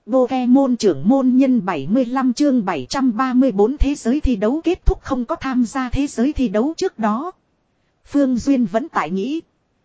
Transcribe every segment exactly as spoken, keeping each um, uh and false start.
Pokemon trưởng môn nhân bảy mươi lăm chương bảy trăm ba mươi bốn thế giới thi đấu kết thúc không có tham gia thế giới thi đấu trước đó. Phương Duyên vẫn tại nghĩ.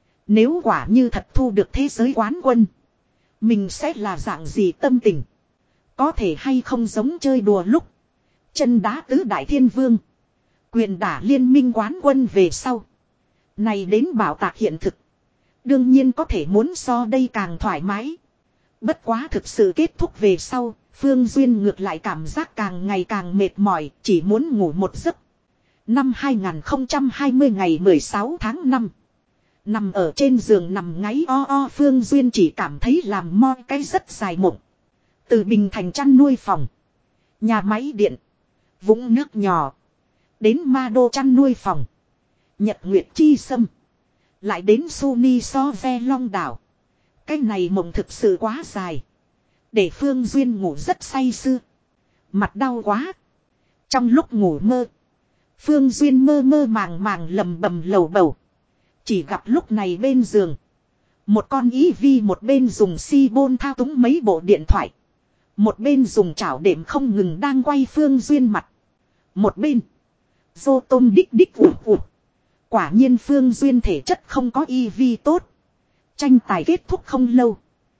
Nếu quả như thật thu được thế giới quán quân. Mình sẽ là dạng gì tâm tình. Có thể hay không giống chơi đùa lúc. Chân đá tứ đại thiên vương. Quyền đả liên minh quán quân về sau. Này đến bảo tạc hiện thực. Đương nhiên có thể muốn so đây càng thoải mái. Bất quá thực sự kết thúc về sau, Phương Duyên ngược lại cảm giác càng ngày càng mệt mỏi, chỉ muốn ngủ một giấc. Năm hai không hai không ngày mười sáu tháng năm. Nằm ở trên giường nằm ngáy o o Phương Duyên chỉ cảm thấy làm mo cái rất dài mộng. Từ Bình Thành chăn nuôi phòng, nhà máy điện, vũng nước nhỏ, đến Ma Đô chăn nuôi phòng, Nhật Nguyệt Chi Sâm, lại đến Suni So Ve Long đảo. Cái này mộng thực sự quá dài. Để Phương Duyên ngủ rất say sưa. Mặt đau quá. Trong lúc ngủ mơ, Phương Duyên mơ mơ màng màng lầm bầm lầu bầu. Chỉ gặp lúc này bên giường, một con ý vi một bên dùng si bôn thao túng mấy bộ điện thoại. Một bên dùng chảo đệm không ngừng đang quay Phương Duyên mặt. Một bên, Dô tôm đích đích ủ ủ. Quả nhiên Phương Duyên thể chất không có y vi tốt. Tranh tài kết thúc không lâu.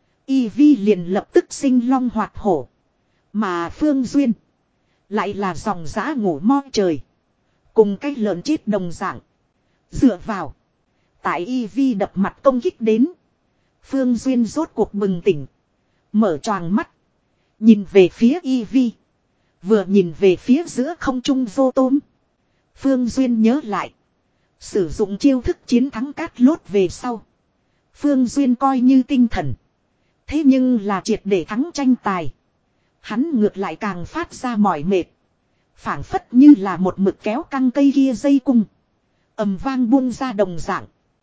Y Vi liền lập tức sinh long hoạt hổ. Mà Phương Duyên lại là dòng dã ngủ mo trời. Cùng cái lợn chết đồng dạng. Dựa vào. Tại Y Vi đập mặt công kích đến. Phương Duyên rốt cuộc bừng tỉnh. Mở choàng mắt. Nhìn về phía Y Vi. Vừa nhìn về phía giữa không trung vô tôm. Phương Duyên nhớ lại. Sử dụng chiêu thức chiến thắng cát lốt về sau. Phương Duyên coi như tinh thần. Thế nhưng là triệt để thắng tranh tài. Hắn ngược lại càng phát ra mỏi mệt. Phảng phất như là một mực kéo căng cây kia dây cung. Ầm vang buông ra đồng dạng.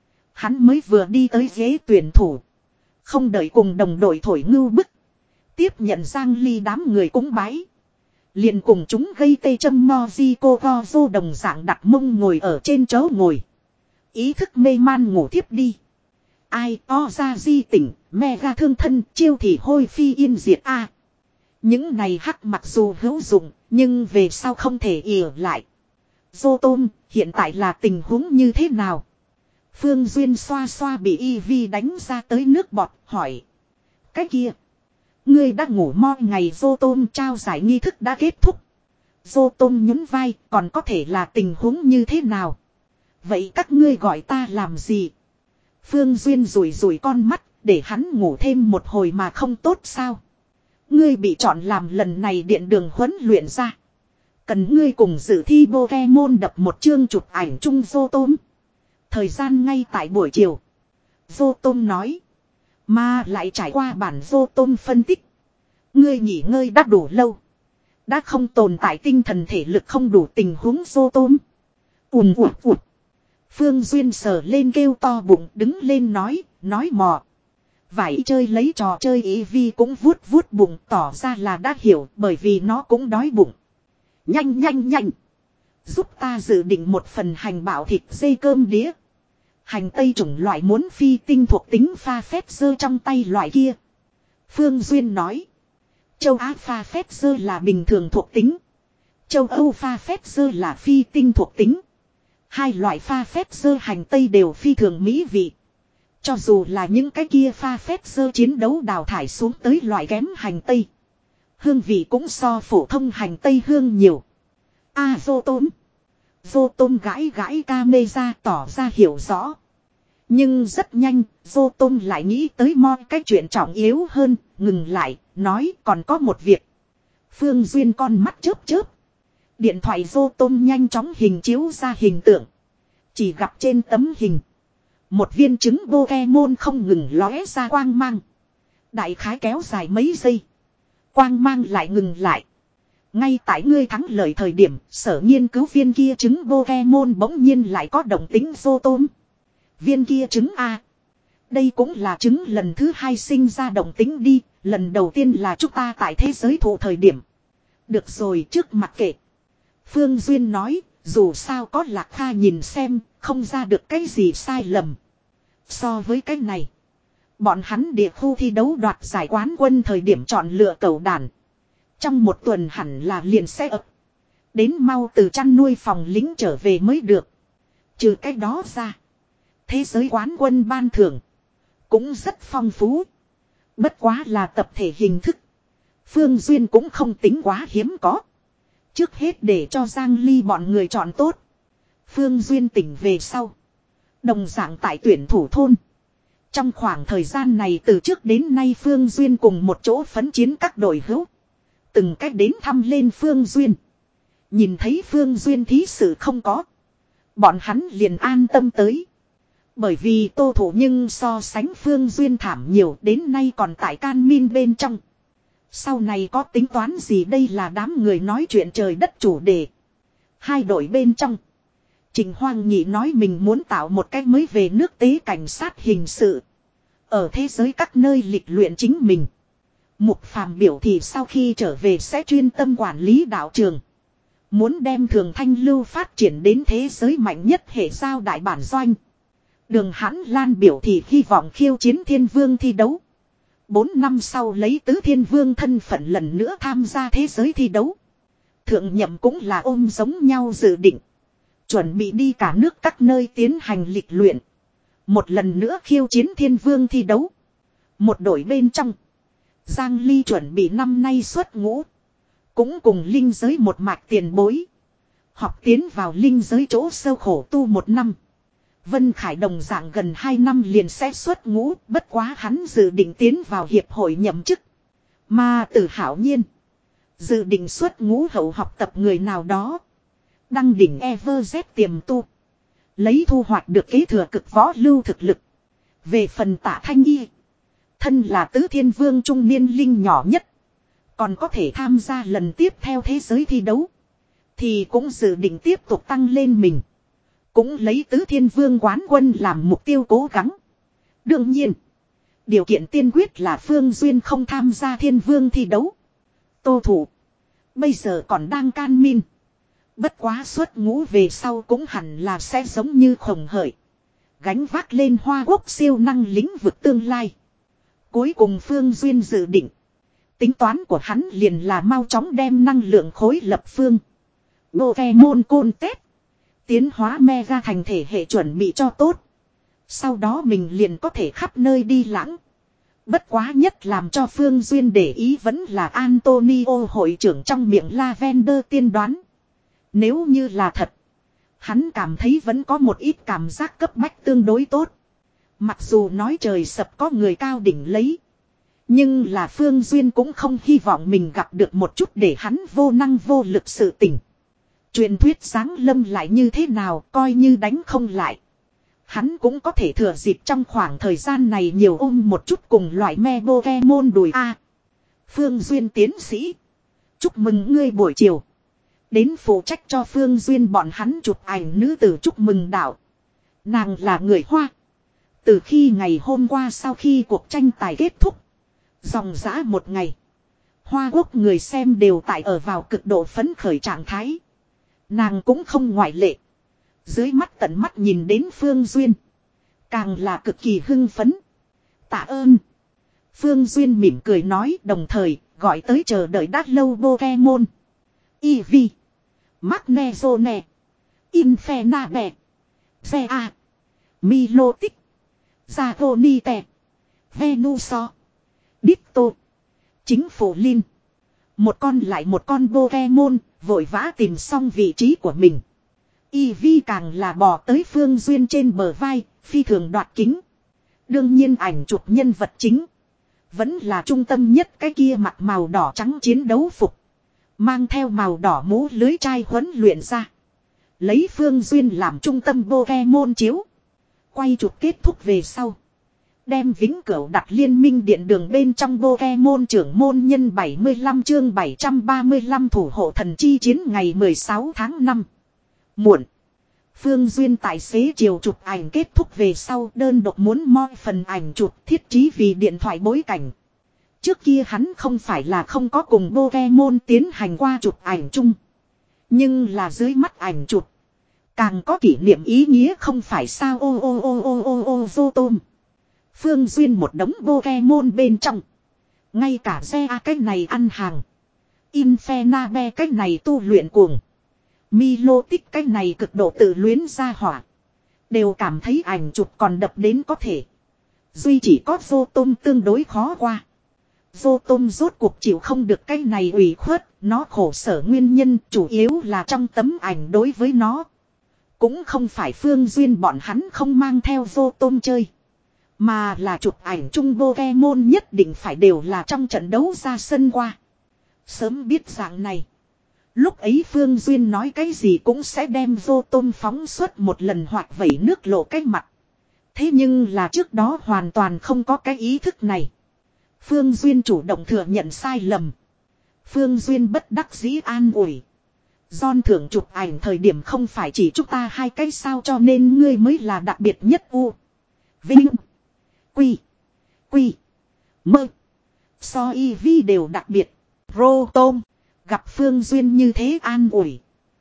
Hắn mới vừa đi tới ghế tuyển thủ. Không đợi cùng đồng đội thổi ngưu bức. Tiếp nhận Giang Ly đám người cúng bái. Liền cùng chúng gây tê châm Mojiko Gozo đồng dạng đặt mông ngồi ở trên chỗ ngồi. Ý thức mê man ngủ thiếp đi. Ai o ra di tỉnh, mega thương thân, chiêu thì hôi phi yên diệt a. Những này hắc mặc dù hữu dụng, nhưng về sau không thể ỉa lại. Dô tôm, hiện tại là tình huống như thế nào? Phương Duyên xoa xoa bị Y Vi đánh ra tới nước bọt, hỏi. Cái kia, ngươi đã ngủ mo ngày dô tôm trao giải nghi thức đã kết thúc. Dô tôm nhún vai, còn có thể là tình huống như thế nào? Vậy các ngươi gọi ta làm gì? Phương Duyên rủi rủi con mắt, để hắn ngủ thêm một hồi mà không tốt sao. Ngươi bị chọn làm lần này điện đường huấn luyện ra. Cần ngươi cùng dự thi Pokemon đập một chương chụp ảnh chung Dô tôm. Thời gian ngay tại buổi chiều. Dô tôm nói. Mà lại trải qua bản Dô tôm phân tích. Ngươi nghỉ ngơi đã đủ lâu. Đã không tồn tại tinh thần thể lực không đủ tình huống Dô tôm. Ùm ụt ụt. Phương Duyên sờ lên kêu to bụng đứng lên nói, nói mò. Vải chơi lấy trò chơi ý vi cũng vuốt vuốt bụng tỏ ra là đã hiểu bởi vì nó cũng đói bụng. Nhanh nhanh nhanh. Giúp ta dự định một phần hành bảo thịt dây cơm đĩa. Hành tây chủng loại muốn phi tinh thuộc tính pha phép dơ trong tay loại kia. Phương Duyên nói. Châu Á pha phép dơ là bình thường thuộc tính. Châu Âu pha phép dơ là phi tinh thuộc tính. Hai loại pha phép dơ hành tây đều phi thường mỹ vị. Cho dù là những cái kia pha phép dơ chiến đấu đào thải xuống tới loại kém hành tây. Hương vị cũng so phổ thông hành tây hương nhiều. À dô tôm. Dô tôm gãi gãi ca mê ra tỏ ra hiểu rõ. Nhưng rất nhanh, dô tôm lại nghĩ tới mo cái chuyện trọng yếu hơn, ngừng lại, nói còn có một việc. Phương Duyên con mắt chớp chớp. Điện thoại dô tôm nhanh chóng hình chiếu ra hình tượng. Chỉ gặp trên tấm hình. Một viên trứng Pokemon không ngừng lóe ra quang mang. Đại khái kéo dài mấy giây. Quang mang lại ngừng lại. Ngay tại ngươi thắng lợi thời điểm, sở nghiên cứu viên kia trứng Pokemon bỗng nhiên lại có động tính dô tôm. Viên kia trứng A. Đây cũng là trứng lần thứ hai sinh ra động tính đi, lần đầu tiên là chúng ta tại thế giới thụ thời điểm. Được rồi trước mặt kệ. Phương Duyên nói, dù sao có Lạc Kha nhìn xem, không ra được cái gì sai lầm. So với cái này, Bọn hắn địa khu thi đấu đoạt giải quán quân thời điểm chọn lựa cầu đàn. Trong một tuần hẳn là liền sẽ ập. Đến mau từ chăn nuôi phòng lính trở về mới được. Trừ cái đó ra. Thế giới quán quân ban thưởng. Cũng rất phong phú. Bất quá là tập thể hình thức. Phương Duyên cũng không tính quá hiếm có. Trước hết để cho Giang Ly bọn người chọn tốt. Phương Duyên tỉnh về sau. Đồng dạng tại tuyển thủ thôn. Trong khoảng thời gian này từ trước đến nay Phương Duyên cùng một chỗ phấn chiến các đội hữu. Từng cách đến thăm lên Phương Duyên. Nhìn thấy Phương Duyên thí sự không có. Bọn hắn liền an tâm tới. Bởi vì tô thủ nhưng so sánh Phương Duyên thảm nhiều đến nay còn tại can min bên trong. Sau này có tính toán gì đây là đám người nói chuyện trời đất chủ đề. Hai đội bên trong. Trình Hoang Nhị nói mình muốn tạo một cách mới về nước tế cảnh sát hình sự. Ở thế giới các nơi lịch luyện chính mình. Mục Phàm biểu thị sau khi trở về sẽ chuyên tâm quản lý đạo trường. Muốn đem Thường Thanh Lưu phát triển đến thế giới mạnh nhất hệ giao đại bản doanh. Đường Hãn Lan biểu thị hy vọng khiêu chiến Thiên Vương thi đấu. Bốn năm sau lấy tứ Thiên Vương thân phận lần nữa tham gia thế giới thi đấu. Thượng Nhậm cũng là ôm giống nhau dự định. Chuẩn bị đi cả nước các nơi tiến hành lịch luyện. Một lần nữa khiêu chiến Thiên Vương thi đấu. Một đội bên trong. Giang Ly chuẩn bị năm nay xuất ngũ. Cũng cùng linh giới một mạch tiền bối. Học tiến vào linh giới chỗ sâu khổ tu một năm. Vân Khải đồng dạng gần hai năm liền sẽ xuất ngũ. Bất quá hắn dự định tiến vào hiệp hội nhậm chức. Mà Tử Hảo Nhiên. Dự định xuất ngũ hậu học tập người nào đó. Đăng đỉnh Everest tiềm tu. Lấy thu hoạch được kế thừa cực võ lưu thực lực. Về phần Tạ Thanh Y. Thân là tứ thiên vương trung niên linh nhỏ nhất. Còn có thể tham gia lần tiếp theo thế giới thi đấu. Thì cũng dự định tiếp tục tăng lên mình. Cũng lấy tứ thiên vương quán quân làm mục tiêu cố gắng. Đương nhiên. Điều kiện tiên quyết là Phương Duyên không tham gia thiên vương thi đấu. Tô thủ. Bây giờ còn đang can min. Bất quá xuất ngũ về sau cũng hẳn là sẽ giống như Khổng Hợi. Gánh vác lên Hoa Quốc siêu năng lĩnh vực tương lai. Cuối cùng Phương Duyên dự định. Tính toán của hắn liền là mau chóng đem năng lượng khối lập phương. Bộ ve môn côn tết. Tiến hóa me ra thành thể hệ chuẩn bị cho tốt. Sau đó mình liền có thể khắp nơi đi lãng. Bất quá nhất làm cho Phương Duyên để ý vẫn là Antonio hội trưởng trong miệng Lavender tiên đoán. Nếu như là thật. Hắn cảm thấy vẫn có một ít cảm giác cấp bách tương đối tốt. Mặc dù nói trời sập có người cao đỉnh lấy. Nhưng là Phương Duyên cũng không hy vọng mình gặp được một chút để hắn vô năng vô lực sự tình. Truyền thuyết sáng lâm lại như thế nào coi như đánh không lại. Hắn cũng có thể thừa dịp trong khoảng thời gian này nhiều ôm một chút cùng loại me bô ve môn đùi A. Phương Duyên tiến sĩ. Chúc mừng ngươi buổi chiều. Đến phụ trách cho Phương Duyên bọn hắn chụp ảnh nữ tử chúc mừng đạo. Nàng là người Hoa. Từ khi ngày hôm qua sau khi cuộc tranh tài kết thúc. Dòng dã một ngày. Hoa Quốc người xem đều tại ở vào cực độ phấn khởi trạng thái. Nàng cũng không ngoại lệ. Dưới mắt tận mắt nhìn đến Phương Duyên. Càng là cực kỳ hưng phấn. Tạ ơn. Phương Duyên mỉm cười nói đồng thời gọi tới chờ đợi đã lâu Pokemon. Eevee. Magnezone. Infernape. Zea. Milotic. Zagonite. Venusaur. Ditto. Chính phủ Linh. Một con lại một con Pokemon vội vã tìm xong vị trí của mình. Eevee càng là bò tới Phương Duyên trên bờ vai, phi thường đoạt kính. Đương nhiên ảnh chụp nhân vật chính. Vẫn là trung tâm nhất cái kia mặc màu đỏ trắng chiến đấu phục. Mang theo màu đỏ mũ lưới chai huấn luyện ra. Lấy Phương Duyên làm trung tâm Pokemon chiếu. Quay chụp kết thúc về sau. Đem vĩnh cửu đặt liên minh điện đường bên trong Pokemon trưởng môn nhân bảy mươi lăm chương bảy trăm ba mươi lăm thủ hộ thần chi chiến ngày mười sáu tháng năm. Muộn. Phương Duyên tài xế chiều chụp ảnh kết thúc về sau đơn độc muốn moi phần ảnh chụp thiết trí vì điện thoại bối cảnh. Trước kia hắn không phải là không có cùng Pokemon tiến hành qua chụp ảnh chung. Nhưng là dưới mắt ảnh chụp. Càng có kỷ niệm ý nghĩa không phải sao ô ô ô ô ô ô vô tôm. Phương Duyên một đống Pokemon bên trong. Ngay cả xe A cái này ăn hàng. Infernabe cái này tu luyện cuồng. Milotic cái này cực độ tự luyến ra hỏa. Đều cảm thấy ảnh chụp còn đập đến có thể. Duy chỉ có Rotom tương đối khó qua. Rotom rốt cuộc chịu không được cái này ủy khuất. Nó khổ sở nguyên nhân chủ yếu là trong tấm ảnh đối với nó. Cũng không phải Phương Duyên bọn hắn không mang theo Rotom chơi. Mà là chụp ảnh chung Pokemon nhất định phải đều là trong trận đấu ra sân qua. Sớm biết dạng này. Lúc ấy Phương Duyên nói cái gì cũng sẽ đem Rotom phóng xuất một lần hoặc vẩy nước lộ cái mặt. Thế nhưng là trước đó hoàn toàn không có cái ý thức này. Phương Duyên chủ động thừa nhận sai lầm. Phương Duyên bất đắc dĩ an ủi. John thưởng chụp ảnh thời điểm không phải chỉ chúng ta hai cái sao cho nên ngươi mới là đặc biệt nhất u. Vinh. Quy. Quy. Mơ. So y vi đều đặc biệt. Rotom. Gặp Phương Duyên như thế an ủi.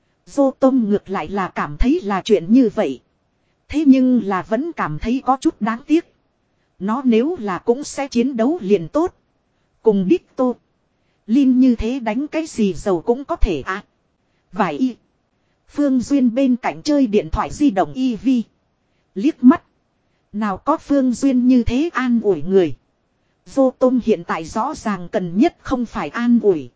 Rotom ngược lại là cảm thấy là chuyện như vậy. Thế nhưng là vẫn cảm thấy có chút đáng tiếc. Nó nếu là cũng sẽ chiến đấu liền tốt. Cùng Ditto. Lin như thế đánh cái gì dầu cũng có thể à. Vài y. Phương Duyên bên cạnh chơi điện thoại di động y vi. Liếc mắt. Nào có Phương Duyên như thế an ủi người. Rotom hiện tại rõ ràng cần nhất không phải an ủi.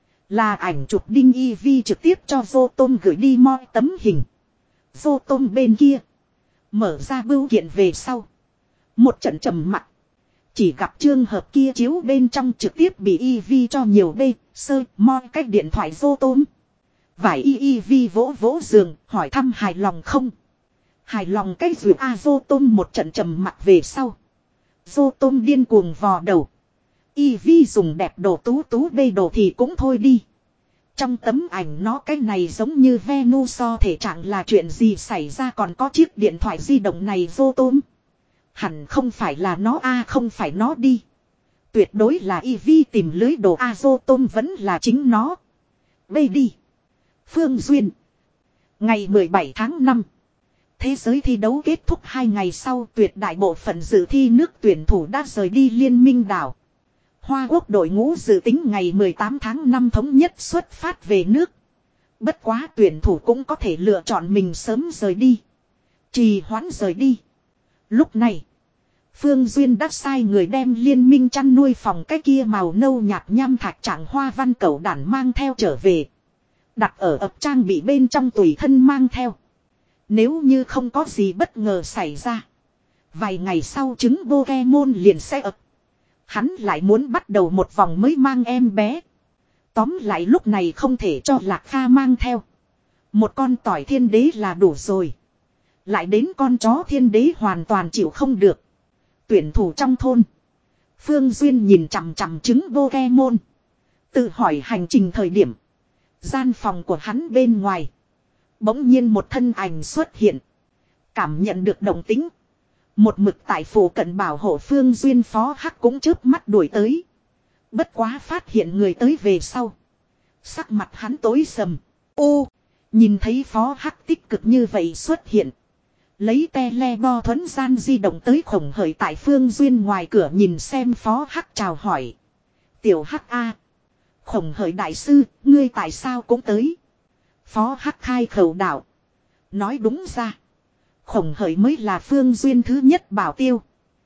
Là ảnh chụp đinh y vi trực tiếp cho Rotom gửi đi moi tấm hình. Rotom bên kia. Mở ra bưu kiện về sau. Một trận trầm mặc. Chỉ gặp trường hợp kia chiếu bên trong trực tiếp bị y vi cho nhiều bê, sơ, moi cách điện thoại Rotom. Vải y y vi vỗ vỗ giường, hỏi thăm hài lòng không? Hài lòng cái rượu A Rotom một trận trầm mặc về sau. Rotom điên cuồng vò đầu. Y vi dùng đẹp đồ tú tú bê đồ thì cũng thôi đi. Trong tấm ảnh nó cái này giống như Venuso thể trạng là chuyện gì xảy ra còn có chiếc điện thoại di động này Rotom. Hẳn không phải là nó a không phải nó đi. Tuyệt đối là y vi tìm lưới đồ A Rotom vẫn là chính nó. Bê đi. Phương Duyên. Ngày mười bảy tháng năm. Thế giới thi đấu kết thúc hai ngày sau tuyệt đại bộ phận dự thi nước tuyển thủ đã rời đi Liên minh đảo. Hoa Quốc đội ngũ dự tính ngày mười tám tháng năm thống nhất xuất phát về nước. Bất quá tuyển thủ cũng có thể lựa chọn mình sớm rời đi. Trì hoãn rời đi. Lúc này, Phương Duyên đã sai người đem Liên minh chăn nuôi phòng cái kia màu nâu nhạt nham thạch trạng hoa văn cẩu đản mang theo trở về. Đặt ở ập trang bị bên trong tùy thân mang theo. Nếu như không có gì bất ngờ xảy ra. Vài ngày sau trứng Pokemon liền sẽ ập. Hắn lại muốn bắt đầu một vòng mới mang em bé. Tóm lại lúc này không thể cho Lạc Kha mang theo. Một con tỏi thiên đế là đủ rồi. Lại đến con chó thiên đế hoàn toàn chịu không được. Tuyển thủ trong thôn. Phương Duyên nhìn chằm chằm trứng Pokemon. Tự hỏi hành trình thời điểm. Gian phòng của hắn bên ngoài. Bỗng nhiên một thân ảnh xuất hiện. Cảm nhận được động tính. Một mực tại phủ cận bảo hộ Phương Duyên phó hắc cũng chớp mắt đuổi tới. Bất quá phát hiện người tới về sau. Sắc mặt hắn tối sầm. Ô! Nhìn thấy phó hắc tích cực như vậy xuất hiện. Lấy tele bo thuấn gian di động tới khổng hởi tại Phương Duyên ngoài cửa nhìn xem phó hắc chào hỏi. Tiểu hắc A. Khổng hởi đại sư, ngươi tại sao cũng tới. Phó hắc khai khẩu đạo. Nói đúng ra. Khổng hởi mới là Phương Duyên thứ nhất bảo tiêu.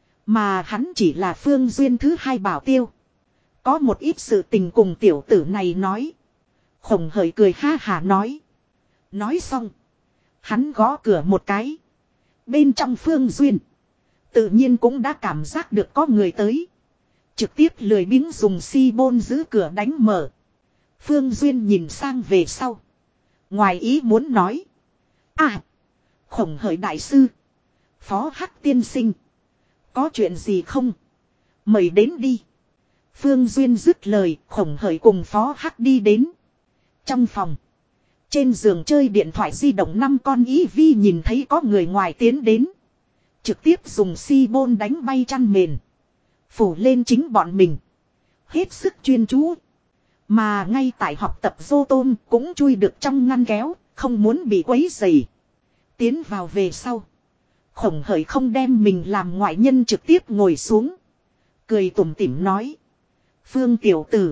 Mà hắn chỉ là Phương Duyên thứ hai bảo tiêu. Có một ít sự tình cùng tiểu tử này nói. Khổng hởi cười ha hả nói. Nói xong. Hắn gõ cửa một cái. Bên trong Phương Duyên. Tự nhiên cũng đã cảm giác được có người tới. Trực tiếp lười biếng dùng si bôn giữ cửa đánh mở. Phương Duyên nhìn sang về sau. Ngoài ý muốn nói. À. Khổng hởi đại sư. Phó hắc tiên sinh. Có chuyện gì không? Mời đến đi. Phương Duyên dứt lời. Khổng hởi cùng phó hắc đi đến. Trong phòng. Trên giường chơi điện thoại di động năm con ý vi nhìn thấy có người ngoài tiến đến. Trực tiếp dùng si bôn đánh bay chăn mền. Phủ lên chính bọn mình. Hết sức chuyên chú. Mà ngay tại học tập Rotom cũng chui được trong ngăn kéo. Không muốn bị quấy rầy. Tiến vào về sau. Khổng Hởi không đem mình làm ngoại nhân trực tiếp ngồi xuống. Cười tủm tỉm nói. Phương tiểu tử.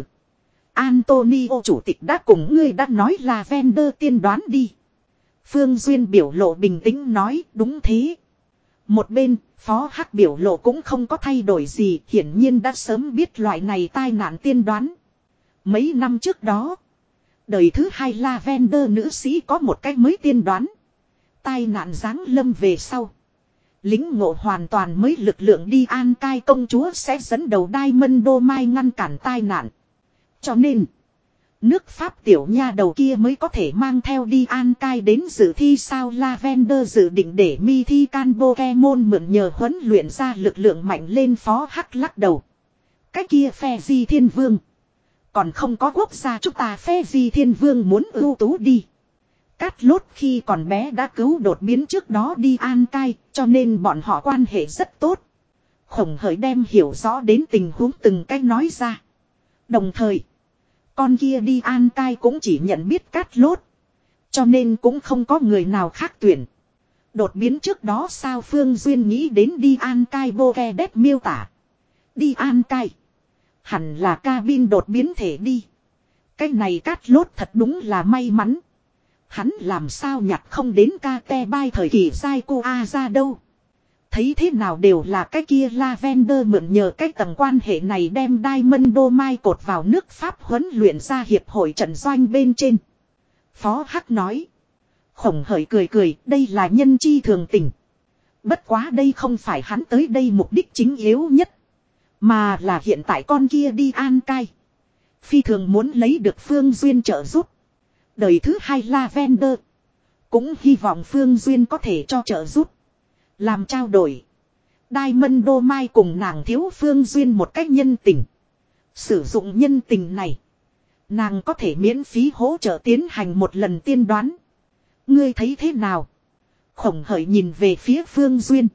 Antonio chủ tịch đã cùng ngươi đã nói là Lavender tiên đoán đi. Phương Duyên biểu lộ bình tĩnh nói đúng thế. Một bên, Phó Hắc biểu lộ cũng không có thay đổi gì, hiển nhiên đã sớm biết loại này tai nạn tiên đoán. Mấy năm trước đó, đời thứ hai Lavender nữ sĩ có một cách mới tiên đoán. Tai nạn giáng lâm về sau. Lính ngộ hoàn toàn mới lực lượng đi An Cai công chúa sẽ dẫn đầu Diamond Mai ngăn cản tai nạn. Cho nên, nước Pháp tiểu nha đầu kia mới có thể mang theo đi An Cai đến dự thi sao Lavender dự định để Mythical Pokemon mượn nhờ huấn luyện ra lực lượng mạnh lên. Phó Hắc lắc đầu. Cái kia phe di thiên vương. Còn không có quốc gia chúng ta phe di thiên vương muốn ưu tú đi. Cát Lốt khi còn bé đã cứu đột biến trước đó đi An Cai, cho nên bọn họ quan hệ rất tốt. Khổng Hởi đem hiểu rõ đến tình huống từng cách nói ra. Đồng thời, con kia đi An Cai cũng chỉ nhận biết Cát Lốt. Cho nên cũng không có người nào khác tuyển. Đột biến trước đó sao Phương Duyên nghĩ đến đi An Cai Pokédex miêu tả. Đi An Cai. Hẳn là cabin đột biến thể đi. Cái này Cát Lốt thật đúng là may mắn. Hắn làm sao nhặt không đến ca te bai thời kỳ sai cô A ra đâu. Thấy thế nào đều là cái kia Lavender mượn nhờ cái tầng quan hệ này đem Diamond Mai cột vào nước Pháp huấn luyện ra hiệp hội trận doanh bên trên. Phó Hắc nói. Khổng Hởi cười cười, đây là nhân chi thường tình. Bất quá đây không phải hắn tới đây mục đích chính yếu nhất. Mà là hiện tại con kia đi An Cai. Phi thường muốn lấy được Phương Duyên trợ giúp. Đời thứ hai Lavender. Cũng hy vọng Phương Duyên có thể cho trợ giúp. Làm trao đổi. Diamond Mai cùng nàng thiếu Phương Duyên một cách nhân tình. Sử dụng nhân tình này. Nàng có thể miễn phí hỗ trợ tiến hành một lần tiên đoán. Ngươi thấy thế nào? Khổng Hởi nhìn về phía Phương Duyên.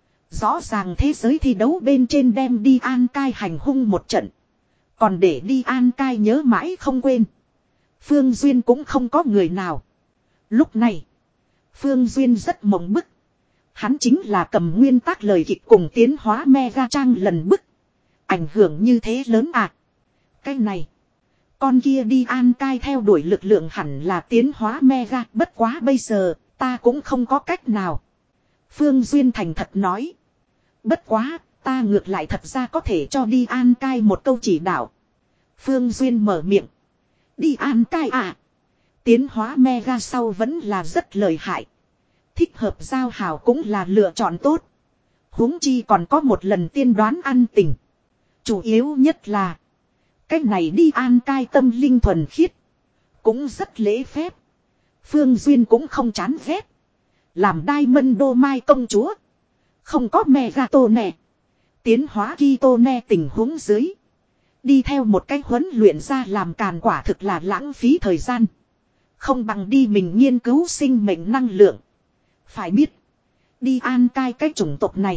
Rõ ràng thế giới thi đấu bên trên đem đi An Cai hành hung một trận. Còn để đi An Cai nhớ mãi không quên. Phương Duyên cũng không có người nào. Lúc này, Phương Duyên rất mộng bức. Hắn chính là cầm nguyên tắc lời kịch cùng tiến hóa Mega Trang lần bức. Ảnh hưởng như thế lớn à. Cái này, con kia đi An Cai theo đuổi lực lượng hẳn là tiến hóa Mega. Bất quá bây giờ, ta cũng không có cách nào. Phương Duyên thành thật nói. Bất quá, ta ngược lại thật ra có thể cho đi An Cai một câu chỉ đạo. Phương Duyên mở miệng. Đi An Cai à. Tiến hóa Mega sau vẫn là rất lợi hại. Thích hợp giao hảo cũng là lựa chọn tốt. Huống chi còn có một lần tiên đoán ăn tình. Chủ yếu nhất là. Cái này đi An Cai tâm linh thuần khiết. Cũng rất lễ phép. Phương Duyên cũng không chán ghét. Làm Diamond Mai công chúa. Không có Mega nè. Tiến hóa Kitone tình huống dưới. Đi theo một cách huấn luyện ra làm càn quả thực là lãng phí thời gian. Không bằng đi mình nghiên cứu sinh mệnh năng lượng. Phải biết. Đi An Cai cái chủng tộc này.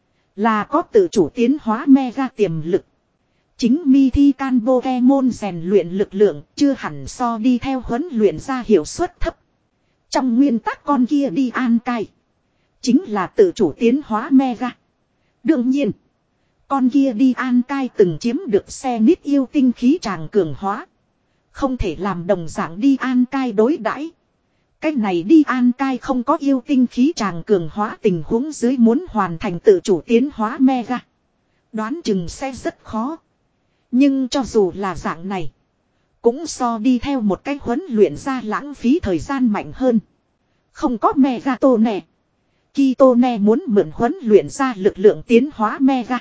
Là có tự chủ tiến hóa Mega tiềm lực. Chính Mythical Pokemon rèn luyện lực lượng chưa hẳn so đi theo huấn luyện ra hiệu suất thấp. Trong nguyên tắc con kia đi An Cai. Chính là tự chủ tiến hóa Mega. Đương nhiên. Con kia đi An Cai từng chiếm được xe nít yêu tinh khí tràng cường hóa. Không thể làm đồng dạng đi An Cai đối đãi. Cái này đi An Cai không có yêu tinh khí tràng cường hóa tình huống dưới muốn hoàn thành tự chủ tiến hóa Mega. Đoán chừng sẽ rất khó. Nhưng cho dù là dạng này. Cũng so đi theo một cách huấn luyện ra lãng phí thời gian mạnh hơn. Không có Mega nè. Kitone muốn mượn huấn luyện ra lực lượng tiến hóa Mega.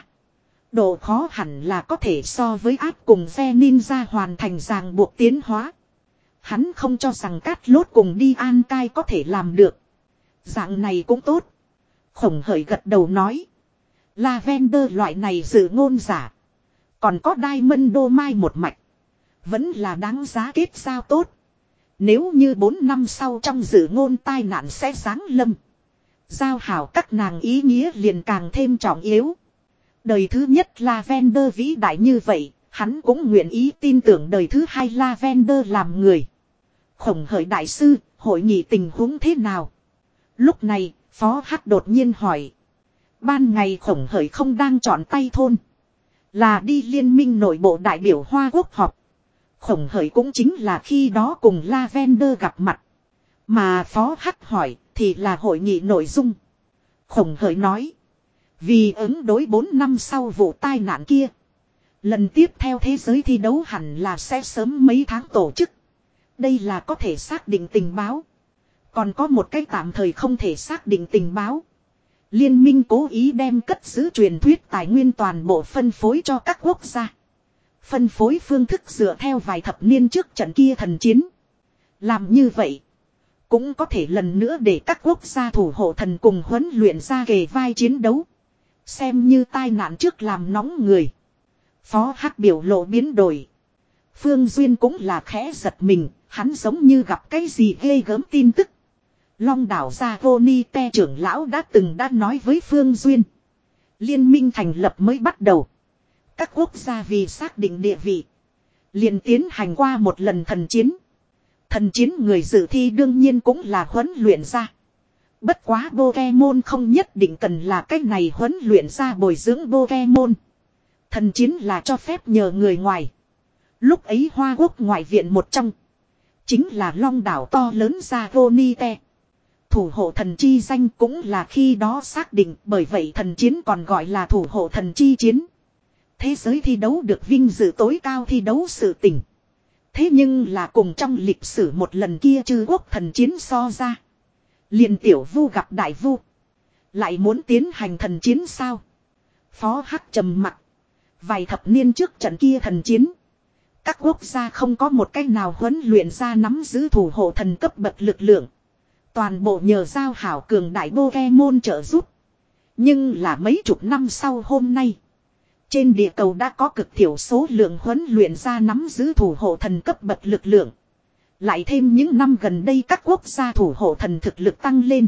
Độ khó hẳn là có thể so với áp cùng ve ninja hoàn thành ràng buộc tiến hóa. Hắn không cho rằng Cát Lốt cùng đi An Cai có thể làm được. Dạng này cũng tốt. Khổng Hởi gật đầu nói. Lavender loại này dự ngôn giả. Còn có Diamond Mai một mạch. Vẫn là đáng giá kết giao tốt. Nếu như bốn năm sau trong dự ngôn tai nạn sẽ giáng lâm. Giao hảo các nàng ý nghĩa liền càng thêm trọng yếu. Đời thứ nhất Lavender vĩ đại như vậy, hắn cũng nguyện ý tin tưởng đời thứ hai Lavender làm người. Khổng Hởi đại sư, hội nghị tình huống thế nào? Lúc này, Phó Hắc đột nhiên hỏi. Ban ngày Khổng Hởi không đang chọn tay thôn. Là đi liên minh nội bộ đại biểu Hoa Quốc họp. Khổng Hởi cũng chính là khi đó cùng Lavender gặp mặt. Mà Phó Hắc hỏi thì là hội nghị nội dung. Khổng Hởi nói. Vì ứng đối bốn năm sau vụ tai nạn kia. Lần tiếp theo thế giới thi đấu hẳn là sẽ sớm mấy tháng tổ chức. Đây là có thể xác định tình báo. Còn có một cái tạm thời không thể xác định tình báo. Liên minh cố ý đem cất giữ truyền thuyết tài nguyên toàn bộ phân phối cho các quốc gia. Phân phối phương thức dựa theo vài thập niên trước trận kia thần chiến. Làm như vậy. Cũng có thể lần nữa để các quốc gia thủ hộ thần cùng huấn luyện ra kề vai chiến đấu. Xem như tai nạn trước làm nóng người. Phó Hắc biểu lộ biến đổi. Phương Duyên cũng là khẽ giật mình. Hắn giống như gặp cái gì ghê gớm tin tức. Long đảo gia Roni Te trưởng lão đã từng đã nói với Phương Duyên. Liên minh thành lập mới bắt đầu. Các quốc gia vì xác định địa vị. Liền tiến hành qua một lần thần chiến. Thần chiến người dự thi đương nhiên cũng là huấn luyện ra. Bất quá Pokemon không nhất định cần là cái này huấn luyện ra bồi dưỡng Pokemon. Thần chiến là cho phép nhờ người ngoài. Lúc ấy Hoa Quốc ngoại viện một trong. Chính là long đảo to lớn ra Ronite. Thủ hộ thần chi danh cũng là khi đó xác định, bởi vậy thần chiến còn gọi là thủ hộ thần chi chiến. Thế giới thi đấu được vinh dự tối cao thi đấu sự tình. Thế nhưng là cùng trong lịch sử một lần kia chư quốc thần chiến so ra. Liền tiểu vu gặp đại vu. Lại muốn tiến hành thần chiến sao? Phó Hắc trầm mặt. Vài thập niên trước trận kia thần chiến. Các quốc gia không có một cách nào huấn luyện ra nắm giữ thủ hộ thần cấp bậc lực lượng. Toàn bộ nhờ giao hảo cường đại Pokemon trợ giúp. Nhưng là mấy chục năm sau hôm nay. Trên địa cầu đã có cực thiểu số lượng huấn luyện ra nắm giữ thủ hộ thần cấp bậc lực lượng. Lại thêm những năm gần đây các quốc gia thủ hộ thần thực lực tăng lên.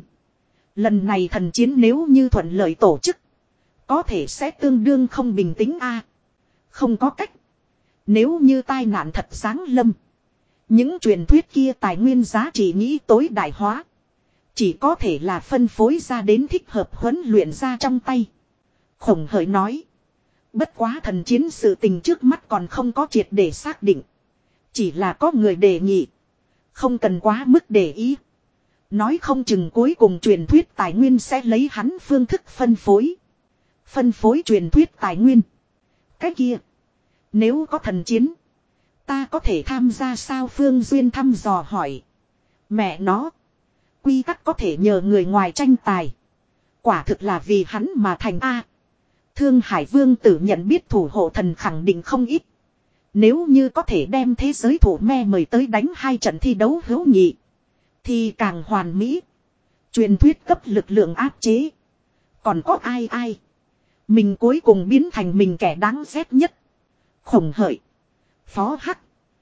Lần này thần chiến nếu như thuận lợi tổ chức. Có thể sẽ tương đương không bình tĩnh a. Không có cách. Nếu như tai nạn thật giáng lâm. Những truyền thuyết kia tài nguyên giá trị nghĩ tối đại hóa. Chỉ có thể là phân phối ra đến thích hợp huấn luyện ra trong tay. Khổng Hởi nói. Bất quá thần chiến sự tình trước mắt còn không có triệt để xác định. Chỉ là có người đề nghị. Không cần quá mức để ý. Nói không chừng cuối cùng truyền thuyết tài nguyên sẽ lấy hắn phương thức phân phối. Phân phối truyền thuyết tài nguyên. Cái kia. Nếu có thần chiến. Ta có thể tham gia sao? Phương Duyên thăm dò hỏi. Mẹ nó. Quy tắc có thể nhờ người ngoài tranh tài. Quả thực là vì hắn mà thành A. Thương Hải Vương tử nhận biết thủ hộ thần khẳng định không ít. Nếu như có thể đem thế giới thủ me mời tới đánh hai trận thi đấu hữu nghị. Thì càng hoàn mỹ. Truyền thuyết cấp lực lượng áp chế. Còn có ai ai. Mình cuối cùng biến thành mình kẻ đáng ghét nhất. Khổng Hởi. Phó Hắc.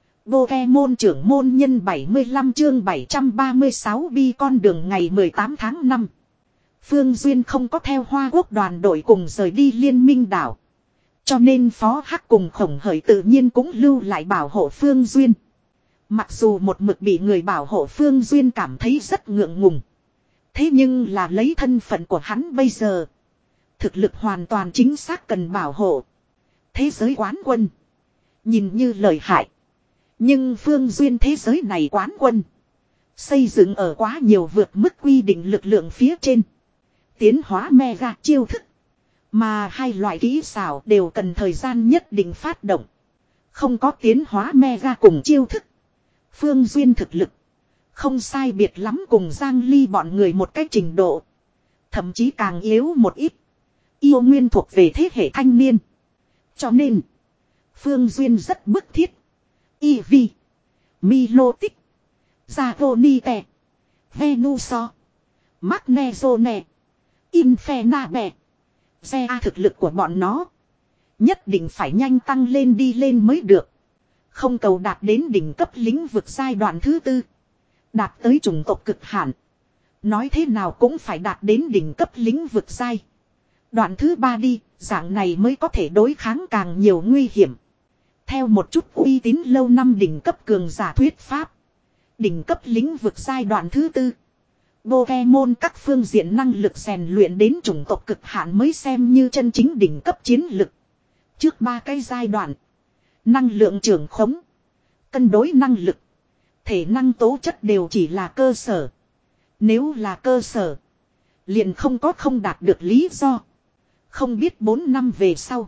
Pokemon trưởng môn nhân bảy mươi lăm chương bảy trăm ba mươi sáu bi con đường ngày mười tám tháng năm. Phương Duyên không có theo Hoa Quốc đoàn đội cùng rời đi liên minh đảo. Cho nên Phó Hắc cùng Khổng Hởi tự nhiên cũng lưu lại bảo hộ Phương Duyên. Mặc dù một mực bị người bảo hộ Phương Duyên cảm thấy rất ngượng ngùng. Thế nhưng là lấy thân phận của hắn bây giờ. Thực lực hoàn toàn chính xác cần bảo hộ. Thế giới quán quân. Nhìn như lợi hại. Nhưng Phương Duyên thế giới này quán quân. Xây dựng ở quá nhiều vượt mức quy định lực lượng phía trên. Tiến hóa mega chiêu thức. Mà hai loại kỹ xảo đều cần thời gian nhất định phát động. Không có tiến hóa mega cùng chiêu thức. Phương Duyên thực lực. Không sai biệt lắm cùng Giang Ly bọn người một cách trình độ. Thậm chí càng yếu một ít. Yêu nguyên thuộc về thế hệ thanh niên. Cho nên. Phương Duyên rất bức thiết. Eevee. Milotic. Zagonite. Venusaur. Magnezone. Infernabе. Xe A thực lực của bọn nó. Nhất định phải nhanh tăng lên đi lên mới được. Không cầu đạt đến đỉnh cấp lĩnh vực giai đoạn thứ tư. Đạt tới chủng tộc cực hạn. Nói thế nào cũng phải đạt đến đỉnh cấp lĩnh vực giai. Đoạn thứ ba đi, dạng này mới có thể đối kháng càng nhiều nguy hiểm. Theo một chút uy tín lâu năm đỉnh cấp cường giả thuyết pháp. Đỉnh cấp lĩnh vực giai đoạn thứ tư. Pokemon các phương diện năng lực rèn luyện đến chủng tộc cực hạn mới xem như chân chính đỉnh cấp chiến lực. Trước ba cái giai đoạn. Năng lượng trưởng khống. Cân đối năng lực. Thể năng tố chất đều chỉ là cơ sở. Nếu là cơ sở. Liền không có không đạt được lý do. Không biết bốn năm về sau.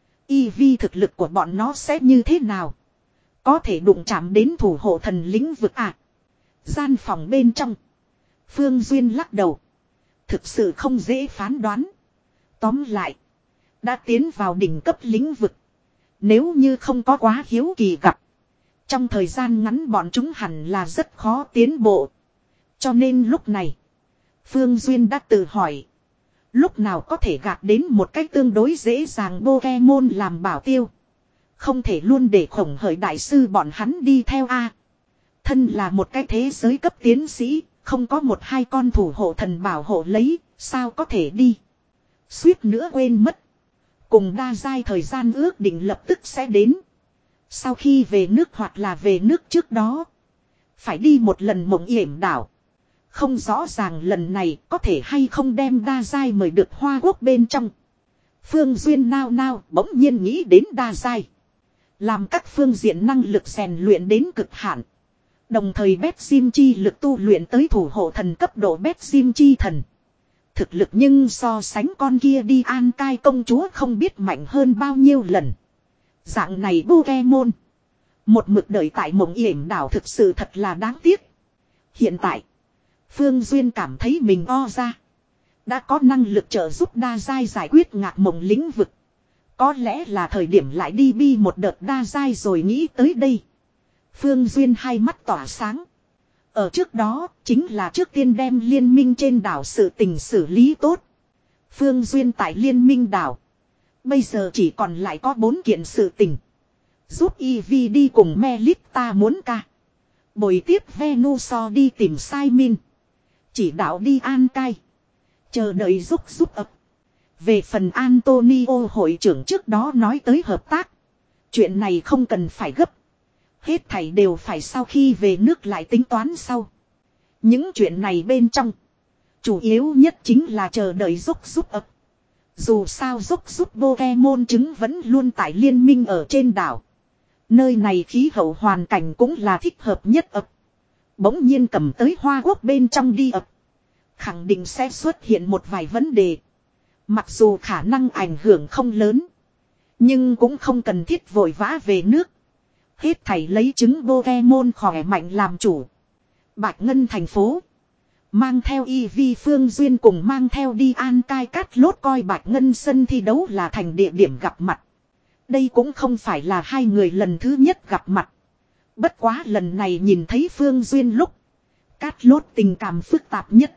Eevee thực lực của bọn nó sẽ như thế nào. Có thể đụng chạm đến thủ hộ thần lĩnh vực à. Gian phòng bên trong. Phương Duyên lắc đầu. Thực sự không dễ phán đoán. Tóm lại. Đã tiến vào đỉnh cấp lĩnh vực. Nếu như không có quá hiếu kỳ gặp. Trong thời gian ngắn bọn chúng hẳn là rất khó tiến bộ. Cho nên lúc này. Phương Duyên đã tự hỏi. Lúc nào có thể gạt đến một cách tương đối dễ dàng Pokemon làm bảo tiêu. Không thể luôn để Khổng Hởi đại sư bọn hắn đi theo a. Thân là một cái thế giới cấp tiến sĩ. Không có một hai con thủ hộ thần bảo hộ lấy. Sao có thể đi. Suýt nữa quên mất. Cùng đa giai thời gian ước định lập tức sẽ đến. Sau khi về nước hoặc là về nước trước đó. Phải đi một lần mộng yểm đảo. Không rõ ràng lần này có thể hay không đem đa giai mời được Hoa Quốc bên trong. Phương Duyên nao nao bỗng nhiên nghĩ đến đa giai. Làm các phương diện năng lực rèn luyện đến cực hạn. Đồng thời bét sim chi lực tu luyện tới thủ hộ thần cấp độ bét sim chi thần. Thực lực nhưng so sánh con kia đi An Cai công chúa không biết mạnh hơn bao nhiêu lần. Dạng này Pokemon. Một mực đợi tại mộng yểm đảo thực sự thật là đáng tiếc. Hiện tại. Phương Duyên cảm thấy mình o ra. Đã có năng lực trợ giúp đa giai giải quyết ngạc mộng lĩnh vực. Có lẽ là thời điểm lại đi bi một đợt đa giai rồi nghĩ tới đây. Phương Duyên hai mắt tỏa sáng. Ở trước đó chính là trước tiên đem liên minh trên đảo sự tình xử lý tốt. Phương Duyên tại liên minh đảo. Bây giờ chỉ còn lại có bốn kiện sự tình. Giúp Eevee đi cùng Melita muốn ca. Bồi tiếp Venusaur đi tìm Simon. Chỉ đạo đi An Cai. Chờ đợi giúp giúp ập. Về phần Antonio hội trưởng trước đó nói tới hợp tác. Chuyện này không cần phải gấp. Hết thảy đều phải sau khi về nước lại tính toán sau. Những chuyện này bên trong. Chủ yếu nhất chính là chờ đợi giúp giúp ập. Dù sao giúp giúp Pokemon trứng vẫn luôn tại liên minh ở trên đảo. Nơi này khí hậu hoàn cảnh cũng là thích hợp nhất ập. Bỗng nhiên cầm tới Hoa Quốc bên trong đi ập. Khẳng định sẽ xuất hiện một vài vấn đề. Mặc dù khả năng ảnh hưởng không lớn. Nhưng cũng không cần thiết vội vã về nước. Hết thảy lấy trứng Pokemon khỏe mạnh làm chủ. Bạch Ngân thành phố. Mang theo Eevee Phương Duyên cùng mang theo đi An Cai Cát Lốt coi Bạch Ngân sân thi đấu là thành địa điểm gặp mặt. Đây cũng không phải là hai người lần thứ nhất gặp mặt. Bất quá lần này nhìn thấy Phương Duyên lúc. Cát Lốt tình cảm phức tạp nhất.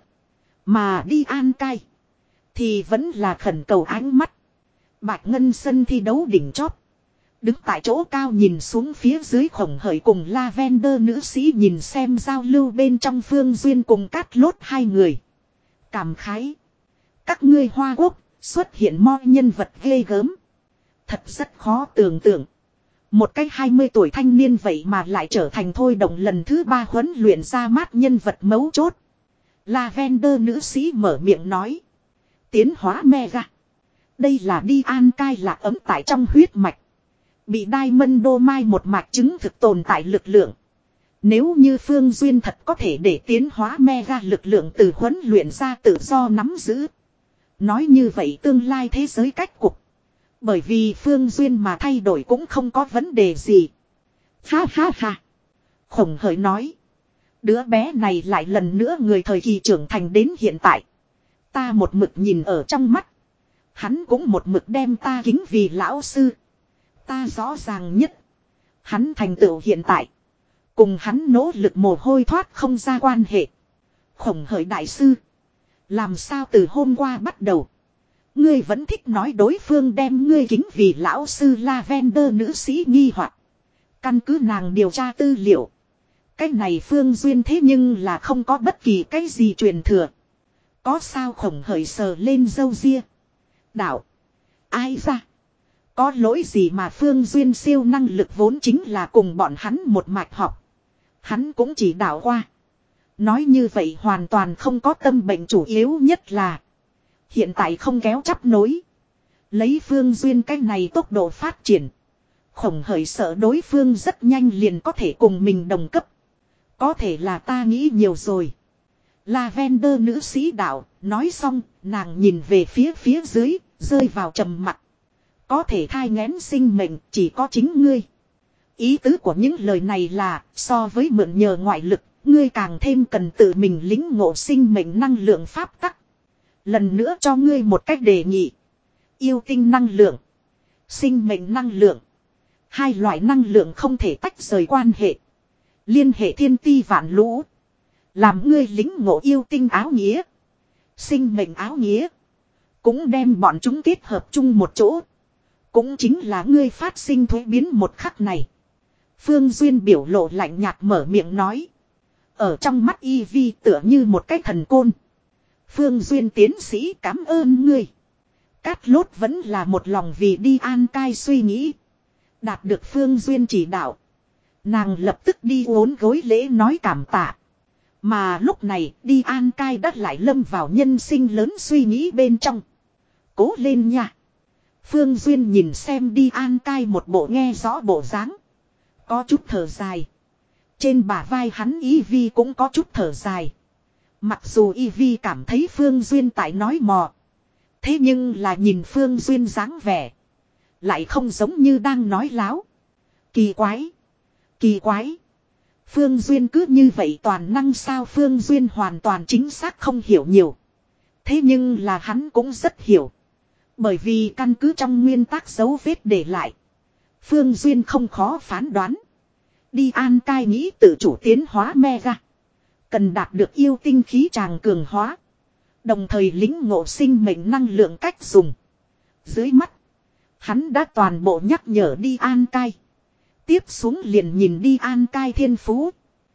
Mà đi An Cai. Thì vẫn là khẩn cầu ánh mắt. Bạch Ngân sân thi đấu đỉnh chót. Đứng tại chỗ cao nhìn xuống phía dưới Khổng Hởi cùng Lavender nữ sĩ nhìn xem giao lưu bên trong Phương Duyên cùng Cát Lốt hai người. Cảm khái. Các ngươi Hoa Quốc xuất hiện mo nhân vật ghê gớm. Thật rất khó tưởng tượng. Một cái hai mươi tuổi thanh niên vậy mà lại trở thành thôi động lần thứ ba huấn luyện ra mát nhân vật mấu chốt. Lavender nữ sĩ mở miệng nói. Tiến hóa mega. Đây là đi An Cai lạc ấm tại trong huyết mạch. Bị Diamond Đô Mai một mạch chứng thực tồn tại lực lượng. Nếu như Phương Duyên thật có thể để tiến hóa mega lực lượng từ huấn luyện ra tự do nắm giữ. Nói như vậy tương lai thế giới cách cục. Bởi vì Phương Duyên mà thay đổi cũng không có vấn đề gì. Ha ha ha. Khổng Hởi nói. Đứa bé này lại lần nữa người thời kỳ trưởng thành đến hiện tại. Ta một mực nhìn ở trong mắt. Hắn cũng một mực đem ta kính vì lão sư. Ta rõ ràng nhất. Hắn thành tựu hiện tại. Cùng hắn nỗ lực mồ hôi thoát không ra quan hệ. Khổng Hởi đại sư. Làm sao từ hôm qua bắt đầu. Ngươi vẫn thích nói đối phương đem ngươi kính vì lão sư Lavender nữ sĩ nghi hoặc. Căn cứ nàng điều tra tư liệu. Cái này Phương Duyên thế nhưng là không có bất kỳ cái gì truyền thừa. Có sao Khổng Hởi sờ lên râu ria. Đạo. Ai ra. Có lỗi gì mà Phương Duyên siêu năng lực vốn chính là cùng bọn hắn một mạch học. Hắn cũng chỉ đạo qua. Nói như vậy hoàn toàn không có tâm bệnh, chủ yếu nhất là hiện tại không kéo chắp nối. Lấy Phương Duyên cách này tốc độ phát triển, Khổng Hởi sợ đối phương rất nhanh liền có thể cùng mình đồng cấp. Có thể là ta nghĩ nhiều rồi. Lavender nữ sĩ đạo, nói xong, nàng nhìn về phía phía dưới, rơi vào trầm mặc. Có thể thai nghén sinh mệnh, chỉ có chính ngươi. Ý tứ của những lời này là, so với mượn nhờ ngoại lực, ngươi càng thêm cần tự mình lĩnh ngộ sinh mệnh năng lượng pháp tắc. Lần nữa cho ngươi một cách đề nghị. Yêu tinh năng lượng, sinh mệnh năng lượng. Hai loại năng lượng không thể tách rời quan hệ. Liên hệ thiên ti vạn lũ. Làm ngươi lĩnh ngộ yêu tinh áo nghĩa, sinh mệnh áo nghĩa. Cũng đem bọn chúng kết hợp chung một chỗ. Cũng chính là ngươi phát sinh thuế biến một khắc này. Phương Duyên biểu lộ lạnh nhạt mở miệng nói. Ở trong mắt Y Vi tựa như một cái thần côn. Phương Duyên tiến sĩ cảm ơn ngươi. Cát Lốt vẫn là một lòng vì đi An Cai suy nghĩ. Đạt được Phương Duyên chỉ đạo, nàng lập tức đi uốn gối lễ nói cảm tạ. Mà lúc này đi An Cai đã lại lâm vào nhân sinh lớn suy nghĩ bên trong. Cố lên nha. Phương Duyên nhìn xem đi An Cai một bộ nghe rõ bộ dáng, có chút thở dài. Trên bả vai hắn Y Vi cũng có chút thở dài. Mặc dù Y Vi cảm thấy Phương Duyên tại nói mò, thế nhưng là nhìn Phương Duyên dáng vẻ, lại không giống như đang nói láo. Kỳ quái. Kỳ quái. Phương Duyên cứ như vậy toàn năng sao? Phương Duyên hoàn toàn chính xác không hiểu nhiều. Thế nhưng là hắn cũng rất hiểu. Bởi vì căn cứ trong nguyên tắc dấu vết để lại, Phương Duyên không khó phán đoán. Đi An Cai nghĩ tự chủ tiến hóa Mega, cần đạt được yêu tinh khí tràng cường hóa, đồng thời lĩnh ngộ sinh mệnh năng lượng cách dùng. Dưới mắt, hắn đã toàn bộ nhắc nhở đi An Cai. Tiếp xuống liền nhìn đi An Cai thiên phú.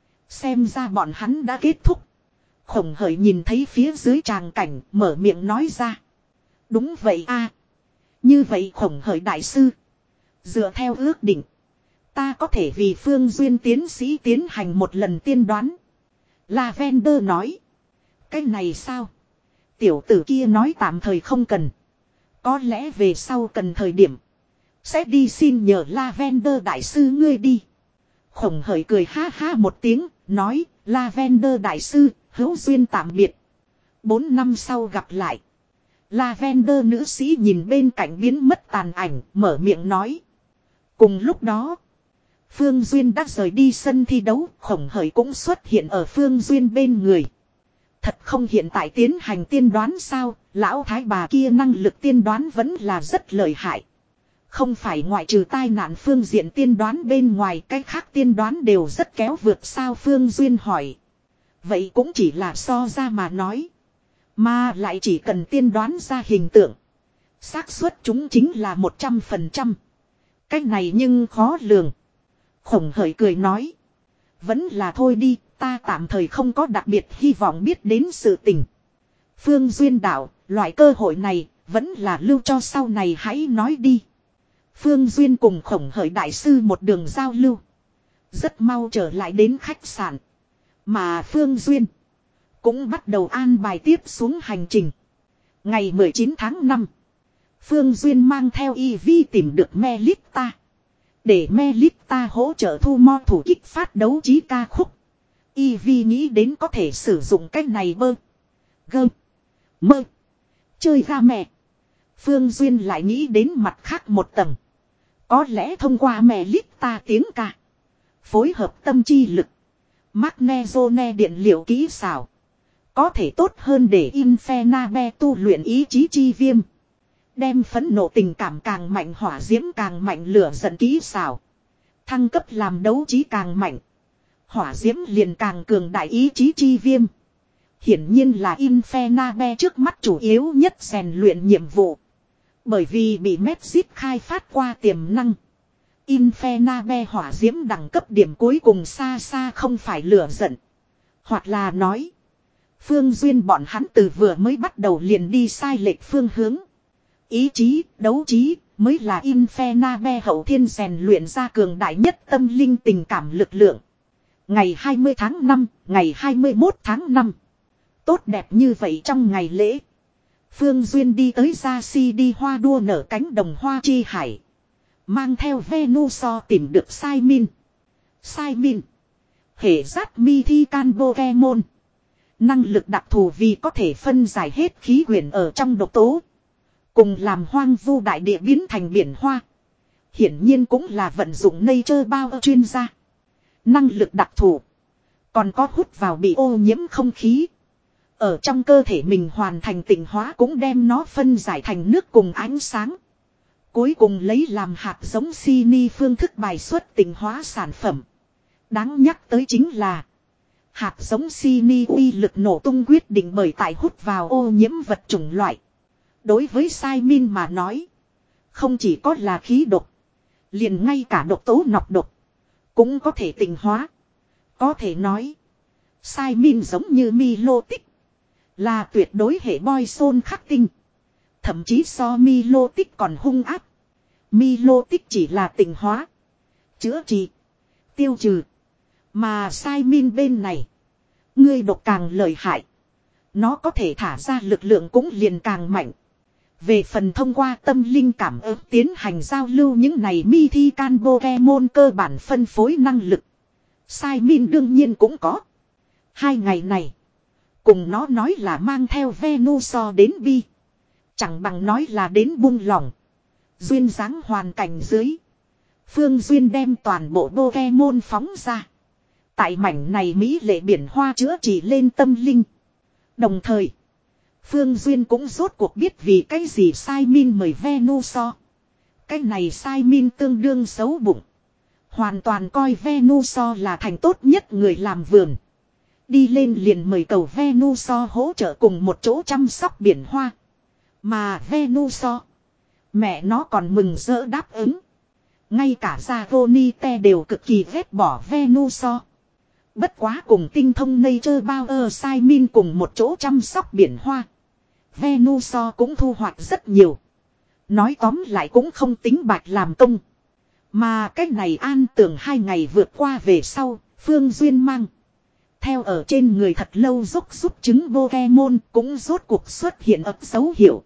Xem ra bọn hắn đã kết thúc. Khổng Hởi nhìn thấy phía dưới tràng cảnh, mở miệng nói ra. Đúng vậy a. Như vậy Khổng Hởi đại sư, dựa theo ước định, ta có thể vì Phương Duyên tiến sĩ tiến hành một lần tiên đoán. Lavender nói. Cái này sao? Tiểu tử kia nói tạm thời không cần. Có lẽ về sau cần thời điểm sẽ đi xin nhờ Lavender đại sư ngươi đi. Khổng Hởi cười ha ha một tiếng, nói, Lavender đại sư, hữu duyên tạm biệt. Bốn năm sau gặp lại. Lavender nữ sĩ nhìn bên cạnh biến mất tàn ảnh, mở miệng nói. Cùng lúc đó, Phương Duyên đã rời đi sân thi đấu, Khổng Hởi cũng xuất hiện ở Phương Duyên bên người. Thật không hiện tại tiến hành tiên đoán sao? Lão thái bà kia năng lực tiên đoán vẫn là rất lợi hại. Không phải ngoại trừ tai nạn phương diện tiên đoán bên ngoài, cái khác tiên đoán đều rất kéo vượt sao? Phương Duyên hỏi. Vậy cũng chỉ là so ra mà nói. Mà lại chỉ cần tiên đoán ra hình tượng, xác suất chúng chính là một trăm phần trăm. Cái này nhưng khó lường. Khổng Hởi cười nói. Vẫn là thôi đi, ta tạm thời không có đặc biệt hy vọng biết đến sự tình. Phương Duyên đạo, loại cơ hội này vẫn là lưu cho sau này hãy nói đi. Phương Duyên cùng Khổng Hởi đại sư một đường giao lưu, rất mau trở lại đến khách sạn. Mà Phương Duyên cũng bắt đầu an bài tiếp xuống hành trình. Ngày mười chín tháng năm, Phương Duyên mang theo Y Vi tìm được Melita, để Melita hỗ trợ thu mo thủ kích phát đấu trí ca khúc. Y Vi nghĩ đến có thể sử dụng cách này bơ gơ mơ chơi ga mẹ. Phương Duyên lại nghĩ đến mặt khác một tầng. Có lẽ thông qua Melita tiếng ca, phối hợp tâm chi lực, Magnezone điện liệu kỹ xảo, có thể tốt hơn để Infernabe tu luyện ý chí chi viêm. Đem phẫn nộ tình cảm càng mạnh, hỏa diễm càng mạnh, lửa giận kỹ xảo thăng cấp làm đấu trí càng mạnh, hỏa diễm liền càng cường đại, ý chí chi viêm. Hiển nhiên là Infernabe trước mắt chủ yếu nhất rèn luyện nhiệm vụ. Bởi vì bị Medzip khai phát qua tiềm năng, Infernabe hỏa diễm đẳng cấp điểm cuối cùng xa xa không phải lửa giận. Hoặc là nói, Phương Duyên bọn hắn từ vừa mới bắt đầu liền đi sai lệch phương hướng. Ý chí, đấu trí mới là Infernabe hậu thiên rèn luyện ra cường đại nhất tâm linh tình cảm lực lượng. Ngày hai mươi tháng năm, ngày hai mươi mốt tháng năm. Tốt đẹp như vậy trong ngày lễ. Phương Duyên đi tới Gia Si đi hoa đua nở cánh đồng hoa chi hải. Mang theo Venusaur tìm được Simon. Simon. Hệ giác mi thi can Pokemon. Năng lực đặc thù vì có thể phân giải hết khí quyển ở trong độc tố. Cùng làm hoang vu đại địa biến thành biển hoa. Hiển nhiên cũng là vận dụng nature bao chuyên gia. Năng lực đặc thù. Còn có hút vào bị ô nhiễm không khí. Ở trong cơ thể mình hoàn thành tịnh hóa cũng đem nó phân giải thành nước cùng ánh sáng. Cuối cùng lấy làm hạt giống Sini phương thức bài xuất tịnh hóa sản phẩm. Đáng nhắc tới chính là hạt giống Sini uy lực nổ tung quyết định bởi tại hút vào ô nhiễm vật chủng loại. Đối với Simon mà nói, không chỉ có là khí độc, liền ngay cả độc tố nọc độc cũng có thể tịnh hóa. Có thể nói, Simon giống như Milotic, là tuyệt đối hệ Poison khắc tinh. Thậm chí so Milotic còn hung ác. Milotic chỉ là tịnh hóa, chữa trị, tiêu trừ. Mà Simon bên này, ngươi độc càng lợi hại, nó có thể thả ra lực lượng cũng liền càng mạnh. Về phần thông qua tâm linh cảm ứng tiến hành giao lưu những này mi thi can Pokemon cơ bản phân phối năng lực, Simon đương nhiên cũng có. Hai ngày này, cùng nó nói là mang theo Venusaur đến bi, chẳng bằng nói là đến buông lỏng. Duyên dáng hoàn cảnh dưới, Phương Duyên đem toàn bộ Pokemon phóng ra. Tại mảnh này mỹ lệ biển hoa chữa trị lên tâm linh. Đồng thời, Phương Duyên cũng rốt cuộc biết vì cái gì Simon mời Venusaur. Cái này Simon tương đương xấu bụng. Hoàn toàn coi Venusaur là thành tốt nhất người làm vườn. Đi lên liền mời cầu Venusaur hỗ trợ cùng một chỗ chăm sóc biển hoa. Mà Venusaur, mẹ nó còn mừng rỡ đáp ứng. Ngay cả Zagonite đều cực kỳ ghét bỏ Venusaur. Bất quá cùng tinh thông nature power Simon cùng một chỗ chăm sóc biển hoa, Venusaur cũng thu hoạch rất nhiều. Nói tóm lại cũng không tính bạch làm công. Mà cách này an tưởng hai ngày vượt qua về sau, Phương Duyên mang theo ở trên người thật lâu dốc giúp trứng Pokemon cũng rốt cuộc xuất hiện ấp dấu hiệu.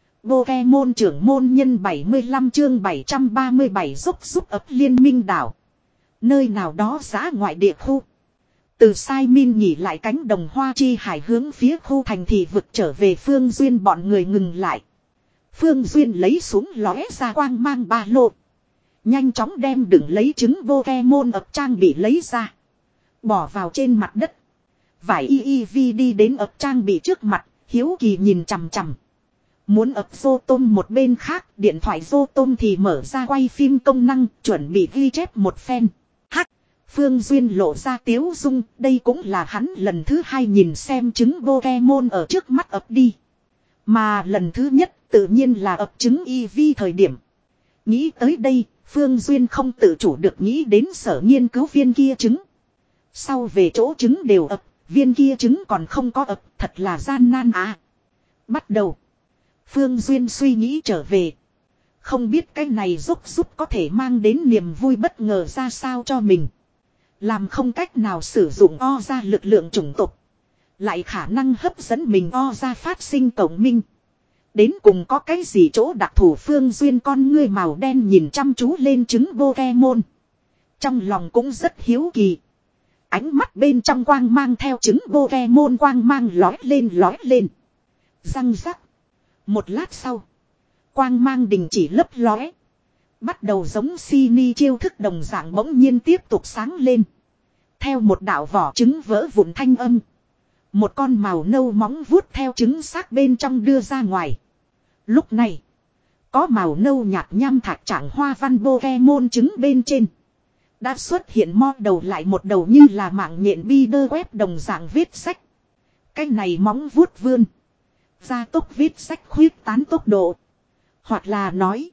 Pokemon trưởng môn nhân bảy mươi lăm chương bảy trăm ba mươi bảy dốc giúp ấp liên minh đảo. Nơi nào đó giã ngoại địa khu. Từ Simon nhỉ lại cánh đồng hoa chi hải hướng phía khu thành thị vực trở về Phương Duyên bọn người ngừng lại. Phương Duyên lấy xuống lóe ra quang mang ba lô. Nhanh chóng đem đựng lấy trứng Pokemon ấp trang bị lấy ra. Bỏ vào trên mặt đất. Vải y y vi đi đến ấp trang bị trước mặt, hiếu kỳ nhìn chằm chằm. Muốn ấp vô tôm một bên khác, điện thoại vô tôm thì mở ra quay phim công năng, chuẩn bị ghi chép một phen. Hắc! Phương Duyên lộ ra tiếu dung, đây cũng là hắn lần thứ hai nhìn xem trứng Pokemon ở trước mắt ấp đi. Mà lần thứ nhất tự nhiên là ấp trứng y vi thời điểm. Nghĩ tới đây, Phương Duyên không tự chủ được nghĩ đến sở nghiên cứu viên kia trứng. Sau về chỗ trứng đều ấp, viên kia trứng còn không có ấp, thật là gian nan à. Bắt đầu, Phương Duyên suy nghĩ trở về. Không biết cái này giúp giúp có thể mang đến niềm vui bất ngờ ra sao cho mình. Làm không cách nào sử dụng o ra lực lượng chủng tộc, lại khả năng hấp dẫn mình o ra phát sinh cộng minh. Đến cùng có cái gì chỗ đặc thù. Phương Duyên con ngươi màu đen nhìn chăm chú lên trứng Pokemon. Trong lòng cũng rất hiếu kỳ. Ánh mắt bên trong quang mang theo trứng Pokemon quang mang lói lên lói lên. Răng rắc. Một lát sau, quang mang đình chỉ lấp lóe. Bắt đầu giống Sini chiêu thức đồng dạng bỗng nhiên tiếp tục sáng lên. Theo một đạo vỏ trứng vỡ vụn thanh âm, một con màu nâu móng vuốt theo trứng xác bên trong đưa ra ngoài. Lúc này, có màu nâu nhạt nham thạch trạng hoa văn Pokemon trứng bên trên đã xuất hiện mo đầu lại một đầu như là mạng nhện bi đơ quét đồng dạng viết sách. Cái này móng vuốt vươn, gia tốc viết sách khuyết tán tốc độ. Hoặc là nói,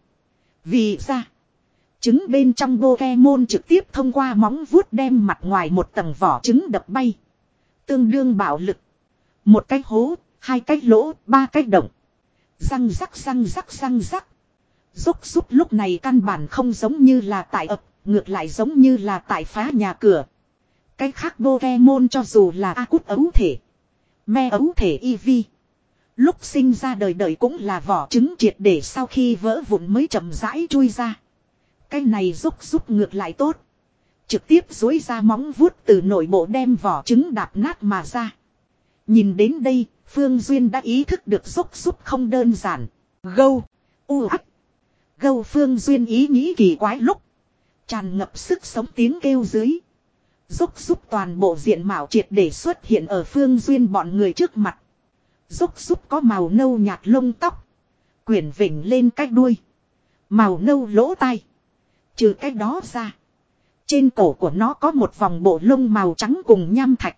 vì ra, trứng bên trong Pokemon trực tiếp thông qua móng vuốt đem mặt ngoài một tầng vỏ trứng đập bay. Tương đương bạo lực. Một cái hố, hai cái lỗ, ba cái động. Răng rắc răng rắc răng rắc. Dốc giúp lúc này căn bản không giống như là tại ập, ngược lại giống như là tại phá nhà cửa. Cái khác Pokemon cho dù là A cút ấu thể, me ấu thể Eevee, lúc sinh ra đời đời cũng là vỏ trứng triệt để sau khi vỡ vụn mới chậm rãi chui ra. Cái này giúp giúp ngược lại tốt. Trực tiếp duỗi ra móng vuốt từ nội bộ đem vỏ trứng đạp nát mà ra. Nhìn đến đây, Phương Duyên đã ý thức được giúp giúp không đơn giản. Gâu, u ắc. Gâu Phương Duyên ý nghĩ kỳ quái lúc. Tràn ngập sức sống tiếng kêu dưới. Giúp giúp toàn bộ diện mạo triệt để xuất hiện ở Phương Duyên bọn người trước mặt. Giúp giúp có màu nâu nhạt lông tóc. Quyển vỉnh lên cái đuôi. Màu nâu lỗ tai. Trừ cái đó ra. Trên cổ của nó có một vòng bộ lông màu trắng cùng nham thạch.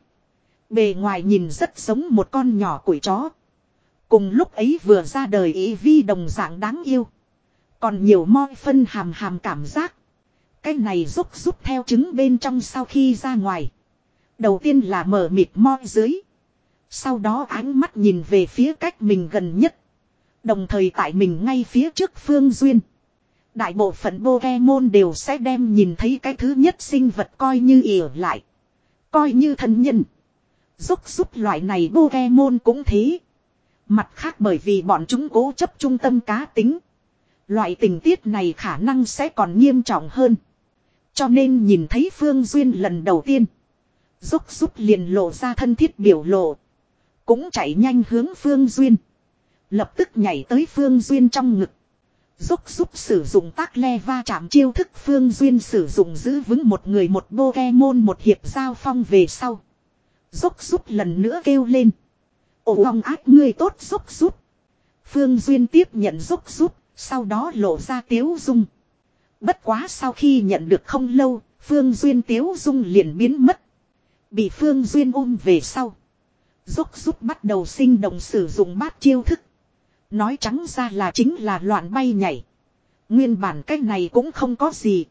Bề ngoài nhìn rất giống một con nhỏ củi chó. Cùng lúc ấy vừa ra đời Eevee đồng dạng đáng yêu. Còn nhiều moi phân hàm hàm cảm giác. Cái này giúp giúp theo trứng bên trong sau khi ra ngoài. Đầu tiên là mở mịt moi dưới. Sau đó ánh mắt nhìn về phía cách mình gần nhất. Đồng thời tại mình ngay phía trước Phương Duyên. Đại bộ phận Pokemon đều sẽ đem nhìn thấy cái thứ nhất sinh vật coi như ỉa lại. Coi như thân nhân. Giúp giúp loại này Pokemon cũng thế. Mặt khác bởi vì bọn chúng cố chấp trung tâm cá tính. Loại tình tiết này khả năng sẽ còn nghiêm trọng hơn. Cho nên nhìn thấy Phương Duyên lần đầu tiên. Giúp giúp liền lộ ra thân thiết biểu lộ. Cũng chạy nhanh hướng Phương Duyên. Lập tức nhảy tới Phương Duyên trong ngực. Giúp giúp sử dụng tác le va chạm chiêu thức Phương Duyên sử dụng giữ vững một người một Pokemon một hiệp giao phong về sau. Giúp giúp lần nữa kêu lên. Ồ ong ác ngươi tốt giúp giúp. Phương Duyên tiếp nhận giúp giúp, sau đó lộ ra tiếu dung. Bất quá sau khi nhận được không lâu, Phương Duyên tiếu dung liền biến mất. Bị Phương Duyên ôm về sau. Giúp giúp bắt đầu sinh động sử dụng bát chiêu thức. Nói trắng ra là chính là loạn bay nhảy. Nguyên bản cách này cũng không có gì.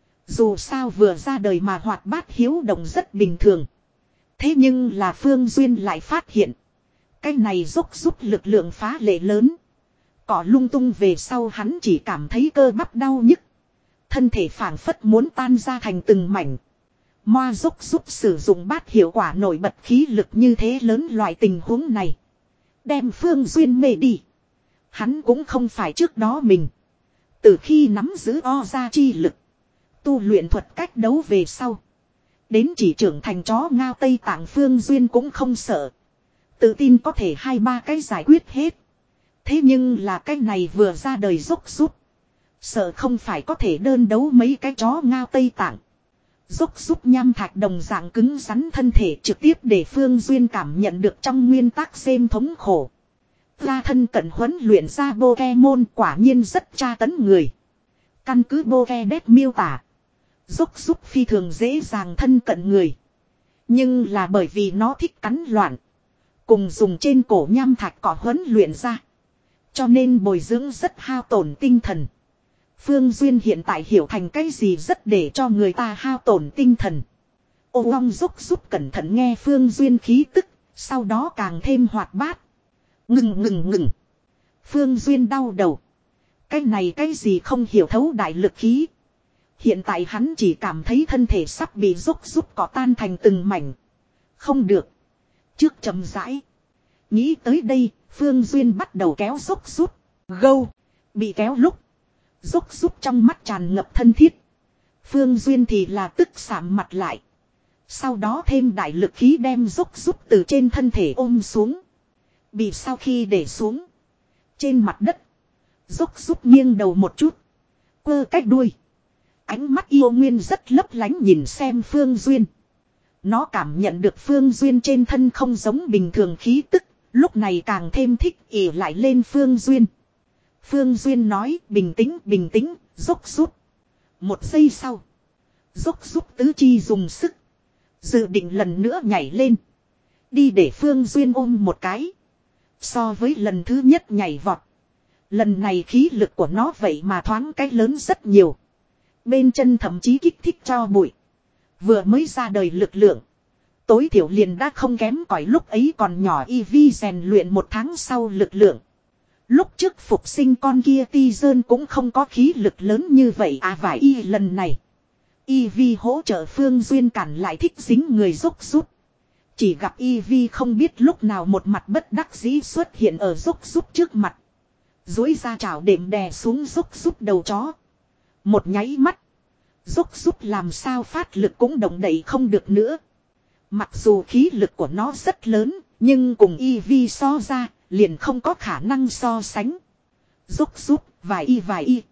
Dù sao vừa ra đời mà hoạt bát hiếu động rất bình thường. Thế nhưng là Phương Duyên lại phát hiện. Cái này giúp giúp lực lượng phá lệ lớn. Cỏ lung tung về sau hắn chỉ cảm thấy cơ bắp đau nhức. Thân thể phảng phất muốn tan ra thành từng mảnh. Moa giúp giúp sử dụng bát hiệu quả nổi bật khí lực như thế lớn loại tình huống này. Đem Phương Duyên mê đi. Hắn cũng không phải trước đó mình. Từ khi nắm giữ o ra chi lực. Tu luyện thuật cách đấu về sau. Đến chỉ trưởng thành chó ngao Tây Tạng Phương Duyên cũng không sợ. Tự tin có thể hai ba cái giải quyết hết. Thế nhưng là cái này vừa ra đời giúp giúp. Sợ không phải có thể đơn đấu mấy cái chó ngao Tây Tạng. Giúp giúp nham thạch đồng dạng cứng rắn thân thể trực tiếp để Phương Duyên cảm nhận được trong nguyên tắc xem thống khổ. Ra thân cận huấn luyện ra Pokemon quả nhiên rất tra tấn người. Căn cứ Pokédex miêu tả. Giúp giúp phi thường dễ dàng thân cận người. Nhưng là bởi vì nó thích cắn loạn. Cùng dùng trên cổ nham thạch cỏ huấn luyện ra. Cho nên bồi dưỡng rất hao tổn tinh thần. Phương Duyên hiện tại hiểu thành cái gì rất để cho người ta hao tổn tinh thần. Ô long giúp giúp cẩn thận nghe Phương Duyên khí tức. Sau đó càng thêm hoạt bát. Ngừng ngừng ngừng. Phương Duyên đau đầu. Cái này cái gì không hiểu thấu đại lực khí. Hiện tại hắn chỉ cảm thấy thân thể sắp bị giúp giúp cỏ tan thành từng mảnh. Không được. Trước chậm rãi. Nghĩ tới đây, Phương Duyên bắt đầu kéo giúp giúp. Gâu. Bị kéo lúc. Giúp giúp trong mắt tràn ngập thân thiết. Phương Duyên thì là tức sạm mặt lại. Sau đó thêm đại lực khí đem giúp giúp từ trên thân thể ôm xuống. Bị sau khi để xuống. Trên mặt đất. Giúp giúp nghiêng đầu một chút. Quơ cách đuôi. Ánh mắt yêu nguyên rất lấp lánh nhìn xem Phương Duyên. Nó cảm nhận được Phương Duyên trên thân không giống bình thường khí tức. Lúc này càng thêm thích ỉ lại lên Phương Duyên. Phương Duyên nói bình tĩnh bình tĩnh, giúp giúp. Một giây sau. Giúp giúp tứ chi dùng sức. Dự định lần nữa nhảy lên. Đi để Phương Duyên ôm một cái. So với lần thứ nhất nhảy vọt. Lần này khí lực của nó vậy mà thoáng cái lớn rất nhiều. Bên chân thậm chí kích thích cho bụi. Vừa mới ra đời lực lượng. Tối thiểu liền đã không kém cỏi lúc ấy còn nhỏ Eevee rèn luyện một tháng sau lực lượng. Lúc trước phục sinh con kia ti dơn cũng không có khí lực lớn như vậy à vải y lần này. Eevee hỗ trợ Phương Duyên cản lại thích dính người dốc rút. Chỉ gặp Eevee không biết lúc nào một mặt bất đắc dĩ xuất hiện ở dốc rút trước mặt. Dối ra chảo đệm đè xuống dốc rút đầu chó. Một nháy mắt. Dốc rút làm sao phát lực cũng động đậy không được nữa. Mặc dù khí lực của nó rất lớn, nhưng cùng Eevee so ra, liền không có khả năng so sánh. Dốc rút, vài y vài y.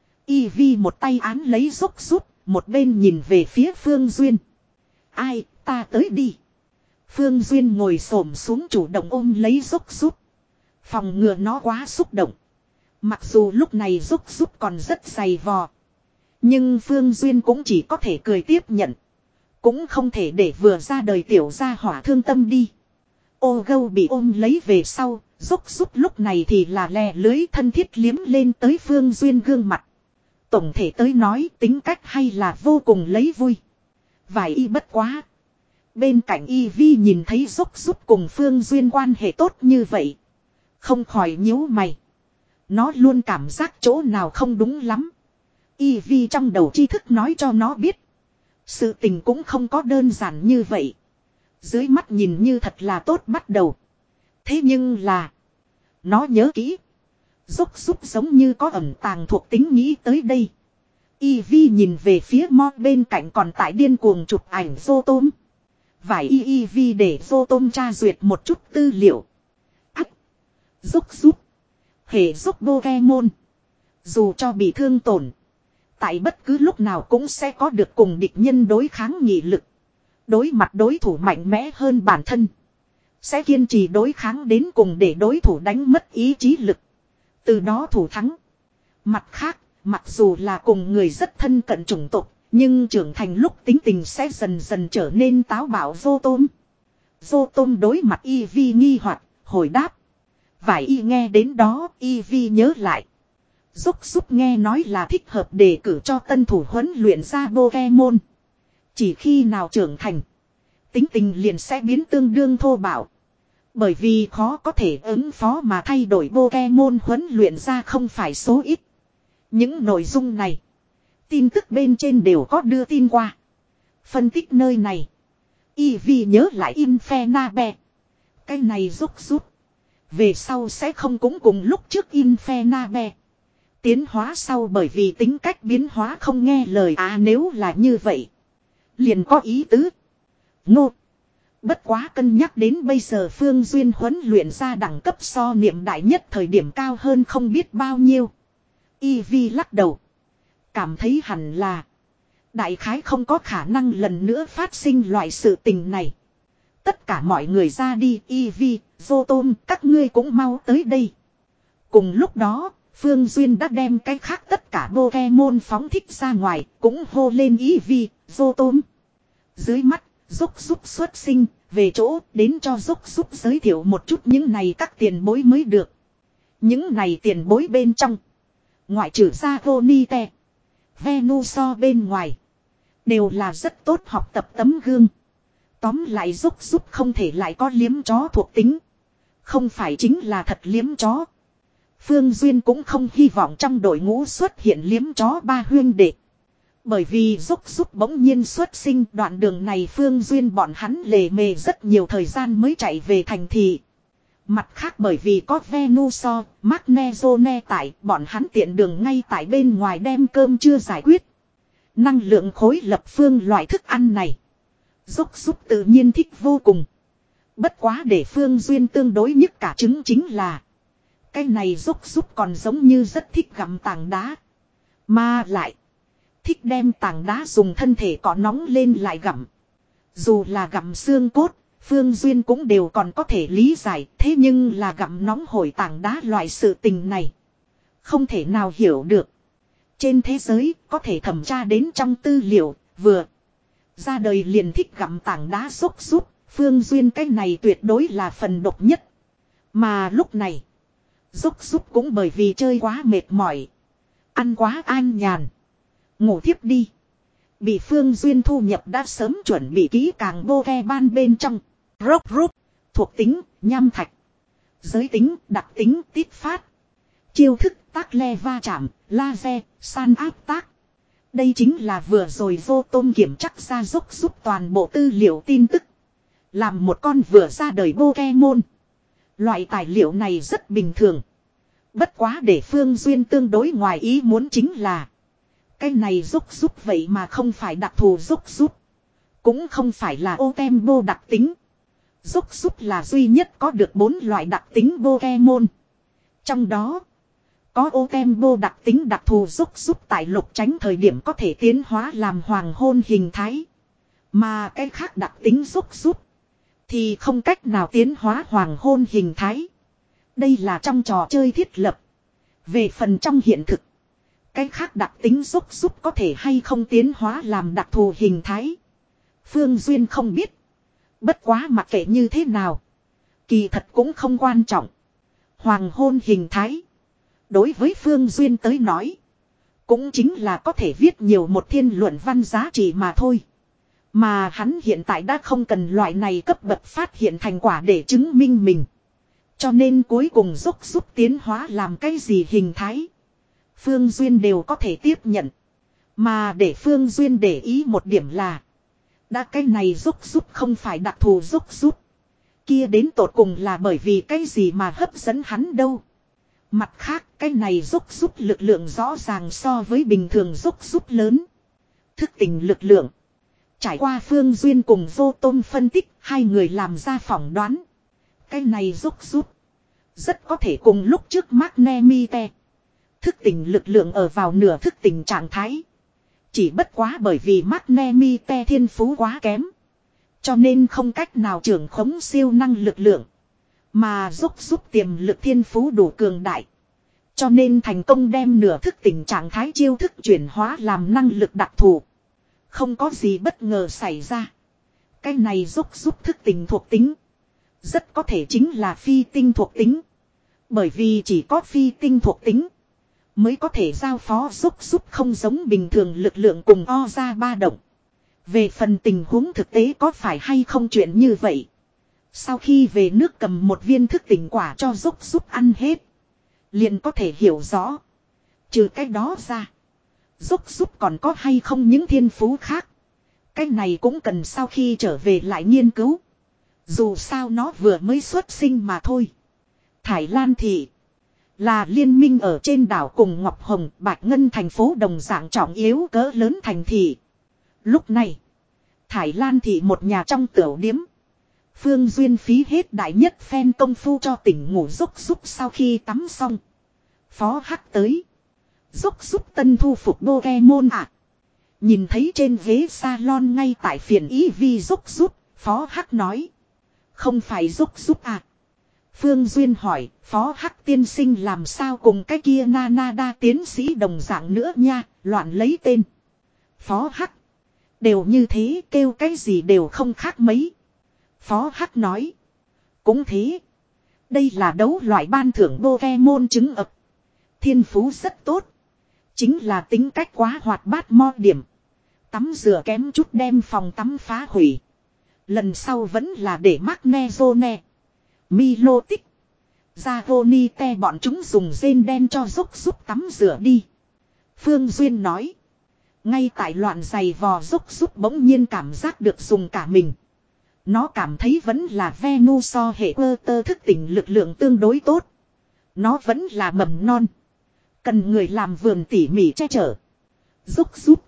Eevee một tay án lấy dốc rút, một bên nhìn về phía Phương Duyên. Ai, ta tới đi. Phương Duyên ngồi xổm xuống chủ động ôm lấy dốc rút. Phòng ngừa nó quá xúc động. Mặc dù lúc này dốc rút còn rất dày vò. Nhưng Phương Duyên cũng chỉ có thể cười tiếp nhận. Cũng không thể để vừa ra đời tiểu gia hỏa thương tâm đi. Ô gâu bị ôm lấy về sau, dốc rút lúc này thì là lè lưới thân thiết liếm lên tới Phương Duyên gương mặt. Tổng thể tới nói tính cách hay là vô cùng lấy vui. Vài y bất quá. Bên cạnh Eevee nhìn thấy dốc rút cùng Phương Duyên quan hệ tốt như vậy. Không khỏi nhíu mày. Nó luôn cảm giác chỗ nào không đúng lắm. Eevee trong đầu tri thức nói cho nó biết. Sự tình cũng không có đơn giản như vậy. Dưới mắt nhìn như thật là tốt bắt đầu. Thế nhưng là. Nó nhớ kỹ. Dốc rút giống như có ẩn tàng thuộc tính nghĩ tới đây. Eevee nhìn về phía Mo bên cạnh còn tại điên cuồng chụp ảnh Rotom. Vài y Eevee để Rotom tra duyệt một chút tư liệu. Ách. Dốc rút. Hệ dốc Pokemon. Dù cho bị thương tổn. Tại bất cứ lúc nào cũng sẽ có được cùng địch nhân đối kháng nghị lực. Đối mặt đối thủ mạnh mẽ hơn bản thân. Sẽ kiên trì đối kháng đến cùng để đối thủ đánh mất ý chí lực. Từ đó thủ thắng. Mặt khác, mặc dù là cùng người rất thân cận chủng tộc, nhưng trưởng thành lúc tính tình sẽ dần dần trở nên táo bạo Rotom. Rotom đối mặt Eevee nghi hoặc hồi đáp. Vài y nghe đến đó, Eevee nhớ lại. Dốc rút nghe nói là thích hợp đề cử cho tân thủ huấn luyện ra Pokemon. Chỉ khi nào trưởng thành, tính tình liền sẽ biến tương đương thô bạo. Bởi vì khó có thể ứng phó mà thay đổi Pokemon huấn luyện ra không phải số ít. Những nội dung này, tin tức bên trên đều có đưa tin qua. Phân tích nơi này, Eevee nhớ lại Infernape. Cái này dốc rút. Về sau sẽ không cũng cùng lúc trước Infernape. Tiến hóa sau bởi vì tính cách biến hóa không nghe lời à nếu là như vậy. Liền có ý tứ. Ngô. Bất quá cân nhắc đến bây giờ Phương Duyên huấn luyện ra đẳng cấp so niệm đại nhất thời điểm cao hơn không biết bao nhiêu. Eevee lắc đầu. Cảm thấy hẳn là. Đại khái không có khả năng lần nữa phát sinh loại sự tình này. Tất cả mọi người ra đi Eevee, Rotom các ngươi cũng mau tới đây. Cùng lúc đó. Phương Duyên đã đem cái khác tất cả Pokemon phóng thích ra ngoài, cũng hô lên Eevee, Rotom. Dưới mắt, dốc giúp xuất sinh, về chỗ đến cho dốc giúp giới thiệu một chút những này các tiền bối mới được. Những này tiền bối bên trong, ngoại trừ ra Vonite, Venusaur bên ngoài, đều là rất tốt học tập tấm gương. Tóm lại dốc giúp không thể lại có liếm chó thuộc tính. Không phải chính là thật liếm chó. Phương Duyên cũng không hy vọng trong đội ngũ xuất hiện liếm chó ba huyên đệ. Bởi vì dốc giúp bỗng nhiên xuất sinh đoạn đường này Phương Duyên bọn hắn lề mề rất nhiều thời gian mới chạy về thành thị. Mặt khác bởi vì có Venusaur, Magnezone tại bọn hắn tiện đường ngay tại bên ngoài đem cơm chưa giải quyết. Năng lượng khối lập phương loại thức ăn này. Dốc giúp tự nhiên thích vô cùng. Bất quá để Phương Duyên tương đối nhất cả chứng chính là. Cái này dốc giúp còn giống như rất thích gặm tảng đá. Mà lại. Thích đem tảng đá dùng thân thể cọ nóng lên lại gặm. Dù là gặm xương cốt. Phương Duyên cũng đều còn có thể lý giải. Thế nhưng là gặm nóng hổi tảng đá loại sự tình này. Không thể nào hiểu được. Trên thế giới có thể thẩm tra đến trong tư liệu. Vừa ra đời liền thích gặm tảng đá dốc giúp. Phương Duyên cái này tuyệt đối là phần độc nhất. Mà lúc này. Dốc giúp cũng bởi vì chơi quá mệt mỏi. Ăn quá an nhàn. Ngủ thiếp đi. Bị Phương Duyên thu nhập đã sớm chuẩn bị kỹ càng bô ke ban bên trong. Rốc rút. Thuộc tính, nham thạch. Giới tính, đặc tính, tít phát. Chiêu thức, tác le va chạm, laser, san áp tác. Đây chính là vừa rồi vô tôm kiểm chắc ra dốc giúp toàn bộ tư liệu tin tức. Làm một con vừa ra đời Pokemon. Loại tài liệu này rất bình thường. Bất quá để Phương Duyên tương đối ngoài ý muốn chính là. Cái này dốc giúp vậy mà không phải đặc thù dốc giúp. Cũng không phải là Otembo đặc tính. Dốc giúp là duy nhất có được bốn loại đặc tính Pokemon. Trong đó. Có Otembo đặc tính đặc thù dốc giúp tại lục tránh thời điểm có thể tiến hóa làm hoàng hôn hình thái. Mà cái khác đặc tính dốc giúp. Thì không cách nào tiến hóa hoàng hôn hình thái. Đây là trong trò chơi thiết lập. Về phần trong hiện thực. Cái khác đặc tính dốc giúp có thể hay không tiến hóa làm đặc thù hình thái. Phương Duyên không biết. Bất quá mặc kệ như thế nào. Kỳ thật cũng không quan trọng. Hoàng hôn hình thái. Đối với Phương Duyên tới nói. Cũng chính là có thể viết nhiều một thiên luận văn giá trị mà thôi. Mà hắn hiện tại đã không cần loại này cấp bậc phát hiện thành quả để chứng minh mình. Cho nên cuối cùng dốc giúp tiến hóa làm cái gì hình thái. Phương Duyên đều có thể tiếp nhận. Mà để Phương Duyên để ý một điểm là. Đã cái này dốc giúp không phải đặc thù dốc giúp. Kia đến tột cùng là bởi vì cái gì mà hấp dẫn hắn đâu. Mặt khác cái này dốc giúp lực lượng rõ ràng so với bình thường dốc giúp lớn. Thức tỉnh lực lượng. Trải qua Phương Duyên cùng Vô Tôm phân tích, hai người làm ra phỏng đoán. Cái này dốc giúp. Rất có thể cùng lúc trước Magnemite. Thức tỉnh lực lượng ở vào nửa thức tỉnh trạng thái. Chỉ bất quá bởi vì Magnemite thiên phú quá kém. Cho nên không cách nào trưởng khống siêu năng lực lượng. Mà dốc giúp tiềm lực thiên phú đủ cường đại. Cho nên thành công đem nửa thức tỉnh trạng thái chiêu thức chuyển hóa làm năng lực đặc thù. Không có gì bất ngờ xảy ra. Cái này dốc giúp thức tỉnh thuộc tính. Rất có thể chính là phi tinh thuộc tính. Bởi vì chỉ có phi tinh thuộc tính. Mới có thể giao phó dốc giúp không giống bình thường lực lượng cùng o ra ba động. Về phần tình huống thực tế có phải hay không chuyện như vậy. Sau khi về nước cầm một viên thức tỉnh quả cho dốc giúp ăn hết. Liền có thể hiểu rõ. Trừ cái đó ra. Dốc giúp còn có hay không những thiên phú khác. Cái này cũng cần sau khi trở về lại nghiên cứu. Dù sao nó vừa mới xuất sinh mà thôi. Thải Lan Thị. Là liên minh ở trên đảo cùng Ngọc Hồng, Bạch Ngân thành phố đồng dạng trọng yếu cỡ lớn thành thị. Lúc này. Thải Lan Thị một nhà trong tửu điếm. Phương Duyên phí hết đại nhất phen công phu cho tỉnh ngủ dốc giúp sau khi tắm xong. Phó Hắc tới. Dốc giúp tân thu phục Pokemon ạ. À. Nhìn thấy trên ghế salon ngay tại phiền ý vi dốc giúp, Phó Hắc nói. Không phải dốc giúp à. Phương Duyên hỏi, Phó Hắc tiên sinh làm sao cùng cái kia Nanada tiến sĩ đồng dạng nữa nha, loạn lấy tên. Phó Hắc. Đều như thế, kêu cái gì đều không khác mấy. Phó Hắc nói. Cũng thế. Đây là đấu loại ban thưởng Pokemon chứng ập. Thiên phú rất tốt. Chính là tính cách quá hoạt bát mo điểm. Tắm rửa kém chút đem phòng tắm phá hủy. Lần sau vẫn là để Magnezone, Milotic, Zagonite bọn chúng dùng rên đen cho dốc giúp tắm rửa đi. Phương Duyên nói. Ngay tại loạn giày vò dốc giúp bỗng nhiên cảm giác được dùng cả mình. Nó cảm thấy vẫn là Venus so hệ ơ tơ thức tỉnh lực lượng tương đối tốt. Nó vẫn là mầm non. Cần người làm vườn tỉ mỉ che chở. Dốc giúp.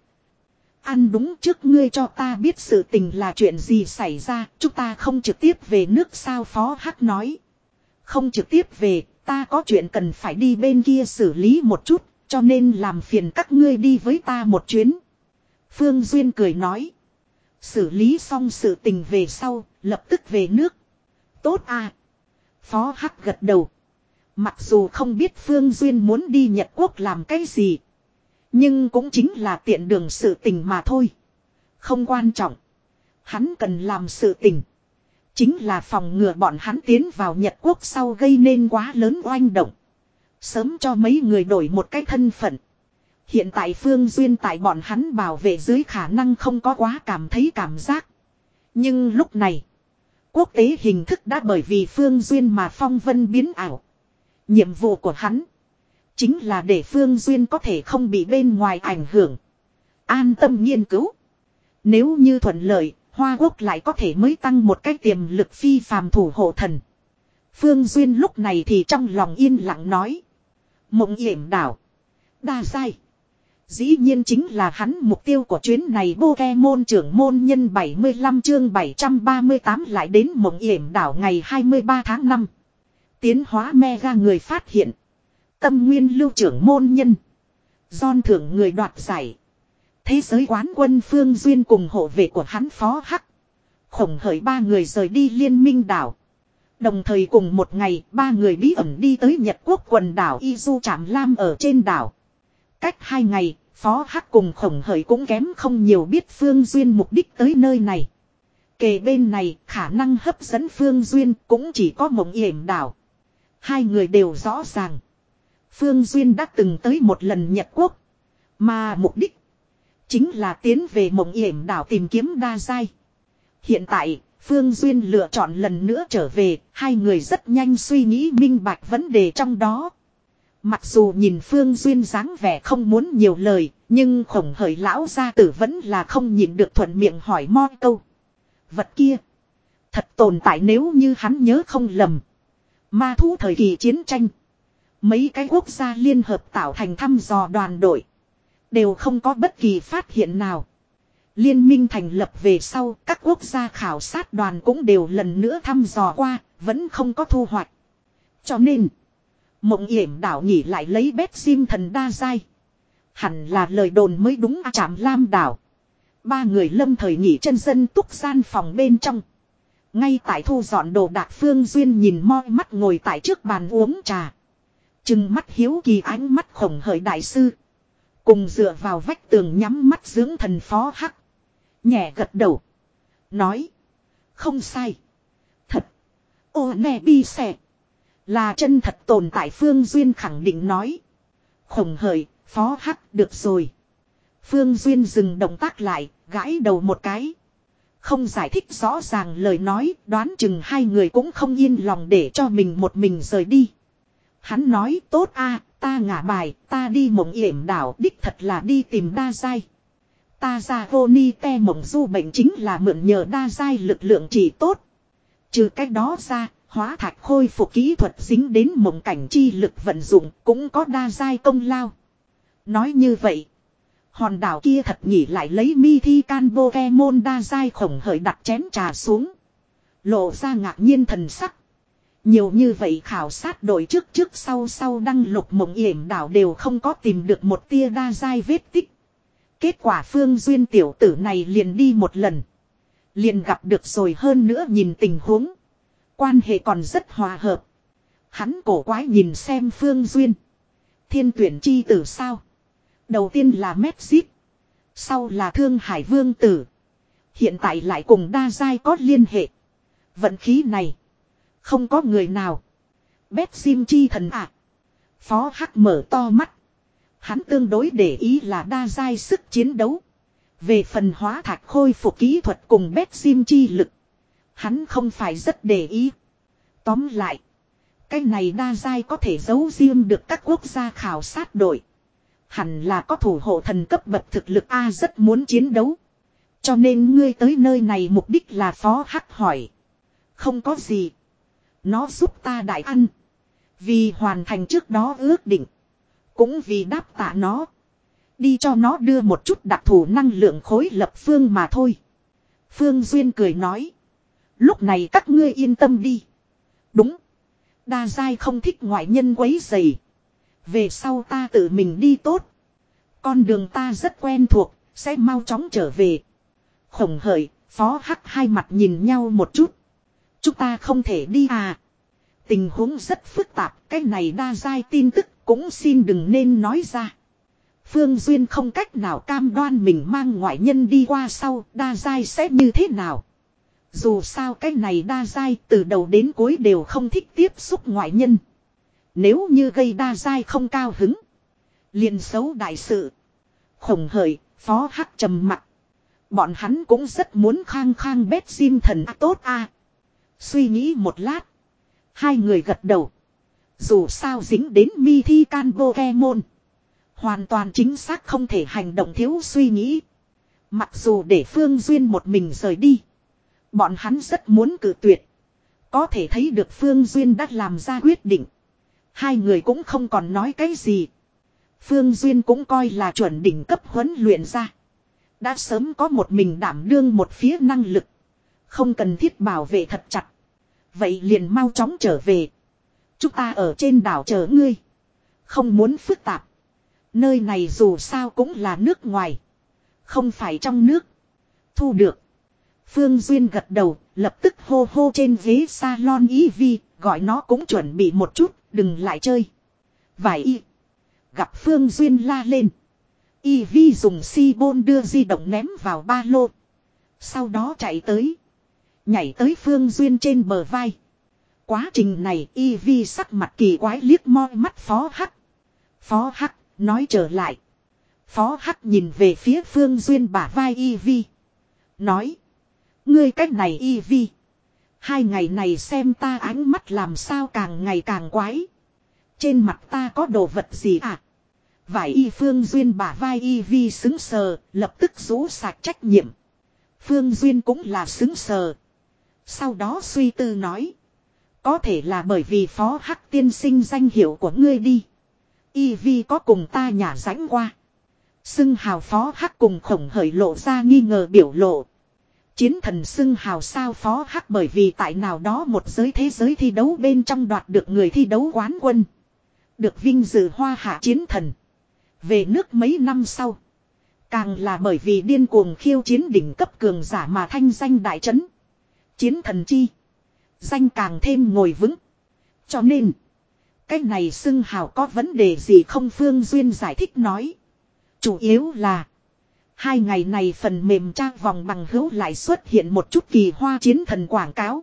Ăn đúng trước ngươi cho ta biết sự tình là chuyện gì xảy ra. Chúng ta không trực tiếp về nước sao Phó Hắc nói. Không trực tiếp về. Ta có chuyện cần phải đi bên kia xử lý một chút. Cho nên làm phiền các ngươi đi với ta một chuyến. Phương Duyên cười nói. Xử lý xong sự tình về sau. Lập tức về nước. Tốt à. Phó Hắc gật đầu. Mặc dù không biết Phương Duyên muốn đi Nhật Quốc làm cái gì. Nhưng cũng chính là tiện đường sự tình mà thôi. Không quan trọng. Hắn cần làm sự tình. Chính là phòng ngừa bọn hắn tiến vào Nhật Quốc sau gây nên quá lớn oanh động. Sớm cho mấy người đổi một cái thân phận. Hiện tại Phương Duyên tại bọn hắn bảo vệ dưới khả năng không có quá cảm thấy cảm giác. Nhưng lúc này. Quốc tế hình thức đã bởi vì Phương Duyên mà phong vân biến ảo. Nhiệm vụ của hắn. Chính là để Phương Duyên có thể không bị bên ngoài ảnh hưởng. An tâm nghiên cứu. Nếu như thuận lợi, Hoa Quốc lại có thể mới tăng một cái tiềm lực phi phàm thủ hộ thần. Phương Duyên lúc này thì trong lòng yên lặng nói. Mộng yểm đảo. Đa giai. Dĩ nhiên chính là hắn mục tiêu của chuyến này. Pokemon trưởng môn nhân bảy mươi lăm chương bảy trăm ba mươi tám lại đến mộng yểm đảo ngày hai mươi ba tháng năm. Tiến hóa mega người phát hiện. Tâm nguyên lưu trưởng môn nhân. Giòn thưởng người đoạt giải. Thế giới quán quân Phương Duyên cùng hộ vệ của hắn Phó Hắc. Khổng hởi ba người rời đi liên minh đảo. Đồng thời cùng một ngày ba người bí ẩn đi tới Nhật Quốc quần đảo Izu Trạm Lam ở trên đảo. Cách hai ngày, Phó Hắc cùng Khổng hởi cũng kém không nhiều biết Phương Duyên mục đích tới nơi này. Kề bên này khả năng hấp dẫn Phương Duyên cũng chỉ có mộng yểm đảo. Hai người đều rõ ràng. Phương Duyên đã từng tới một lần Nhật Quốc. Mà mục đích chính là tiến về mộng yểm đảo tìm kiếm đa giai. Hiện tại, Phương Duyên lựa chọn lần nữa trở về, hai người rất nhanh suy nghĩ minh bạch vấn đề trong đó. Mặc dù nhìn Phương Duyên dáng vẻ không muốn nhiều lời, nhưng Khổng hởi lão gia tử vẫn là không nhịn được thuận miệng hỏi mo câu. Vật kia, thật tồn tại nếu như hắn nhớ không lầm. Ma thú thời kỳ chiến tranh. Mấy cái quốc gia liên hợp tạo thành thăm dò đoàn đội. Đều không có bất kỳ phát hiện nào. Liên minh thành lập về sau, các quốc gia khảo sát đoàn cũng đều lần nữa thăm dò qua, vẫn không có thu hoạch. Cho nên, mộng yểm đảo nhỉ lại lấy bét sim thần đa giai. Hẳn là lời đồn mới đúng à. Trạm Lam đảo. Ba người lâm thời nghỉ chân dân túc gian phòng bên trong. Ngay tại thu dọn đồ đạc Phương Duyên nhìn moi mắt ngồi tại trước bàn uống trà. Trừng mắt hiếu kỳ ánh mắt Khổng hởi đại sư. Cùng dựa vào vách tường nhắm mắt dưỡng thần Phó Hắc. Nhẹ gật đầu. Nói. Không sai. Thật. Ô nè bi xẻ. Là chân thật tồn tại Phương Duyên khẳng định nói. Khổng hởi, Phó Hắc được rồi. Phương Duyên dừng động tác lại, gãi đầu một cái. Không giải thích rõ ràng lời nói, đoán chừng hai người cũng không yên lòng để cho mình một mình rời đi. Hắn nói tốt a, ta ngả bài, ta đi mộng yểm đảo đích thật là đi tìm đa giai. Ta ra vô ni te mộng du bệnh chính là mượn nhờ đa giai lực lượng chỉ tốt. Trừ cách đó ra, hóa thạch khôi phục kỹ thuật dính đến mộng cảnh chi lực vận dụng cũng có đa giai công lao. Nói như vậy, hòn đảo kia thật nhỉ lại lấy mi thi can Pokemon đa giai. Khổng hởi đặt chén trà xuống. Lộ ra ngạc nhiên thần sắc. Nhiều như vậy khảo sát đội trước trước sau sau đăng lục mộng yểm đảo đều không có tìm được một tia đa giai vết tích. Kết quả Phương Duyên tiểu tử này liền đi một lần. Liền gặp được rồi, hơn nữa nhìn tình huống. Quan hệ còn rất hòa hợp. Hắn cổ quái nhìn xem Phương Duyên. Thiên tuyển chi tử sao? Đầu tiên là Mét-Zip. Sau là Thương Hải Vương tử. Hiện tại lại cùng đa giai có liên hệ. Vận khí này. Không có người nào. Bét sim chi thần ạ. À. Phó Hắc mở to mắt. Hắn tương đối để ý là đa giai sức chiến đấu. Về phần hóa thạch khôi phục kỹ thuật cùng bét sim chi lực. Hắn không phải rất để ý. Tóm lại. Cái này đa giai có thể giấu riêng được các quốc gia khảo sát đội. Hẳn là có thủ hộ thần cấp bậc thực lực A, rất muốn chiến đấu. Cho nên ngươi tới nơi này mục đích là Phó Hắc hỏi. Không có gì. Nó giúp ta đại ăn. Vì hoàn thành trước đó ước định. Cũng vì đáp tạ nó. Đi cho nó đưa một chút đặc thù năng lượng khối lập phương mà thôi. Phương Duyên cười nói. Lúc này các ngươi yên tâm đi. Đúng. Đa giai không thích ngoại nhân quấy rầy. Về sau ta tự mình đi tốt. Con đường ta rất quen thuộc. Sẽ mau chóng trở về. Khổng hởi, Phó Hắc hai mặt nhìn nhau một chút. Chúng ta không thể đi à. Tình huống rất phức tạp. Cái này đa giai tin tức cũng xin đừng nên nói ra. Phương Duyên không cách nào cam đoan mình mang ngoại nhân đi qua sau đa giai sẽ như thế nào. Dù sao cái này đa giai từ đầu đến cuối đều không thích tiếp xúc ngoại nhân. Nếu như gây đa giai không cao hứng. Liền xấu đại sự. Khổng hởi, Phó Hắc trầm mặt. Bọn hắn cũng rất muốn khang khang bét sim thần à, tốt a. À. Suy nghĩ một lát. Hai người gật đầu. Dù sao dính đến mi thi can Pokemon. Hoàn toàn chính xác không thể hành động thiếu suy nghĩ. Mặc dù để Phương Duyên một mình rời đi. Bọn hắn rất muốn cự tuyệt. Có thể thấy được Phương Duyên đã làm ra quyết định. Hai người cũng không còn nói cái gì. Phương Duyên cũng coi là chuẩn đỉnh cấp huấn luyện ra. Đã sớm có một mình đảm đương một phía năng lực. Không cần thiết bảo vệ thật chặt. Vậy liền mau chóng trở về. Chúng ta ở trên đảo chờ ngươi. Không muốn phức tạp. Nơi này dù sao cũng là nước ngoài. Không phải trong nước. Thu được. Phương Duyên gật đầu, lập tức hô hô trên ghế salon y vi, gọi nó cũng chuẩn bị một chút, đừng lại chơi. Vài y. Gặp Phương Duyên la lên. Y vi dùng si bôn đưa di động ném vào ba lô. Sau đó chạy tới. Nhảy tới Phương Duyên trên bờ vai. Quá trình này Y Vi sắc mặt kỳ quái liếc moi mắt Phó Hắc. Phó Hắc nói trở lại. Phó Hắc nhìn về phía Phương Duyên bả vai Y Vi. Nói. Ngươi cách này Y Vi. Hai ngày này xem ta ánh mắt làm sao càng ngày càng quái. Trên mặt ta có đồ vật gì à? Vải y Phương Duyên bả vai Y Vi xứng sờ, lập tức rũ sạch trách nhiệm. Phương Duyên cũng là xứng sờ. Sau đó suy tư nói. Có thể là bởi vì Phó Hắc tiên sinh danh hiệu của ngươi đi. Y Vi có cùng ta nhả rãnh qua. Xưng hào Phó Hắc cùng Khổng Hởi lộ ra nghi ngờ biểu lộ. Chiến thần xưng hào sao Phó Hắc bởi vì tại nào đó một giới thế giới thi đấu bên trong đoạt được người thi đấu quán quân. Được vinh dự hoa hạ chiến thần. Về nước mấy năm sau. Càng là bởi vì điên cuồng khiêu chiến đỉnh cấp cường giả mà thanh danh đại trấn. Chiến thần chi. Danh càng thêm ngồi vững. Cho nên. Cái này xưng hào có vấn đề gì không Phương Duyên giải thích nói. Chủ yếu là. Hai ngày này phần mềm trang vòng bằng hữu lại xuất hiện một chút kỳ hoa chiến thần quảng cáo.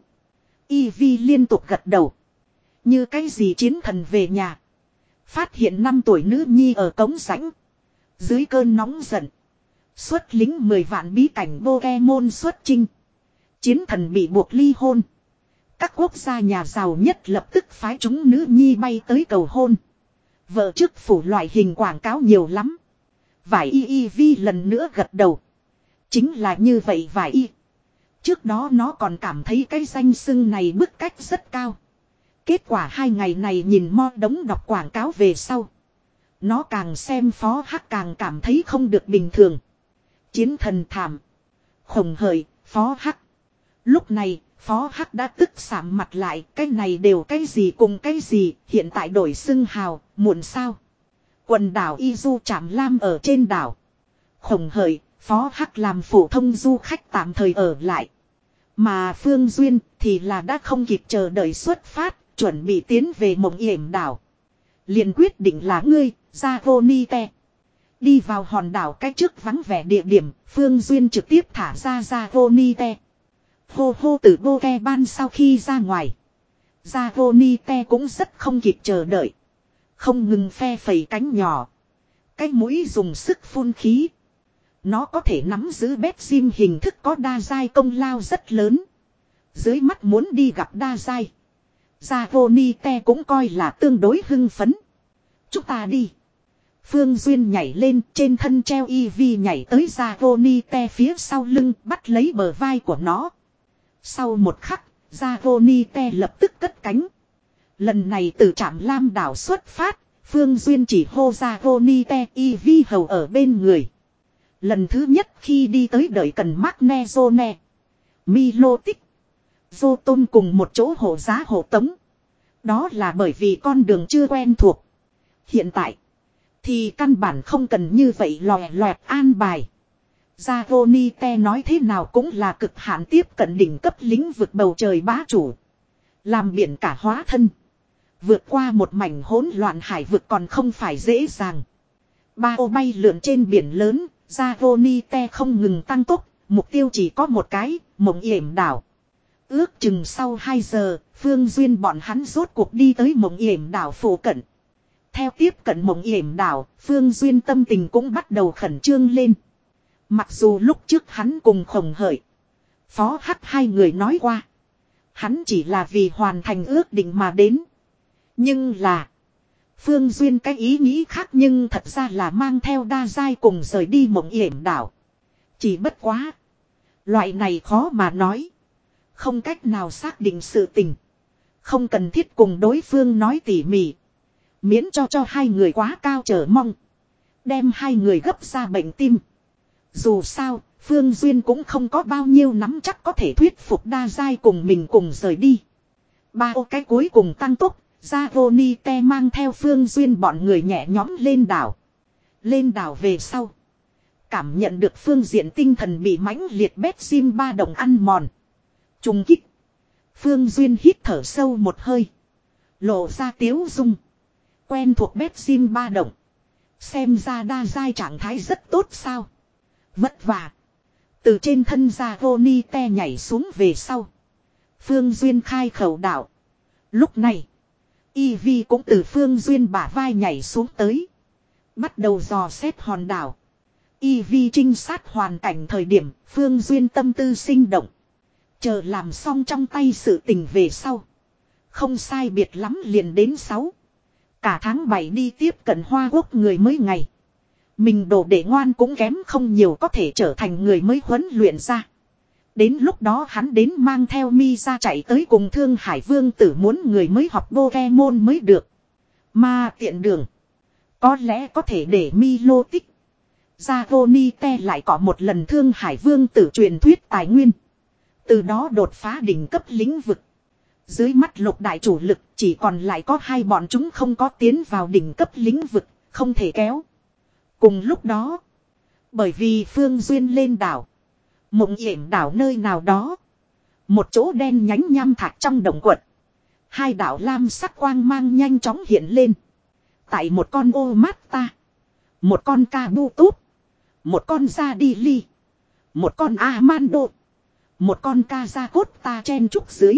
Y Vi liên tục gật đầu. Như cái gì chiến thần về nhà. Phát hiện năm tuổi nữ nhi ở cống rãnh. Dưới cơn nóng giận. Xuất lính mười vạn bí cảnh Pokemon xuất chinh. Chiến thần bị buộc ly hôn. Các quốc gia nhà giàu nhất lập tức phái chúng nữ nhi bay tới cầu hôn. Vợ trước phủ loại hình quảng cáo nhiều lắm. Vải y y vi lần nữa gật đầu. Chính là như vậy vải y. Trước đó nó còn cảm thấy cái danh xưng này bức cách rất cao. Kết quả hai ngày này nhìn mo đống đọc quảng cáo về sau. Nó càng xem Phó Hắc càng cảm thấy không được bình thường. Chiến thần thảm. Khổng Hởi, Phó Hắc. Lúc này, Phó Hắc đã tức sạm mặt lại. Cái này đều cái gì cùng cái gì. Hiện tại đổi xưng hào, muộn sao. Quần đảo Y Du Trạm Lam ở trên đảo. Khổng Hởi, Phó Hắc làm phổ thông du khách tạm thời ở lại. Mà Phương Duyên thì là đã không kịp chờ đợi xuất phát. Chuẩn bị tiến về Mộng Yểm đảo. Liền quyết định là ngươi, Zavonite. Đi vào hòn đảo cách trước vắng vẻ địa điểm, Phương Duyên trực tiếp thả ra Zavonite. Hô hô từ Boke ban sau khi ra ngoài. Zavonite cũng rất không kịp chờ đợi. Không ngừng phe phẩy cánh nhỏ. Cái mũi dùng sức phun khí. Nó có thể nắm giữ bét sim hình thức có đa giai công lao rất lớn. Dưới mắt muốn đi gặp đa giai. Zavonite cũng coi là tương đối hưng phấn. Chúng ta đi. Phương Duyên nhảy lên trên thân treo Y Vi nhảy tới Zavonite phía sau lưng bắt lấy bờ vai của nó. Sau một khắc, Zavonite lập tức cất cánh. Lần này từ trạm Lam đảo xuất phát, Phương Duyên chỉ hô Zavonite Y Vi hầu ở bên người. Lần thứ nhất khi đi tới đợi cần Magnezone, Milotic, Zotom cùng một chỗ hộ giá hộ tống. Đó là bởi vì con đường chưa quen thuộc. Hiện tại thì căn bản không cần như vậy lòe loẹt an bài. Zavonite nói thế nào cũng là cực hạn tiếp cận đỉnh cấp lĩnh vực bầu trời bá chủ. Làm biển cả hóa thân. Vượt qua một mảnh hỗn loạn hải vực còn không phải dễ dàng. Ba ô bay lượn trên biển lớn, Zavonite không ngừng tăng tốc, mục tiêu chỉ có một cái, Mộng Yểm đảo. Ước chừng sau hai giờ, Phương Duyên bọn hắn rốt cuộc đi tới Mộng Yểm đảo phụ cận. Theo tiếp cận Mộng Yểm đảo, Phương Duyên tâm tình cũng bắt đầu khẩn trương lên. Mặc dù lúc trước hắn cùng Khổng Hởi, Phó Hắc hai người nói qua. Hắn chỉ là vì hoàn thành ước định mà đến. Nhưng là, Phương Duyên cái ý nghĩ khác nhưng thật ra là mang theo đa giai cùng rời đi Mộng Yểm đảo. Chỉ bất quá. Loại này khó mà nói. Không cách nào xác định sự tình. Không cần thiết cùng đối phương nói tỉ mỉ. Miễn cho cho hai người quá cao chờ mong. Đem hai người gấp ra bệnh tim. Dù sao, Phương Duyên cũng không có bao nhiêu nắm chắc có thể thuyết phục đa giai cùng mình cùng rời đi. Ba ô cái cuối cùng tăng tốc, Zavonite mang theo Phương Duyên bọn người nhẹ nhõm lên đảo. Lên đảo về sau. Cảm nhận được phương diện tinh thần bị mãnh liệt bét sim ba đồng ăn mòn. Trùng kích. Phương Duyên hít thở sâu một hơi. Lộ ra tiếu dung. Quen thuộc bét sim ba động. Xem ra đa giai trạng thái rất tốt sao. Vất vả. Từ trên thân ra Voni te nhảy xuống về sau. Phương Duyên khai khẩu đạo. Lúc này. Y Vi cũng từ Phương Duyên bả vai nhảy xuống tới. Bắt đầu dò xét hòn đảo. Y Vi trinh sát hoàn cảnh thời điểm Phương Duyên tâm tư sinh động. Chờ làm xong trong tay sự tình về sau. Không sai biệt lắm liền đến sáu. Cả tháng bảy đi tiếp cận Hoa Quốc người mới ngày. Mình đồ để ngoan cũng kém không nhiều có thể trở thành người mới huấn luyện ra. Đến lúc đó hắn đến mang theo mi ra chạy tới cùng Thương Hải Vương tử muốn người mới học Pokemon mới được. Mà tiện đường. Có lẽ có thể để mi lô tích. Zavonite lại có một lần Thương Hải Vương tử truyền thuyết tài nguyên. Từ đó đột phá đỉnh cấp lĩnh vực. Dưới mắt lục đại chủ lực chỉ còn lại có hai bọn chúng không có tiến vào đỉnh cấp lĩnh vực, không thể kéo. Cùng lúc đó, bởi vì Phương Duyên lên đảo, Mộng Yểm đảo nơi nào đó, một chỗ đen nhánh nham thạch trong động quật, hai đảo lam sắc quang mang nhanh chóng hiện lên. Tại một con ô mát ta, một con ca bu tút, một con da đi ly, một con Amando, một con ca da cốt ta chen trúc dưới.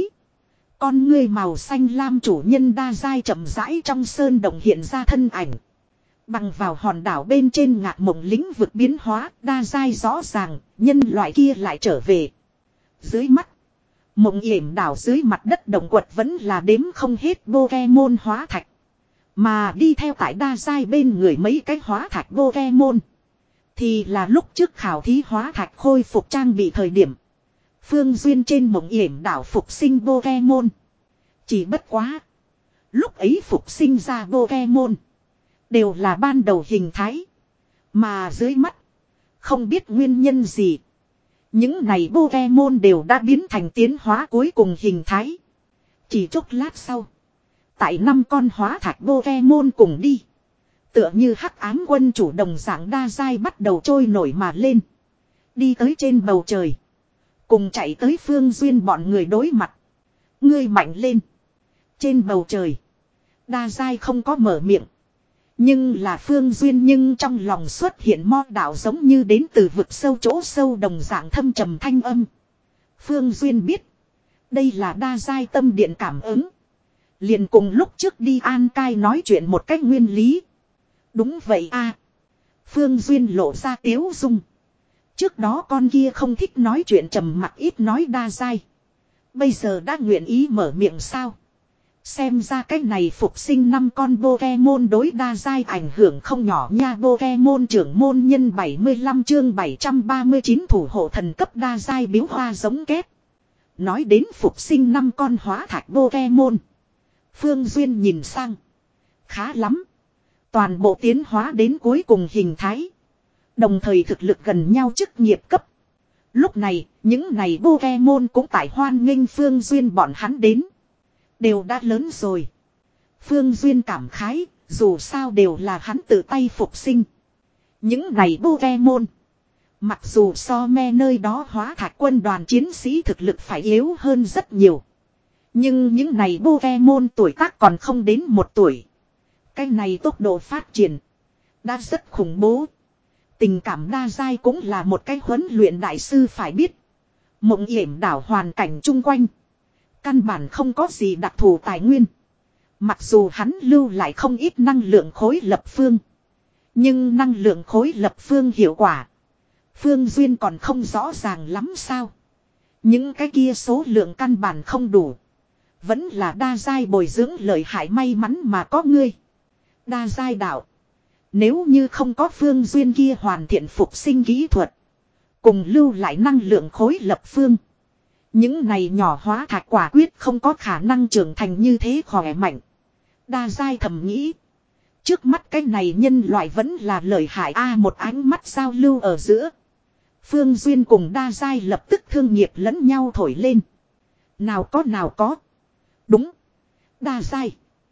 Con ngươi màu xanh lam chủ nhân đa giai chậm rãi trong sơn động hiện ra thân ảnh. Bằng vào hòn đảo bên trên ngạc mộng lĩnh vực biến hóa, đa giai rõ ràng, nhân loại kia lại trở về. Dưới mắt, Mộng Yểm đảo dưới mặt đất động quật vẫn là đếm không hết Pokemon hóa thạch. Mà đi theo tại đa giai bên người mấy cái hóa thạch Pokemon. Thì là lúc trước khảo thí hóa thạch khôi phục trang bị thời điểm. Phương Duyên trên Mộng Yểm đảo phục sinh Pokemon. Chỉ bất quá. Lúc ấy phục sinh ra Pokemon. Đều là ban đầu hình thái. Mà dưới mắt. Không biết nguyên nhân gì. Những này Pokemon đều đã biến thành tiến hóa cuối cùng hình thái. Chỉ chốc lát sau. Tại năm con hóa thạch Pokemon cùng đi. Tựa như hắc ám quân chủ đồng dạng đa giai bắt đầu trôi nổi mà lên. Đi tới trên bầu trời. Cùng chạy tới Phương Duyên bọn người đối mặt. Ngươi mạnh lên. Trên bầu trời. Đa giai không có mở miệng. Nhưng là Phương Duyên nhưng trong lòng xuất hiện mo đạo giống như đến từ vực sâu chỗ sâu đồng dạng thâm trầm thanh âm. Phương Duyên biết. Đây là đa giai tâm điện cảm ứng. Liền cùng lúc trước đi An Cai nói chuyện một cách nguyên lý. Đúng vậy a. Phương Duyên lộ ra tiếu dung. Trước đó con kia không thích nói chuyện trầm mặc ít nói đa giai. Bây giờ đã nguyện ý mở miệng sao. Xem ra cái này phục sinh năm con Pokemon đối đa giai ảnh hưởng không nhỏ nha. Pokemon trưởng môn nhân bảy mươi lăm chương bảy trăm ba mươi chín thủ hộ thần cấp đa giai biếu hoa giống két. Nói đến phục sinh năm con hóa thạch Pokemon. Phương Duyên nhìn sang. Khá lắm. Toàn bộ tiến hóa đến cuối cùng hình thái. Đồng thời thực lực gần nhau chức nghiệp cấp. Lúc này, những này Pokemon cũng tại hoan nghênh Phương Duyên bọn hắn đến. Đều đã lớn rồi. Phương Duyên cảm khái, dù sao đều là hắn tự tay phục sinh. Những này Pokemon. Mặc dù so me nơi đó hóa thạch quân đoàn chiến sĩ thực lực phải yếu hơn rất nhiều. Nhưng những này Pokemon tuổi tác còn không đến một tuổi. Cái này tốc độ phát triển. Đã rất khủng bố. Tình cảm đa giai cũng là một cái huấn luyện đại sư phải biết. Mộng Yểm đảo hoàn cảnh chung quanh. Căn bản không có gì đặc thù tài nguyên. Mặc dù hắn lưu lại không ít năng lượng khối lập phương. Nhưng năng lượng khối lập phương hiệu quả. Phương Duyên còn không rõ ràng lắm sao. Những cái kia số lượng căn bản không đủ. Vẫn là đa giai bồi dưỡng lợi hại may mắn mà có ngươi. Đa giai đạo. Nếu như không có Phương Duyên kia hoàn thiện phục sinh kỹ thuật. Cùng lưu lại năng lượng khối lập phương. Những này nhỏ hóa thạch quả quyết không có khả năng trưởng thành như thế khỏe mạnh. Đa giai thầm nghĩ. Trước mắt cái này nhân loại vẫn là lợi hại a. Một ánh mắt giao lưu ở giữa. Phương Duyên cùng đa giai lập tức thương nghiệp lẫn nhau thổi lên. Nào có nào có. Đúng. Đa giai.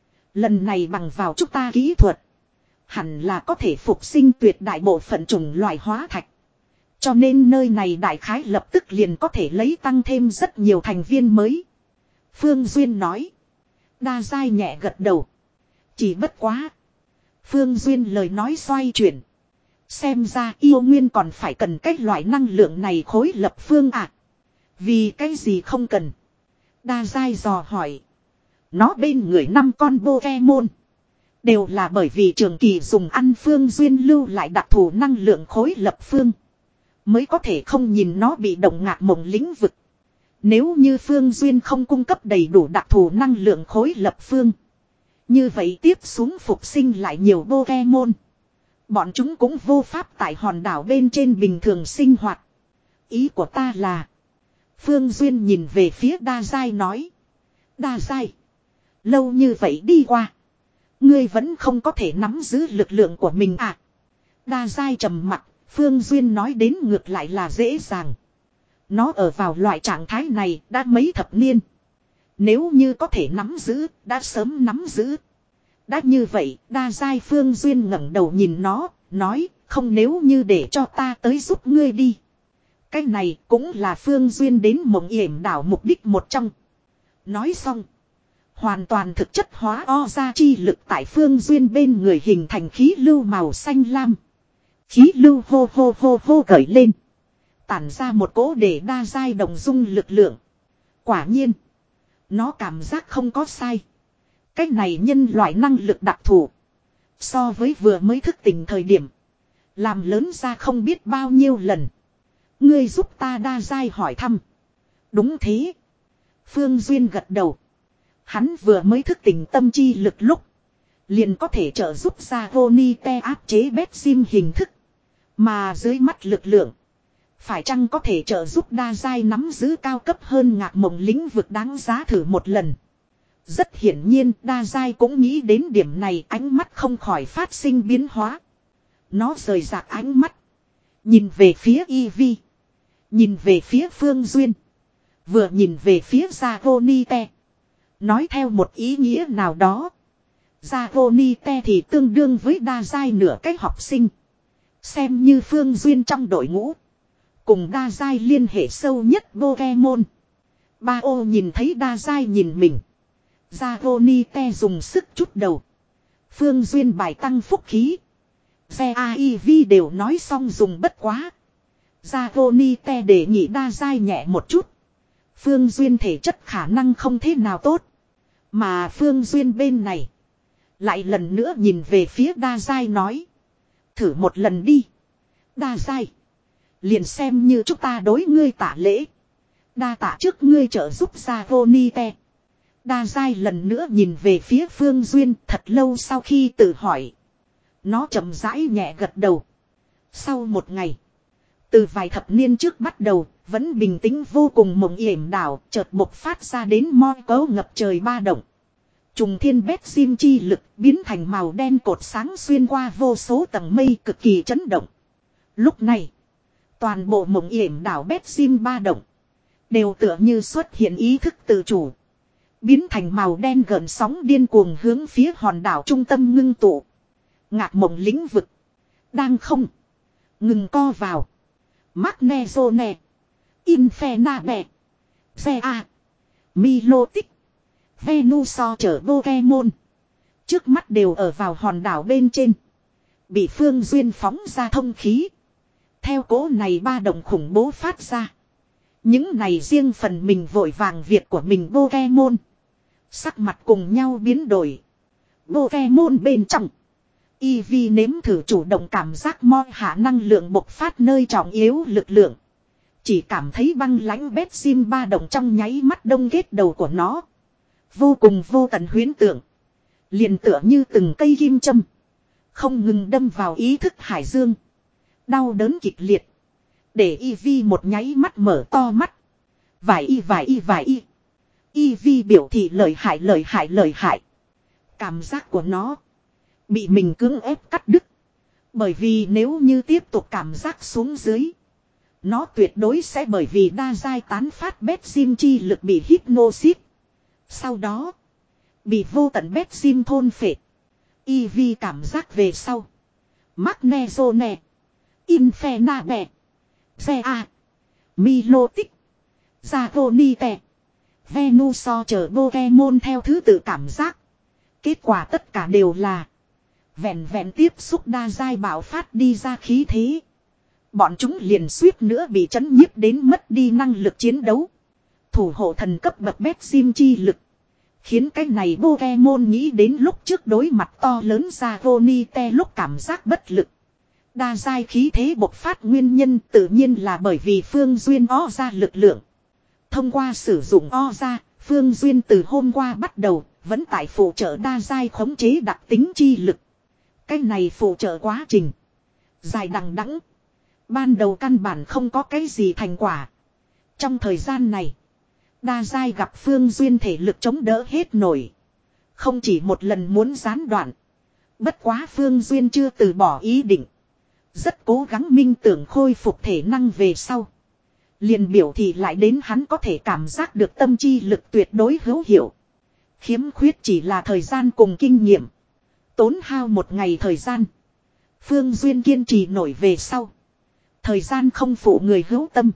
Lần này bằng vào chúng ta kỹ thuật. Hẳn là có thể phục sinh tuyệt đại bộ phận chủng loại hóa thạch. Cho nên nơi này đại khái lập tức liền có thể lấy tăng thêm rất nhiều thành viên mới. Phương Duyên nói. Đa giai nhẹ gật đầu. Chỉ bất quá. Phương Duyên lời nói xoay chuyển. Xem ra yêu nguyên còn phải cần cái loại năng lượng này khối lập phương à. Vì cái gì không cần. Đa giai dò hỏi. Nó bên người năm con Pokemon. Đều là bởi vì trường kỳ dùng ăn Phương Duyên lưu lại đặc thù năng lượng khối lập phương. Mới có thể không nhìn nó bị động ngạc mộng lĩnh vực. Nếu như Phương Duyên không cung cấp đầy đủ đặc thù năng lượng khối lập phương. Như vậy tiếp xuống phục sinh lại nhiều Pokemon. Bọn chúng cũng vô pháp tại hòn đảo bên trên bình thường sinh hoạt. Ý của ta là. Phương Duyên nhìn về phía Đa giai nói. Đa giai. Lâu như vậy đi qua. Ngươi vẫn không có thể nắm giữ lực lượng của mình à. Đa giai trầm mặc. Phương Duyên nói đến ngược lại là dễ dàng. Nó ở vào loại trạng thái này đã mấy thập niên. Nếu như có thể nắm giữ, đã sớm nắm giữ. Đã như vậy, đa giai Phương Duyên ngẩng đầu nhìn nó, nói, không nếu như để cho ta tới giúp ngươi đi. Cái này cũng là Phương Duyên đến Mộng Yểm đảo mục đích một trong. Nói xong. Hoàn toàn thực chất hóa o ra chi lực tại Phương Duyên bên người hình thành khí lưu màu xanh lam. Khí lưu hô hô hô hô gởi lên. Tản ra một cỗ để đa giai đồng dung lực lượng. Quả nhiên. Nó cảm giác không có sai. Cách này nhân loại năng lực đặc thù. So với vừa mới thức tỉnh thời điểm. Làm lớn ra không biết bao nhiêu lần. Ngươi giúp ta đa giai hỏi thăm. Đúng thế. Phương Duyên gật đầu. Hắn vừa mới thức tỉnh tâm chi lực lúc. Liền có thể trợ giúp ra Vonite áp chế bét sim hình thức. Mà dưới mắt lực lượng. Phải chăng có thể trợ giúp đa giai nắm giữ cao cấp hơn ngạc mộng lĩnh vực đáng giá thử một lần. Rất hiển nhiên đa giai cũng nghĩ đến điểm này, ánh mắt không khỏi phát sinh biến hóa. Nó rời rạc ánh mắt. Nhìn về phía Eevee. Nhìn về phía Phương Duyên. Vừa nhìn về phía Zagonite. Nói theo một ý nghĩa nào đó. Zagonite thì tương đương với đa giai nửa cách học sinh. Xem như Phương Duyên trong đội ngũ. Cùng đa giai liên hệ sâu nhất Pokemon. Ba ô nhìn thấy đa giai nhìn mình. Zagonite dùng sức chút đầu. Phương Duyên bài tăng phúc khí. Xe a i vê đều nói xong dùng bất quá. Zagonite đề nghị đa giai nhẹ một chút. Phương Duyên thể chất khả năng không thế nào tốt. Mà Phương Duyên bên này. Lại lần nữa nhìn về phía đa giai nói. Thử một lần đi. Đa giai. Liền xem như chúng ta đối ngươi tạ lễ. Đa tạ trước ngươi trợ giúp Zagonite. Đa giai lần nữa nhìn về phía Phương Duyên thật lâu sau khi tự hỏi. Nó chậm rãi nhẹ gật đầu. Sau một ngày. Từ vài thập niên trước bắt đầu. Vẫn bình tĩnh vô cùng Mộng Yểm đảo. Chợt bộc phát ra đến moi cấu ngập trời ba động. Trùng thiên bét sim chi lực biến thành màu đen cột sáng xuyên qua vô số tầng mây cực kỳ chấn động. Lúc này. Toàn bộ Mộng Yểm đảo bét sim ba động. Đều tựa như xuất hiện ý thức tự chủ. Biến thành màu đen gợn sóng điên cuồng hướng phía hòn đảo trung tâm ngưng tụ. Ngạc mộng lĩnh vực. Đang không. Ngừng co vào. Magnezone. Infernabẹ. Xe A. Milotic. Venusaur chở Pokemon. Trước mắt đều ở vào hòn đảo bên trên. Bị Phương Duyên phóng ra thông khí. Theo cỗ này ba động khủng bố phát ra. Những này riêng phần mình vội vàng việc của mình Pokemon. Sắc mặt cùng nhau biến đổi. Pokemon bên trong. Eevee nếm thử chủ động cảm giác moi hạ năng lượng bộc phát nơi trọng yếu lực lượng. Chỉ cảm thấy băng lãnh bét sim ba động trong nháy mắt đông kết đầu của nó. Vô cùng vô tận huyễn tượng. Liền tựa như từng cây kim châm. Không ngừng đâm vào ý thức hải dương. Đau đớn kịch liệt. Để y vi một nháy mắt mở to mắt. Vài y vài y vài y. Y vi biểu thị lợi hại lợi hại lợi hại. Cảm giác của nó. Bị mình cưỡng ép cắt đứt. Bởi vì nếu như tiếp tục cảm giác xuống dưới. Nó tuyệt đối sẽ bởi vì đa giai tán phát bét sim chi lực bị hypnosis. Sau đó. Bị vô tận bét sim thôn phệ. Y vi cảm giác về sau. Magnezone. Infernabẹ. Xe A. Milotic. Zagonite. Venusaur chờ Pokemon theo thứ tự cảm giác. Kết quả tất cả đều là. Vẹn vẹn tiếp xúc đa giai bạo phát đi ra khí thế. Bọn chúng liền suýt nữa bị chấn nhiếp đến mất đi năng lực chiến đấu. Thủ hộ thần cấp bậc bét sim chi lực. Khiến cái này Pokemon nghĩ đến lúc trước đối mặt to lớn ra Zagonite lúc cảm giác bất lực. Đa giai khí thế bộc phát nguyên nhân tự nhiên là bởi vì Phương Duyên o ra lực lượng. Thông qua sử dụng o ra, Phương Duyên từ hôm qua bắt đầu, vẫn tại phụ trợ đa giai khống chế đặc tính chi lực. Cái này phụ trợ quá trình. Dài đằng đẵng. Ban đầu căn bản không có cái gì thành quả. Trong thời gian này, đa giai gặp Phương Duyên thể lực chống đỡ hết nổi. Không chỉ một lần muốn gián đoạn. Bất quá Phương Duyên chưa từ bỏ ý định. Rất cố gắng minh tưởng khôi phục thể năng về sau. Liền biểu thị lại đến hắn có thể cảm giác được tâm chi lực tuyệt đối hữu hiệu. Khiếm khuyết chỉ là thời gian cùng kinh nghiệm. Tốn hao một ngày thời gian. Phương Duyên kiên trì nổi về sau. Thời gian không phụ người hữu tâm.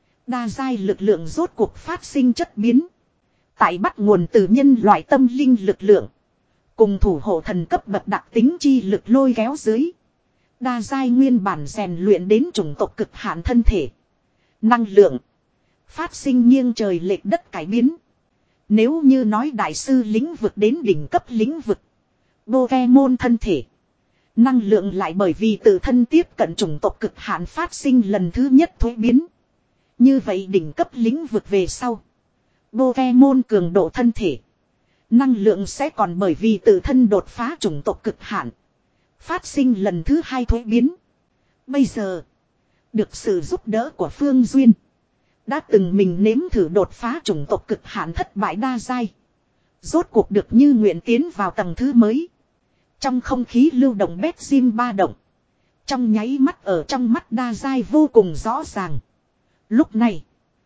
Đa giai lực lượng rốt cuộc phát sinh chất biến. Tại bắt nguồn từ nhân loại tâm linh lực lượng. Cùng thủ hộ thần cấp bậc đặc tính chi lực lôi kéo dưới. Đa giai nguyên bản rèn luyện đến chủng tộc cực hạn thân thể. Năng lượng. Phát sinh nghiêng trời lệch đất cải biến. Nếu như nói đại sư lĩnh vực đến đỉnh cấp lĩnh vực. Pokemon thân thể. Năng lượng lại bởi vì tự thân tiếp cận chủng tộc cực hạn phát sinh lần thứ nhất thuế biến. Như vậy đỉnh cấp lĩnh vực về sau. Pokemon cường độ thân thể. Năng lượng sẽ còn bởi vì tự thân đột phá chủng tộc cực hạn. Phát sinh lần thứ hai thuế biến. Bây giờ. Được sự giúp đỡ của Phương Duyên. Đã từng mình nếm thử đột phá chủng tộc cực hạn thất bại đa giai. Rốt cuộc được như nguyện tiến vào tầng thứ mới. Trong không khí lưu động bét sim ba động. Trong nháy mắt ở trong mắt đa giai vô cùng rõ ràng. Lúc này.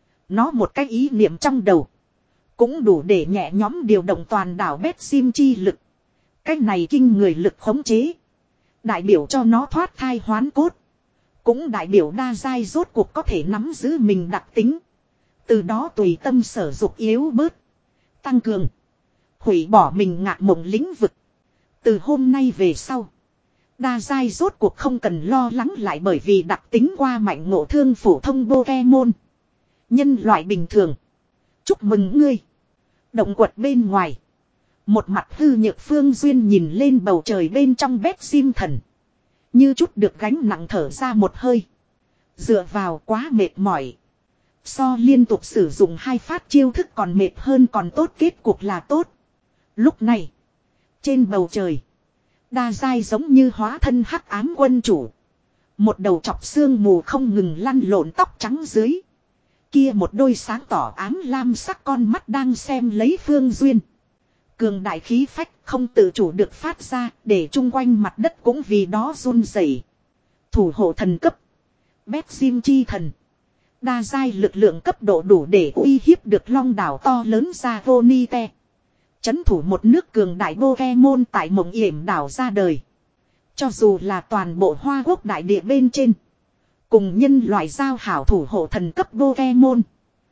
Nó một cái ý niệm trong đầu. Cũng đủ để nhẹ nhóm điều động toàn đảo bét sim chi lực. Cái này kinh người lực khống chế. Đại biểu cho nó thoát thai hoán cốt. Cũng đại biểu đa giai rốt cuộc có thể nắm giữ mình đặc tính. Từ đó tùy tâm sở dục yếu bớt. Tăng cường. Hủy bỏ mình ngạc mộng lĩnh vực. Từ hôm nay về sau. Đa giai rốt cuộc không cần lo lắng lại bởi vì đặc tính qua mạnh ngộ thương phổ thông Pokemon. Nhân loại bình thường. Chúc mừng ngươi. Động quật bên ngoài. Một mặt hư nhược Phương Duyên nhìn lên bầu trời bên trong bét sim thần. Như chút được gánh nặng thở ra một hơi. Dựa vào quá mệt mỏi. So liên tục sử dụng hai phát chiêu thức còn mệt hơn còn tốt kết cục là tốt. Lúc này. Trên bầu trời. Đa giai giống như hóa thân hắc ám quân chủ. Một đầu chọc xương mù không ngừng lăn lộn tóc trắng dưới. Kia một đôi sáng tỏ ám lam sắc con mắt đang xem lấy Phương Duyên. Cường đại khí phách không tự chủ được phát ra để chung quanh mặt đất cũng vì đó run rẩy. Thủ hộ thần cấp. Bét sim chi thần. Đa giai lực lượng cấp độ đủ để uy hiếp được long đảo to lớn ra vô ni te. Chấn thủ một nước cường đại Pokemon tại mộng yểm đảo ra đời. Cho dù là toàn bộ hoa quốc đại địa bên trên. Cùng nhân loại giao hảo thủ hộ thần cấp Pokemon.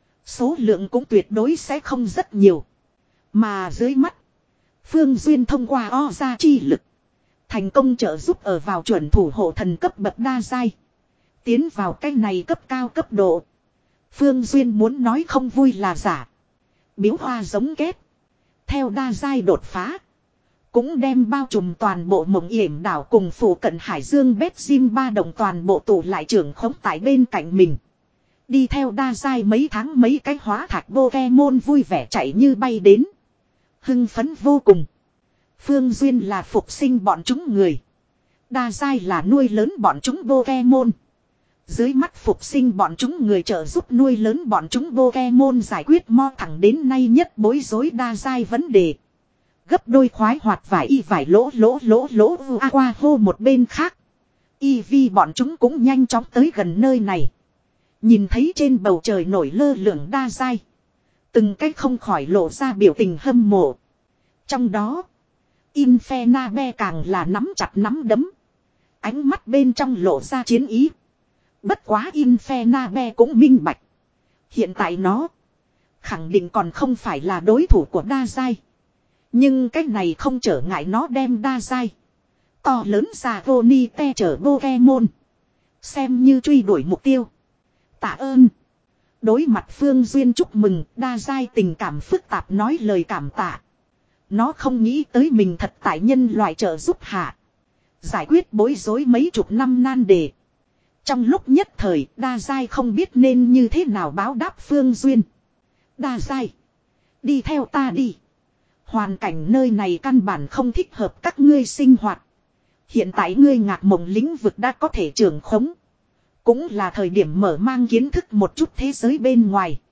Số lượng cũng tuyệt đối sẽ không rất nhiều. Mà dưới mắt. Phương Duyên thông qua o ra chi lực. Thành công trợ giúp ở vào chuẩn thủ hộ thần cấp bậc đa giai. Tiến vào cái này cấp cao cấp độ. Phương Duyên muốn nói không vui là giả. Biếu hoa giống kết. Theo đa giai đột phá. Cũng đem bao trùm toàn bộ mộng yểm đảo cùng phủ cận hải dương bét sim ba đồng toàn bộ tụ lại trưởng khống tại bên cạnh mình. Đi theo đa giai mấy tháng mấy cái hóa thạch Pokemon vui vẻ chạy như bay đến. Hưng phấn vô cùng. Phương Duyên là phục sinh bọn chúng người. Đa giai là nuôi lớn bọn chúng Pokemon. Dưới mắt phục sinh bọn chúng người trợ giúp nuôi lớn bọn chúng Pokemon giải quyết mo thẳng đến nay nhất bối rối đa giai vấn đề. Gấp đôi khoái hoạt vải y vải lỗ lỗ lỗ lỗ a qua hô một bên khác. Y vi bọn chúng cũng nhanh chóng tới gần nơi này. Nhìn thấy trên bầu trời nổi lơ lửng đa giai. Từng cách không khỏi lộ ra biểu tình hâm mộ. Trong đó, Infernabe càng là nắm chặt nắm đấm. Ánh mắt bên trong lộ ra chiến ý. Bất quá Infernabe cũng minh bạch. Hiện tại nó khẳng định còn không phải là đối thủ của đa giai. Nhưng cái này không trở ngại nó đem đa giai to lớn ra vô ni te chở Pokemon. Xem như truy đuổi mục tiêu. Tạ ơn. Đối mặt Phương Duyên chúc mừng, đa giai tình cảm phức tạp nói lời cảm tạ. Nó không nghĩ tới mình thật tại nhân loại trợ giúp hạ. Giải quyết bối rối mấy chục năm nan đề. Trong lúc nhất thời, đa giai không biết nên như thế nào báo đáp Phương Duyên. Đa giai, đi theo ta đi. Hoàn cảnh nơi này căn bản không thích hợp các ngươi sinh hoạt. Hiện tại ngươi ngạc mộng lĩnh vực đã có thể trưởng khống. Cũng là thời điểm mở mang kiến thức một chút thế giới bên ngoài.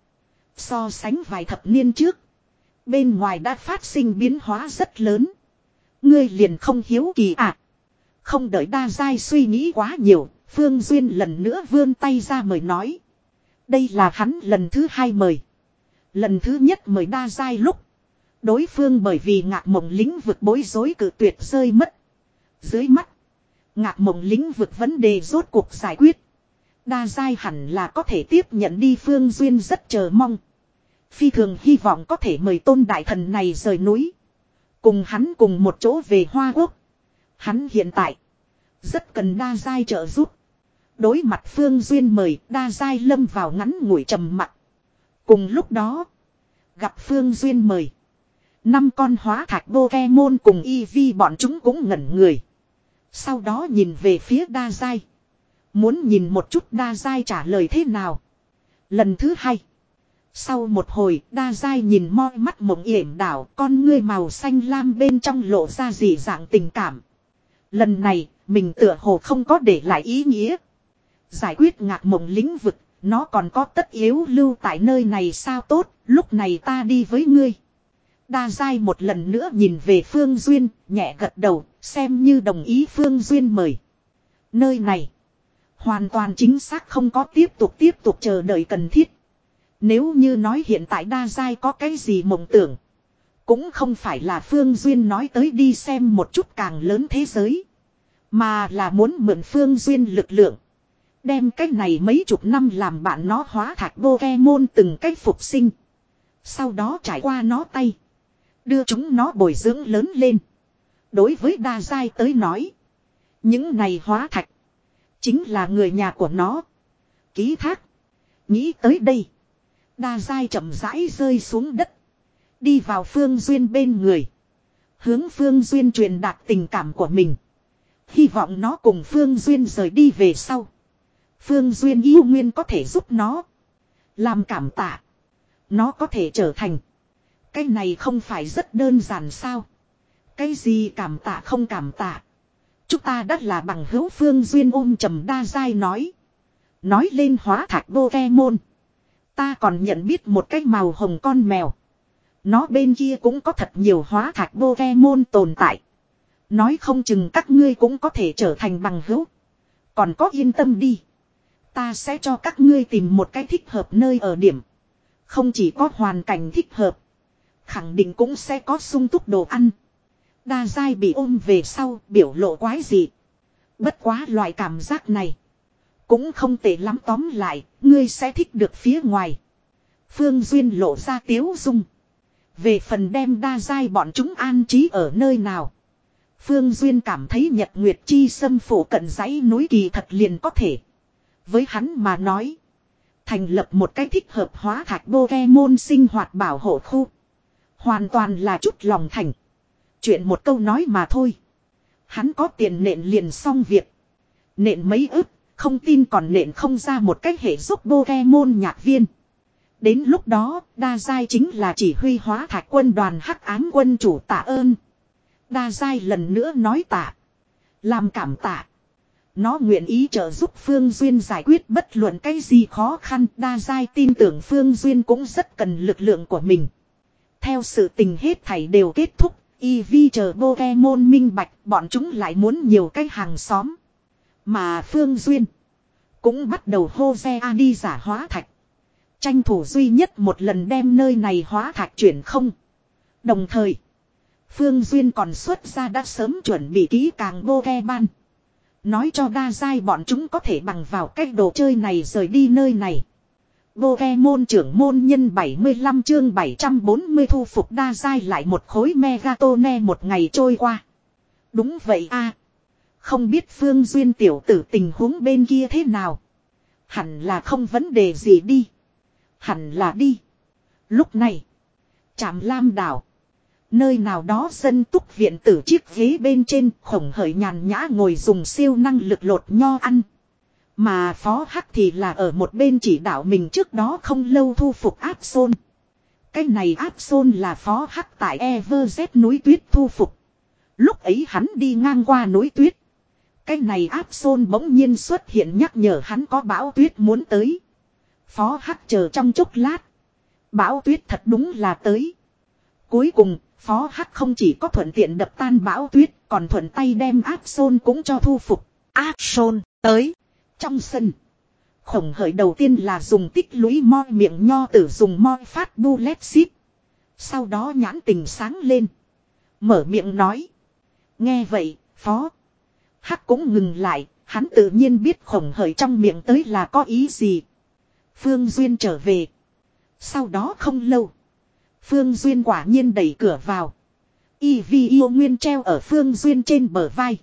So sánh vài thập niên trước. Bên ngoài đã phát sinh biến hóa rất lớn. Ngươi liền không hiếu kỳ à. Không đợi đa giai suy nghĩ quá nhiều. Phương Duyên lần nữa vươn tay ra mời nói. Đây là hắn lần thứ hai mời. Lần thứ nhất mời đa giai lúc. Đối phương bởi vì ngạc mộng lĩnh vực bối rối cự tuyệt rơi mất. Dưới mắt. Ngạc mộng lĩnh vực vấn đề rốt cuộc giải quyết. Đa giai hẳn là có thể tiếp nhận đi. Phương Duyên rất chờ mong. Phi thường hy vọng có thể mời tôn đại thần này rời núi. Cùng hắn cùng một chỗ về Hoa Quốc. Hắn hiện tại rất cần đa giai trợ giúp. Đối mặt Phương Duyên mời, đa giai lâm vào ngắn ngủi trầm mặc. Cùng lúc đó, gặp Phương Duyên mời. Năm con hóa thạch Pokemon cùng y vi bọn chúng cũng ngẩn người. Sau đó nhìn về phía đa giai. Muốn nhìn một chút đa giai trả lời thế nào. Lần thứ hai. Sau một hồi, đa giai nhìn mo mắt mộng yểm đảo, con ngươi màu xanh lam bên trong lộ ra dị dạng tình cảm. Lần này, mình tựa hồ không có để lại ý nghĩa. Giải quyết ngạc mộng lĩnh vực, nó còn có tất yếu lưu tại nơi này sao tốt, lúc này ta đi với ngươi. Đa giai một lần nữa nhìn về Phương Duyên, nhẹ gật đầu, xem như đồng ý Phương Duyên mời. Nơi này, hoàn toàn chính xác không có tiếp tục tiếp tục chờ đợi cần thiết. Nếu như nói hiện tại đa giai có cái gì mộng tưởng, cũng không phải là Phương Duyên nói tới đi xem một chút càng lớn thế giới. Mà là muốn mượn Phương Duyên lực lượng. Đem cái này mấy chục năm làm bạn nó hóa thạch Pokemon từng cách phục sinh. Sau đó trải qua nó tay. Đưa chúng nó bồi dưỡng lớn lên. Đối với đa giai tới nói. Những này hóa thạch. Chính là người nhà của nó. Ký thác. Nghĩ tới đây. Đa giai chậm rãi rơi xuống đất. Đi vào Phương Duyên bên người. Hướng Phương Duyên truyền đạt tình cảm của mình. Hy vọng nó cùng Phương Duyên rời đi về sau. Phương Duyên yêu nguyên có thể giúp nó. Làm cảm tạ. Nó có thể trở thành. Cái này không phải rất đơn giản sao. Cái gì cảm tạ không cảm tạ. Chúng ta đã là bằng hữu. Phương Duyên ôm trầm đa giai nói. Nói lên hóa thạch Pokemon. Ta còn nhận biết một cái màu hồng con mèo. Nó bên kia cũng có thật nhiều hóa thạch Pokemon tồn tại. Nói không chừng các ngươi cũng có thể trở thành bằng hữu. Còn có yên tâm đi. Ta sẽ cho các ngươi tìm một cái thích hợp nơi ở điểm. Không chỉ có hoàn cảnh thích hợp. Khẳng định cũng sẽ có sung túc đồ ăn. Đa giai bị ôm về sau biểu lộ quái dị. Bất quá loại cảm giác này. Cũng không tệ lắm, tóm lại. Ngươi sẽ thích được phía ngoài. Phương Duyên lộ ra tiếu dung. Về phần đem đa giai bọn chúng an trí ở nơi nào. Phương Duyên cảm thấy Nhật Nguyệt Chi xâm phủ cận dãy núi kỳ thật liền có thể. Với hắn mà nói. Thành lập một cái thích hợp hóa thạch Pokemon sinh hoạt bảo hộ khu. Hoàn toàn là chút lòng thành. Chuyện một câu nói mà thôi. Hắn có tiền nện liền xong việc. Nện mấy ức, không tin còn nện không ra một cái hệ giúp Pokemon nhạc viên. Đến lúc đó, đa giai chính là chỉ huy hóa thạch quân đoàn hắc ám quân chủ tạ ơn. Đa giai lần nữa nói tạ. Làm cảm tạ. Nó nguyện ý trợ giúp Phương Duyên giải quyết bất luận cái gì khó khăn. Đa giai tin tưởng Phương Duyên cũng rất cần lực lượng của mình. Theo sự tình hết thảy đều kết thúc. Eevee chờ Pokemon minh bạch, bọn chúng lại muốn nhiều cái hàng xóm. Mà Phương Duyên cũng bắt đầu hô xe A đi giả hóa thạch. Tranh thủ duy nhất một lần đem nơi này hóa thạch chuyển không. Đồng thời, Phương Duyên còn xuất ra đã sớm chuẩn bị kỹ càng Pokemon. Nói cho đa giai bọn chúng có thể bằng vào cách đồ chơi này rời đi nơi này. Pokemon trưởng môn nhân bảy mươi lăm chương bảy trăm bốn mươi thu phục đa giai lại một khối Megatone một ngày trôi qua. Đúng vậy a. Không biết Phương Duyên tiểu tử tình huống bên kia thế nào. Hẳn là không vấn đề gì đi. Hẳn là đi. Lúc này, Trạm Lam đảo. Nơi nào đó dân túc viện tử chiếc ghế bên trên Khổng Hởi nhàn nhã ngồi dùng siêu năng lực lột nho ăn. Mà Phó Hắc thì là ở một bên chỉ đạo mình trước đó không lâu thu phục áp xôn. Cái này áp xôn là Phó Hắc tại Everest núi tuyết thu phục. Lúc ấy hắn đi ngang qua núi tuyết. Cái này áp xôn bỗng nhiên xuất hiện nhắc nhở hắn có bão tuyết muốn tới. Phó Hắc chờ trong chốc lát. Bão tuyết thật đúng là tới. Cuối cùng, Phó Hắc không chỉ có thuận tiện đập tan bão tuyết, còn thuận tay đem áp xôn cũng cho thu phục. Áp xôn tới. Trong sân, Khổng Hởi đầu tiên là dùng tích lũy moi miệng nho tử dùng moi phát bullet ship. Sau đó nhãn tình sáng lên. Mở miệng nói. Nghe vậy, Phó Hắc cũng ngừng lại, hắn tự nhiên biết Khổng Hởi trong miệng tới là có ý gì. Phương Duyên trở về. Sau đó không lâu, Phương Duyên quả nhiên đẩy cửa vào. Eevee yêu nguyên treo ở Phương Duyên trên bờ vai.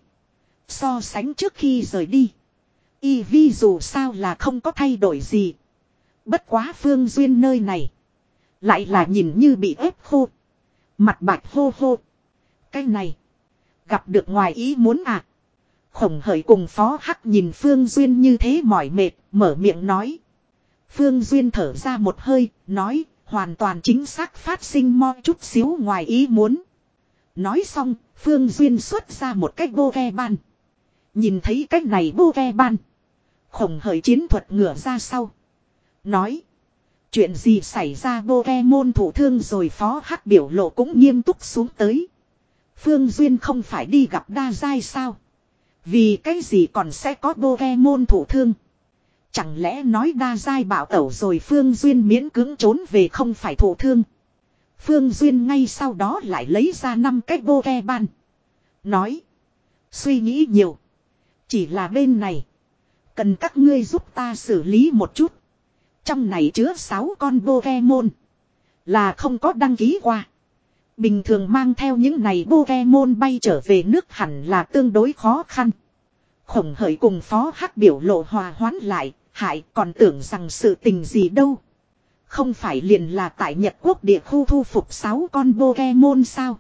So sánh trước khi rời đi, Eevee dù sao là không có thay đổi gì. Bất quá Phương Duyên nơi này lại là nhìn như bị ép khô. Mặt bạch hô hô. Cái này gặp được ngoài ý muốn à. Khổng Hởi cùng Phó Hắc nhìn Phương Duyên như thế mỏi mệt, mở miệng nói. Phương Duyên thở ra một hơi, nói, hoàn toàn chính xác phát sinh mo chút xíu ngoài ý muốn. Nói xong, Phương Duyên xuất ra một cách Pokemon. Nhìn thấy cách này Pokemon, Khổng Hởi chiến thuật ngửa ra sau. Nói, chuyện gì xảy ra Pokemon thủ thương rồi. Phó Hắc biểu lộ cũng nghiêm túc xuống tới. Phương Duyên không phải đi gặp đa giai sao? Vì cái gì còn sẽ có Pokemon thủ thương? Chẳng lẽ nói đa giai bảo tẩu rồi Phương Duyên miễn cưỡng trốn về không phải thủ thương? Phương Duyên ngay sau đó lại lấy ra năm cái Pokemon. Nói, suy nghĩ nhiều. Chỉ là bên này, cần các ngươi giúp ta xử lý một chút. Trong này chứa sáu con Pokemon, là không có đăng ký qua. Bình thường mang theo những này Pokemon bay trở về nước hẳn là tương đối khó khăn. Khổng Hởi cùng Phó Hắc biểu lộ hòa hoãn lại, hại còn tưởng rằng sự tình gì đâu. Không phải liền là tại Nhật Quốc địa khu thu phục sáu con Pokemon sao?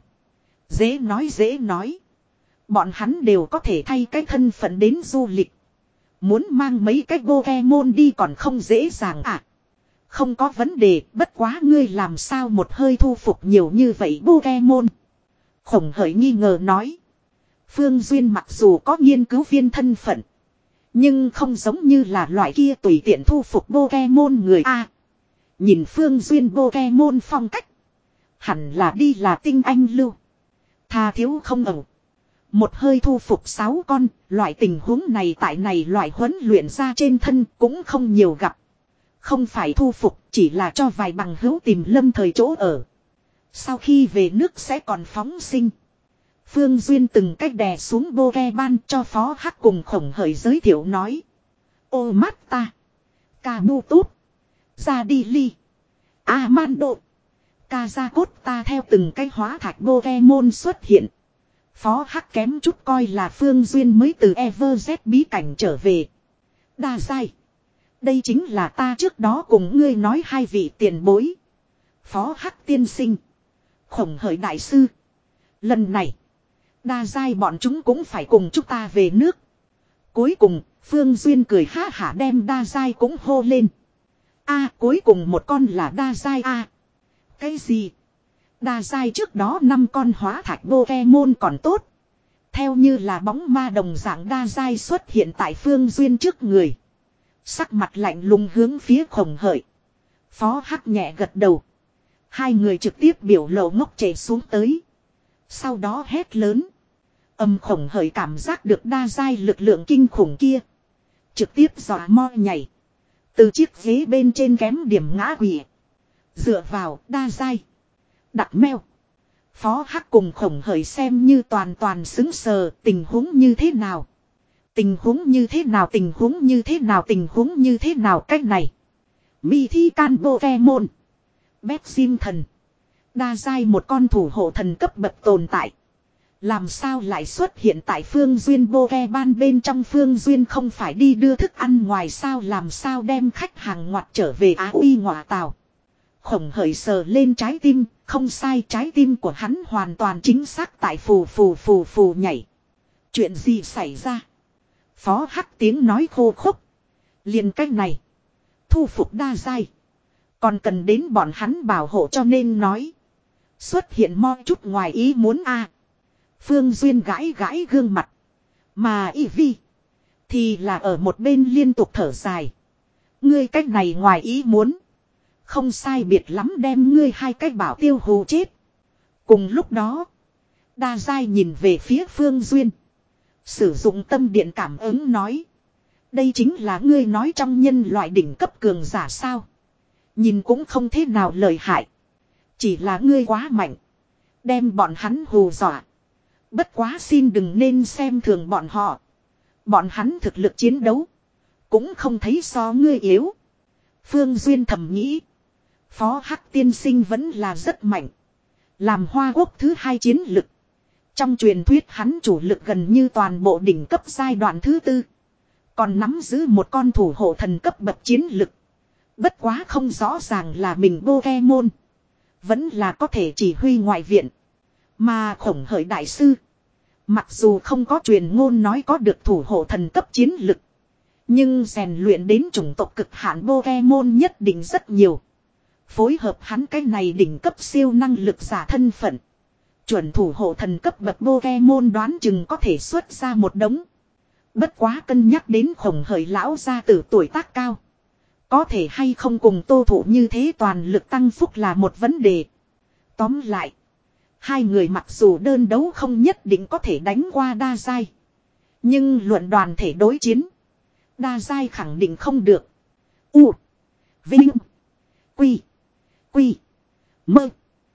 Dễ nói dễ nói. Bọn hắn đều có thể thay cái thân phận đến du lịch. Muốn mang mấy cái Pokemon đi còn không dễ dàng à? Không có vấn đề, bất quá ngươi làm sao một hơi thu phục nhiều như vậy Pokemon? Khổng Hởi nghi ngờ nói. Phương Duyên mặc dù có nghiên cứu viên thân phận, nhưng không giống như là loại kia tùy tiện thu phục Pokemon người A. Nhìn Phương Duyên Pokemon phong cách, hẳn là đi là tinh anh lưu. Tha thiếu không ẩu. Một hơi thu phục sáu con, loại tình huống này tại này loại huấn luyện ra trên thân cũng không nhiều gặp. Không phải thu phục, chỉ là cho vài bằng hữu tìm lâm thời chỗ ở. Sau khi về nước sẽ còn phóng sinh. Phương Duyên từng cách đè xuống Pokemon cho Phó Hắc cùng Khổng Hởi giới thiệu nói. Ô mắt ta. Kabutut. Zadili. Amando. Kazakot ta theo từng cái hóa thạch Pokemon xuất hiện. Phó Hắc kém chút coi là Phương Duyên mới từ Everest bí cảnh trở về. Đa giai. Đây chính là ta trước đó cùng ngươi nói hai vị tiền bối. Phó Hắc tiên sinh. Khổng Hởi đại sư. Lần này, đa giai bọn chúng cũng phải cùng chúng ta về nước. Cuối cùng, Phương Duyên cười ha hả đem đa giai cũng hô lên. A cuối cùng một con là đa giai A. Cái gì? Đa giai trước đó năm con hóa thạch Pokemon còn tốt. Theo như là bóng ma đồng dạng đa giai xuất hiện tại Phương Duyên trước người. Sắc mặt lạnh lùng hướng phía Khổng Hợi. Phó Hắc nhẹ gật đầu. Hai người trực tiếp biểu lộ ngốc trệ xuống tới. Sau đó hét lớn. Âm Khổng Hợi cảm giác được đa giai lực lượng kinh khủng kia. Trực tiếp dọa mo nhảy. Từ chiếc ghế bên trên kém điểm ngã quỵ. Dựa vào đa giai. Đặt meo. Phó Hắc cùng Khổng Hởi xem như toàn toàn xứng sờ, tình huống như thế nào. Tình huống như thế nào tình huống như thế nào tình huống như thế nào cách này. Mi thi can Pokemon. Bét sim thần. Đa giai một con thủ hộ thần cấp bậc tồn tại. Làm sao lại xuất hiện tại Phương Duyên Pokemon bên trong Phương Duyên không phải đi đưa thức ăn ngoài sao làm sao đem khách hàng ngoặt trở về Á Uy ngọa tàu. Khổng Hởi sờ lên trái tim, không sai trái tim của hắn hoàn toàn chính xác tại phù phù phù phù nhảy. Chuyện gì xảy ra? Phó Hắc tiếng nói khô khốc. Liền cách này. Thu phục đa giai. Còn cần đến bọn hắn bảo hộ cho nên nói. Xuất hiện mo chút ngoài ý muốn a. Phương Duyên gãi gãi gương mặt. Mà Y Vi. Thì là ở một bên liên tục thở dài. Ngươi cách này ngoài ý muốn. Không sai biệt lắm đem ngươi hai cái bảo tiêu hù chết. Cùng lúc đó. Đa giai nhìn về phía Phương Duyên. Sử dụng tâm điện cảm ứng nói. Đây chính là ngươi nói trong nhân loại đỉnh cấp cường giả sao. Nhìn cũng không thế nào lợi hại. Chỉ là ngươi quá mạnh. Đem bọn hắn hù dọa. Bất quá xin đừng nên xem thường bọn họ. Bọn hắn thực lực chiến đấu. Cũng không thấy so ngươi yếu. Phương Duyên thầm nghĩ. Phó Hắc tiên sinh vẫn là rất mạnh. Làm Hoa Quốc thứ hai chiến lực. Trong truyền thuyết hắn chủ lực gần như toàn bộ đỉnh cấp giai đoạn thứ tư. Còn nắm giữ một con thủ hộ thần cấp bậc chiến lực. Bất quá không rõ ràng là mình Pokemon. Vẫn là có thể chỉ huy ngoại viện. Mà Khổng Hởi đại sư. Mặc dù không có truyền ngôn nói có được thủ hộ thần cấp chiến lực. Nhưng rèn luyện đến chủng tộc cực hạn Pokemon nhất định rất nhiều. Phối hợp hắn cái này đỉnh cấp siêu năng lực giả thân phận. Chuẩn thủ hộ thần cấp bậc Pokemon đoán chừng có thể xuất ra một đống. Bất quá cân nhắc đến Khổng Hởi lão gia tử tuổi tác cao. Có thể hay không cùng Tô Thụ như thế toàn lực tăng phúc là một vấn đề. Tóm lại. Hai người mặc dù đơn đấu không nhất định có thể đánh qua đa giai. Nhưng luận đoàn thể đối chiến. Đa giai khẳng định không được. U. Vinh. Quy. Quy. Mơ.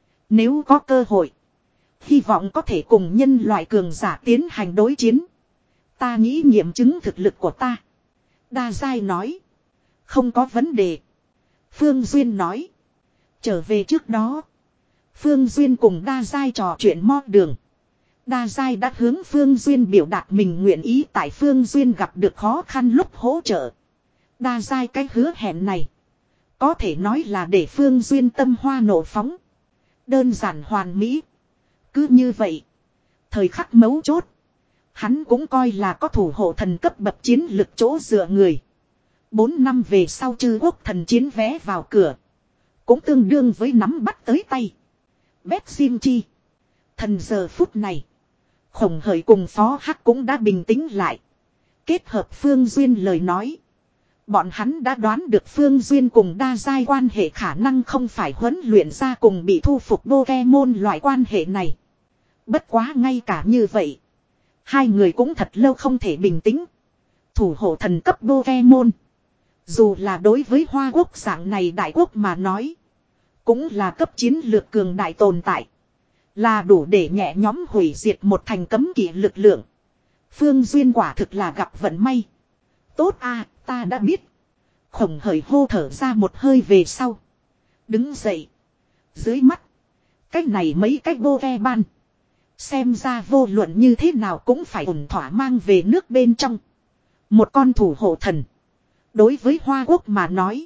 Nếu có cơ hội. Hy vọng có thể cùng nhân loại cường giả tiến hành đối chiến. Ta nghĩ nghiệm chứng thực lực của ta. Đa giai nói. Không có vấn đề. Phương Duyên nói. Trở về trước đó. Phương Duyên cùng Đa giai trò chuyện mo đường. Đa giai đã hướng Phương Duyên biểu đạt mình nguyện ý tại Phương Duyên gặp được khó khăn lúc hỗ trợ. Đa giai cái hứa hẹn này. Có thể nói là để Phương Duyên tâm hoa nổ phóng. Đơn giản hoàn mỹ. Cứ như vậy. Thời khắc mấu chốt. Hắn cũng coi là có thủ hộ thần cấp bậc chiến lực chỗ dựa người. Bốn năm về sau chư quốc thần chiến vé vào cửa. Cũng tương đương với nắm bắt tới tay. Bét sim chi. Thần giờ phút này. Khổng Hởi cùng Phó Hắc cũng đã bình tĩnh lại. Kết hợp Phương Duyên lời nói. Bọn hắn đã đoán được Phương Duyên cùng đa giai quan hệ khả năng không phải huấn luyện ra cùng bị thu phục Pokemon loại quan hệ này. Bất quá ngay cả như vậy. Hai người cũng thật lâu không thể bình tĩnh. Thủ hộ thần cấp Pokemon. Dù là đối với Hoa Quốc dạng này đại quốc mà nói. Cũng là cấp chiến lược cường đại tồn tại. Là đủ để nhẹ nhóm hủy diệt một thành cấm kỵ lực lượng. Phương Duyên quả thực là gặp vận may. Tốt a, ta đã biết. Khổng Hởi hô thở ra một hơi về sau. Đứng dậy. Dưới mắt. Cách này mấy cách vô ve ban. Xem ra vô luận như thế nào cũng phải ổn thỏa mang về nước bên trong. Một con thủ hộ thần. Đối với Hoa Quốc mà nói.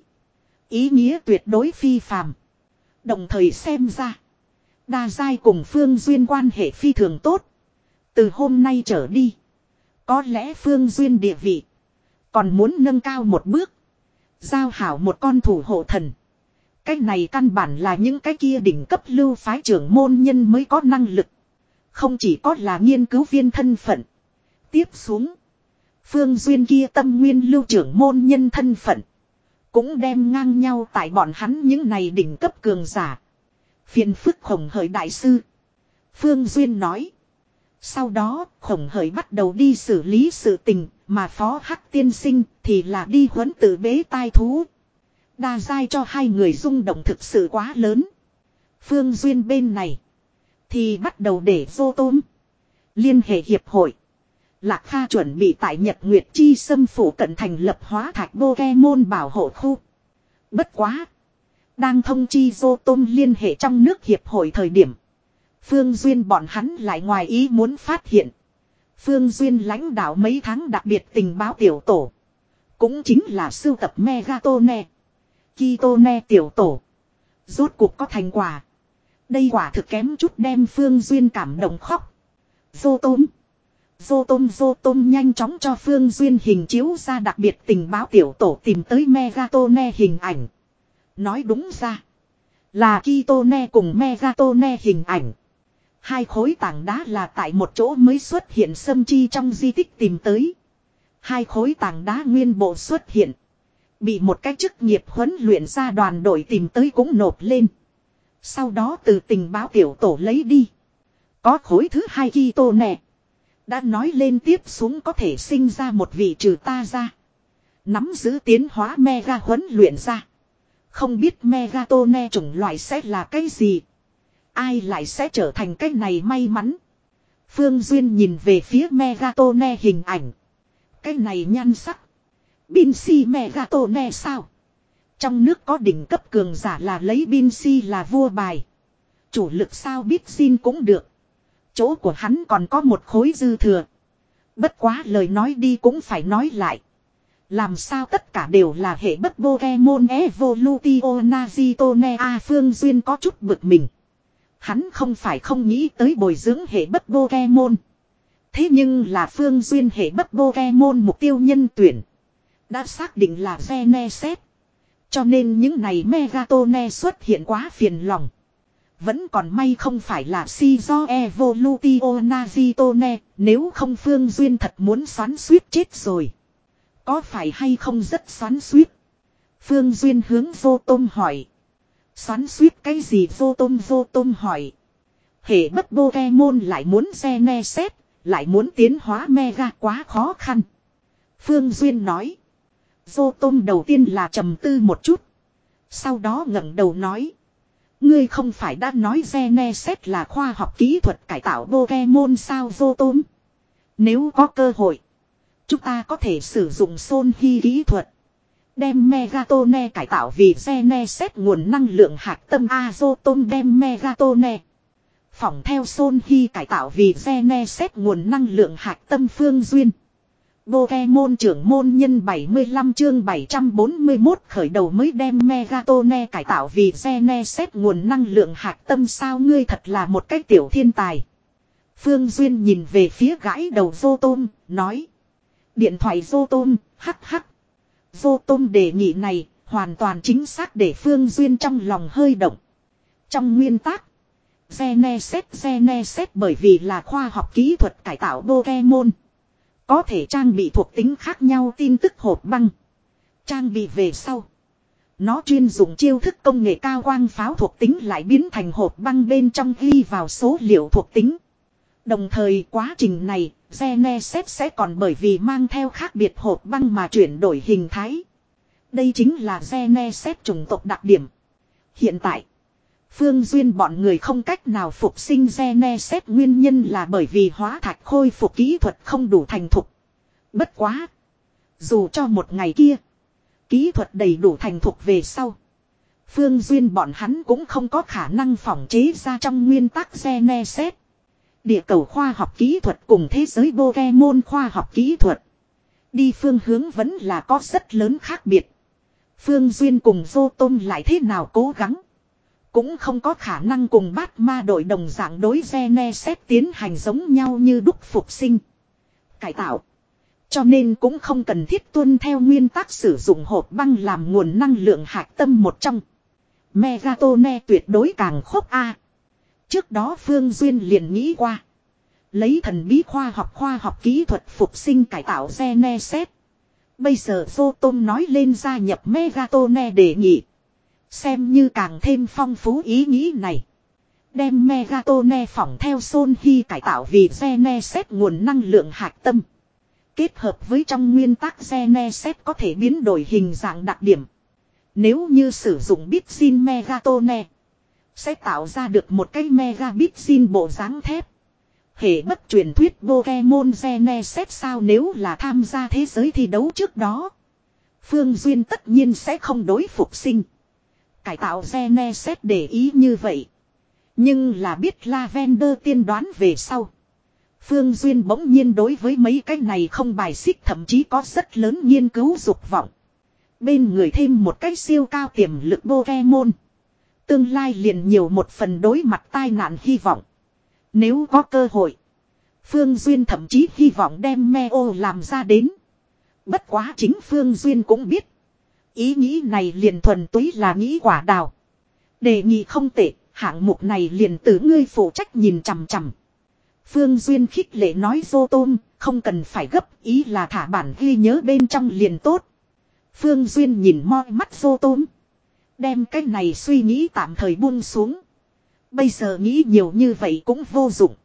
Ý nghĩa tuyệt đối phi phàm. Đồng thời xem ra. Đa giai cùng Phương Duyên quan hệ phi thường tốt. Từ hôm nay trở đi. Có lẽ Phương Duyên địa vị. Còn muốn nâng cao một bước. Giao hảo một con thủ hộ thần. Cái này căn bản là những cái kia đỉnh cấp lưu phái trưởng môn nhân mới có năng lực. Không chỉ có là nghiên cứu viên thân phận. Tiếp xuống. Phương Duyên kia tâm nguyên lưu trưởng môn nhân thân phận. Cũng đem ngang nhau tại bọn hắn những này đỉnh cấp cường giả. Phiền phức Khổng Hởi đại sư. Phương Duyên nói. Sau đó Khổng Hởi bắt đầu đi xử lý sự tình. Mà Phó Hắc tiên sinh thì là đi huấn tự bế tai thú. Đa giai cho hai người rung động thực sự quá lớn. Phương Duyên bên này. Thì bắt đầu để vô tôm. Liên hệ hiệp hội. Lạc Kha chuẩn bị tại Nhật Nguyệt Chi Sâm phủ cận thành lập hóa thạch Pokemon bảo hộ khu. Bất quá. Đang thông chi vô tôm liên hệ trong nước hiệp hội thời điểm. Phương Duyên bọn hắn lại ngoài ý muốn phát hiện. Phương Duyên lãnh đạo mấy tháng đặc biệt tình báo tiểu tổ. Cũng chính là sưu tập Megatone. Kitone tiểu tổ. Rốt cuộc có thành quả. Đây quả thực kém chút đem Phương Duyên cảm động khóc. Vô tôm. Vô tôm vô tôm nhanh chóng cho Phương Duyên hình chiếu ra đặc biệt tình báo tiểu tổ tìm tới Megatone hình ảnh. Nói đúng ra. Là Kitone cùng Megatone hình ảnh. Hai khối tảng đá là tại một chỗ mới xuất hiện sâm chi trong di tích tìm tới. Hai khối tảng đá nguyên bộ xuất hiện. Bị một cái chức nghiệp huấn luyện ra đoàn đội tìm tới cũng nộp lên. Sau đó từ tình báo tiểu tổ lấy đi. Có khối thứ hai Kitone. Đã nói lên tiếp xuống có thể sinh ra một vị trừ ta ra. Nắm giữ tiến hóa mega huấn luyện ra. Không biết Megatone chủng loại sẽ là cái gì. Ai lại sẽ trở thành cái này may mắn. Phương Duyên nhìn về phía Megatone hình ảnh. Cái này nhan sắc. Binsi Megatone sao? Trong nước có đỉnh cấp cường giả là lấy Binsi là vua bài. Chủ lực sao biết xin cũng được. Chỗ của hắn còn có một khối dư thừa. Bất quá lời nói đi cũng phải nói lại. Làm sao tất cả đều là hệ bất Pokemon Evolutio Nazitone A Phương Duyên có chút bực mình. Hắn không phải không nghĩ tới bồi dưỡng hệ bất Pokemon. Thế nhưng là Phương Duyên hệ bất Pokemon mục tiêu nhân tuyển. Đã xác định là Geneset. Cho nên những này Megatone xuất hiện quá phiền lòng. Vẫn còn may không phải là Shizo Evolutio Nazitone. Nếu không Phương Duyên thật muốn xoắn suýt chết rồi. Có phải hay không rất xoắn suýt? Phương Duyên hướng vô tôm hỏi. Xoắn suýt cái gì vô tôm vô tôm hỏi. Hệ bất Pokemon lại muốn Geneset. Lại muốn tiến hóa Mega quá khó khăn. Phương Duyên nói. Vô tôm đầu tiên là trầm tư một chút. Sau đó ngẩng đầu nói. Ngươi không phải đã nói Geneset là khoa học kỹ thuật cải tạo Pokemon sao vô tôm? Nếu có cơ hội. Chúng ta có thể sử dụng Son Hy kỹ thuật. Đem Megatone cải tạo vì Geneset nguồn năng lượng hạt tâm Azotom đem Megatone. Phỏng theo Son Hy cải tạo vì Geneset nguồn năng lượng hạt tâm Phương Duyên. Pokemon trưởng môn nhân bảy mươi lăm chương bảy trăm bốn mươi mốt khởi đầu mới đem Megatone cải tạo vì Geneset nguồn năng lượng hạt tâm sao ngươi thật là một cái tiểu thiên tài. Phương Duyên nhìn về phía gãi đầu vô tôm, nói. Điện thoại vô tôm, hắc hắc. Vô tôm đề nghị này, hoàn toàn chính xác để Phương Duyên trong lòng hơi động. Trong nguyên tắc, Geneset Geneset bởi vì là khoa học kỹ thuật cải tạo Pokemon. Có thể trang bị thuộc tính khác nhau tin tức hộp băng. Trang bị về sau. Nó chuyên dụng chiêu thức công nghệ cao quang pháo thuộc tính lại biến thành hộp băng bên trong ghi vào số liệu thuộc tính. Đồng thời quá trình này, Geneset sẽ còn bởi vì mang theo khác biệt hộp băng mà chuyển đổi hình thái. Đây chính là Geneset chủng tộc đặc điểm. Hiện tại, Phương Duyên bọn người không cách nào phục sinh Geneset nguyên nhân là bởi vì hóa thạch khôi phục kỹ thuật không đủ thành thục. Bất quá. Dù cho một ngày kia, kỹ thuật đầy đủ thành thục về sau. Phương Duyên bọn hắn cũng không có khả năng phỏng chế ra trong nguyên tắc Geneset. Địa cầu khoa học kỹ thuật cùng thế giới Pokemon khoa học kỹ thuật. Đi phương hướng vẫn là có rất lớn khác biệt. Phương Duyên cùng Vô Tôm lại thế nào cố gắng. Cũng không có khả năng cùng bát ma đội đồng dạng đối Geneset tiến hành giống nhau như đúc phục sinh. Cải tạo. Cho nên cũng không cần thiết tuân theo nguyên tắc sử dụng hộp băng làm nguồn năng lượng hạt tâm một trong. Megatone tuyệt đối càng khốc a. Trước đó Phương Duyên liền nghĩ qua. Lấy thần bí khoa học khoa học kỹ thuật phục sinh cải tạo Genesis. Bây giờ Photon nói lên gia nhập Megatone đề nghị. Xem như càng thêm phong phú ý nghĩ này. Đem Megatone phỏng theo Son Hy cải tạo vì Genesis nguồn năng lượng hạt tâm. Kết hợp với trong nguyên tắc Genesis có thể biến đổi hình dạng đặc điểm. Nếu như sử dụng Bitsin Megatone. Sẽ tạo ra được một cái Mega Bitsin bộ dáng thép. Hệ bất truyền thuyết Pokemon Genesis sao nếu là tham gia thế giới thi đấu trước đó. Phương Duyên tất nhiên sẽ không đối phục sinh. Cải tạo Genesis để ý như vậy. Nhưng là biết Lavender tiên đoán về sau. Phương Duyên bỗng nhiên đối với mấy cái này không bài xích thậm chí có rất lớn nghiên cứu dục vọng. Bên người thêm một cái siêu cao tiềm lực Pokemon. Tương lai liền nhiều một phần đối mặt tai nạn hy vọng. Nếu có cơ hội. Phương Duyên thậm chí hy vọng đem Meo làm ra đến. Bất quá chính Phương Duyên cũng biết. Ý nghĩ này liền thuần túy là nghĩ quả đào. Đề nghị không tệ, hạng mục này liền từ ngươi phụ trách nhìn chằm chằm. Phương Duyên khích lệ nói Dô Tôm, không cần phải gấp, ý là thả bản ghi nhớ bên trong liền tốt. Phương Duyên nhìn moi mắt Dô Tôm. Đem cái này suy nghĩ tạm thời buông xuống. Bây giờ nghĩ nhiều như vậy cũng vô dụng.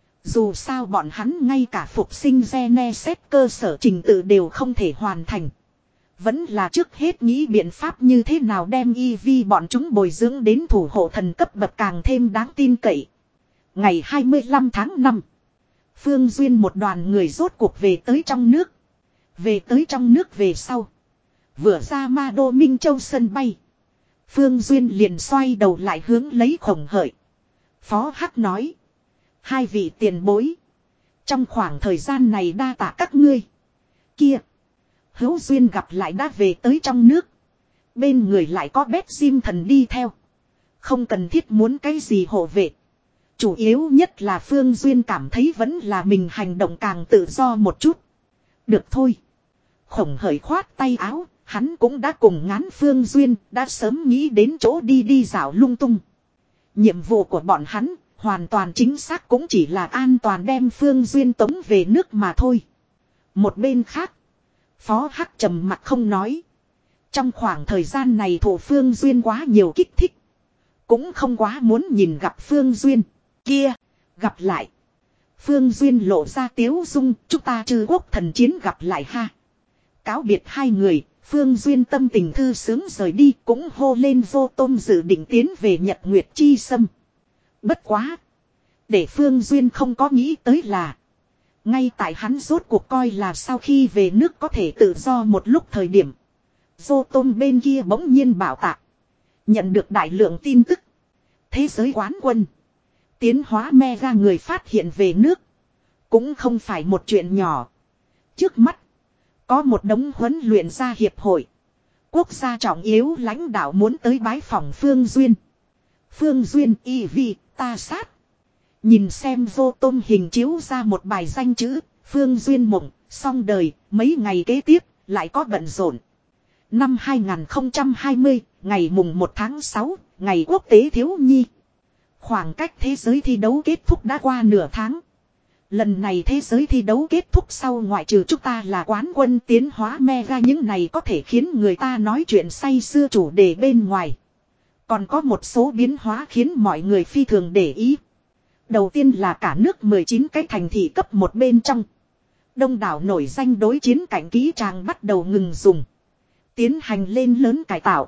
Dù sao bọn hắn ngay cả phục sinh Genesis cơ sở trình tự đều không thể hoàn thành. Vẫn là trước hết nghĩ biện pháp như thế nào đem e vê bọn chúng bồi dưỡng đến thủ hộ thần cấp bậc càng thêm đáng tin cậy. Ngày hai mươi lăm tháng năm. Phương Duyên một đoàn người rốt cuộc về tới trong nước. Về tới trong nước về sau. Vừa ra Ma Đô Minh Châu sân bay. Phương Duyên liền xoay đầu lại hướng lấy Khổng Hợi. Phó Hắc nói. Hai vị tiền bối. Trong khoảng thời gian này đa tạ các ngươi. Kia. Hữu Duyên gặp lại đã về tới trong nước. Bên người lại có bét sim thần đi theo. Không cần thiết muốn cái gì hộ vệ. Chủ yếu nhất là Phương Duyên cảm thấy vẫn là mình hành động càng tự do một chút. Được thôi. Khổng Hởi khoát tay áo. Hắn cũng đã cùng ngán Phương Duyên. Đã sớm nghĩ đến chỗ đi đi dạo lung tung. Nhiệm vụ của bọn hắn. Hoàn toàn chính xác cũng chỉ là an toàn đem Phương Duyên tống về nước mà thôi. Một bên khác. Phó Hắc trầm mặt không nói. Trong khoảng thời gian này thủ Phương Duyên quá nhiều kích thích. Cũng không quá muốn nhìn gặp Phương Duyên. Kia, gặp lại. Phương Duyên lộ ra tiếu dung, chúng ta trừ quốc thần chiến gặp lại ha. Cáo biệt hai người, Phương Duyên tâm tình thư sướng rời đi cũng hô lên vô tôm dự định tiến về Nhật Nguyệt Chi Sâm. Bất quá. Để Phương Duyên không có nghĩ tới là. Ngay tại hắn rốt cuộc coi là sau khi về nước có thể tự do một lúc thời điểm. Vô tôm bên kia bỗng nhiên bảo tạc. Nhận được đại lượng tin tức. Thế giới quán quân. Tiến hóa mega người phát hiện về nước. Cũng không phải một chuyện nhỏ. Trước mắt. Có một đống huấn luyện gia hiệp hội. Quốc gia trọng yếu lãnh đạo muốn tới bái phòng Phương Duyên. Phương Duyên y vi ta sát. Nhìn xem vô tôm hình chiếu ra một bài danh chữ. Phương Duyên mộng. Xong đời. Mấy ngày kế tiếp. Lại có bận rộn. Năm hai không hai không. Ngày mùng một tháng sáu. Ngày quốc tế thiếu nhi. Khoảng cách thế giới thi đấu kết thúc đã qua nửa tháng. Lần này thế giới thi đấu kết thúc sau ngoại trừ chúng ta là quán quân tiến hóa mega những này có thể khiến người ta nói chuyện say sưa chủ đề bên ngoài. Còn có một số biến hóa khiến mọi người phi thường để ý. Đầu tiên là cả nước mười chín cái thành thị cấp một bên trong. Đông đảo nổi danh đối chiến cảnh kỹ tràng bắt đầu ngừng dùng. Tiến hành lên lớn cải tạo.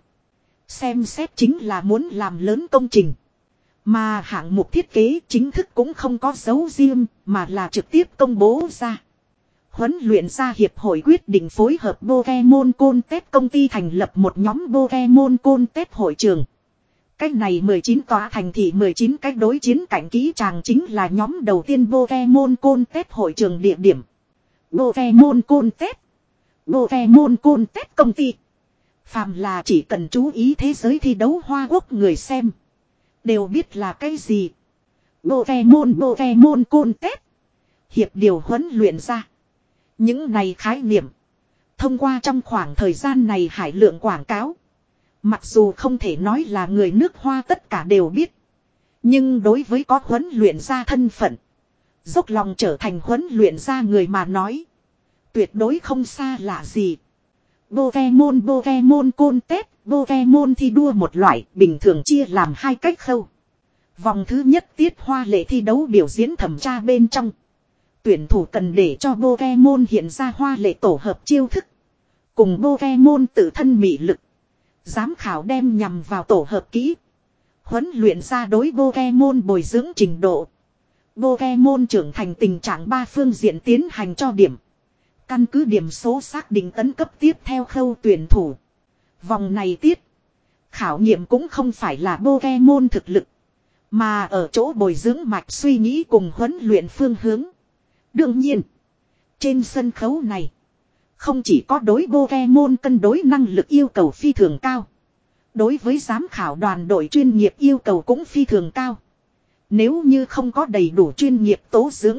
Xem xét chính là muốn làm lớn công trình. Mà hạng mục thiết kế chính thức cũng không có dấu riêng mà là trực tiếp công bố ra. Huấn luyện gia hiệp hội quyết định phối hợp Pokemon Contest công ty thành lập một nhóm Pokemon Contest hội trường. Cách này mười chín tòa thành thị mười chín cách đối chiến cảnh kỹ tràng chính là nhóm đầu tiên Pokemon Contest hội trường địa điểm. Pokemon Contest. Pokemon Contest công ty. Phàm là chỉ cần chú ý thế giới thi đấu Hoa Quốc người xem. Đều biết là cái gì. Pokemon Pokemon Contest. Hiệp điều huấn luyện ra. Những này khái niệm. Thông qua trong khoảng thời gian này hải lượng quảng cáo. Mặc dù không thể nói là người nước Hoa tất cả đều biết. Nhưng đối với có huấn luyện ra thân phận. Dốc lòng trở thành huấn luyện ra người mà nói. Tuyệt đối không xa lạ gì. Pokemon Pokemon Contest, Pokemon thi đua một loại bình thường chia làm hai cách khâu. Vòng thứ nhất tiết hoa lệ thi đấu biểu diễn thẩm tra bên trong. Tuyển thủ cần để cho Pokemon hiện ra hoa lệ tổ hợp chiêu thức. Cùng Pokemon tự thân mị lực. Giám khảo đem nhằm vào tổ hợp kỹ. Huấn luyện ra đối Pokemon bồi dưỡng trình độ. Pokemon trưởng thành tình trạng ba phương diện tiến hành cho điểm. Căn cứ điểm số xác định tấn cấp tiếp theo khâu tuyển thủ. Vòng này tiết. Khảo nghiệm cũng không phải là Pokemon thực lực. Mà ở chỗ bồi dưỡng mạch suy nghĩ cùng huấn luyện phương hướng. Đương nhiên. Trên sân khấu này. Không chỉ có đối Pokemon cân đối năng lực yêu cầu phi thường cao. Đối với giám khảo đoàn đội chuyên nghiệp yêu cầu cũng phi thường cao. Nếu như không có đầy đủ chuyên nghiệp tố dưỡng.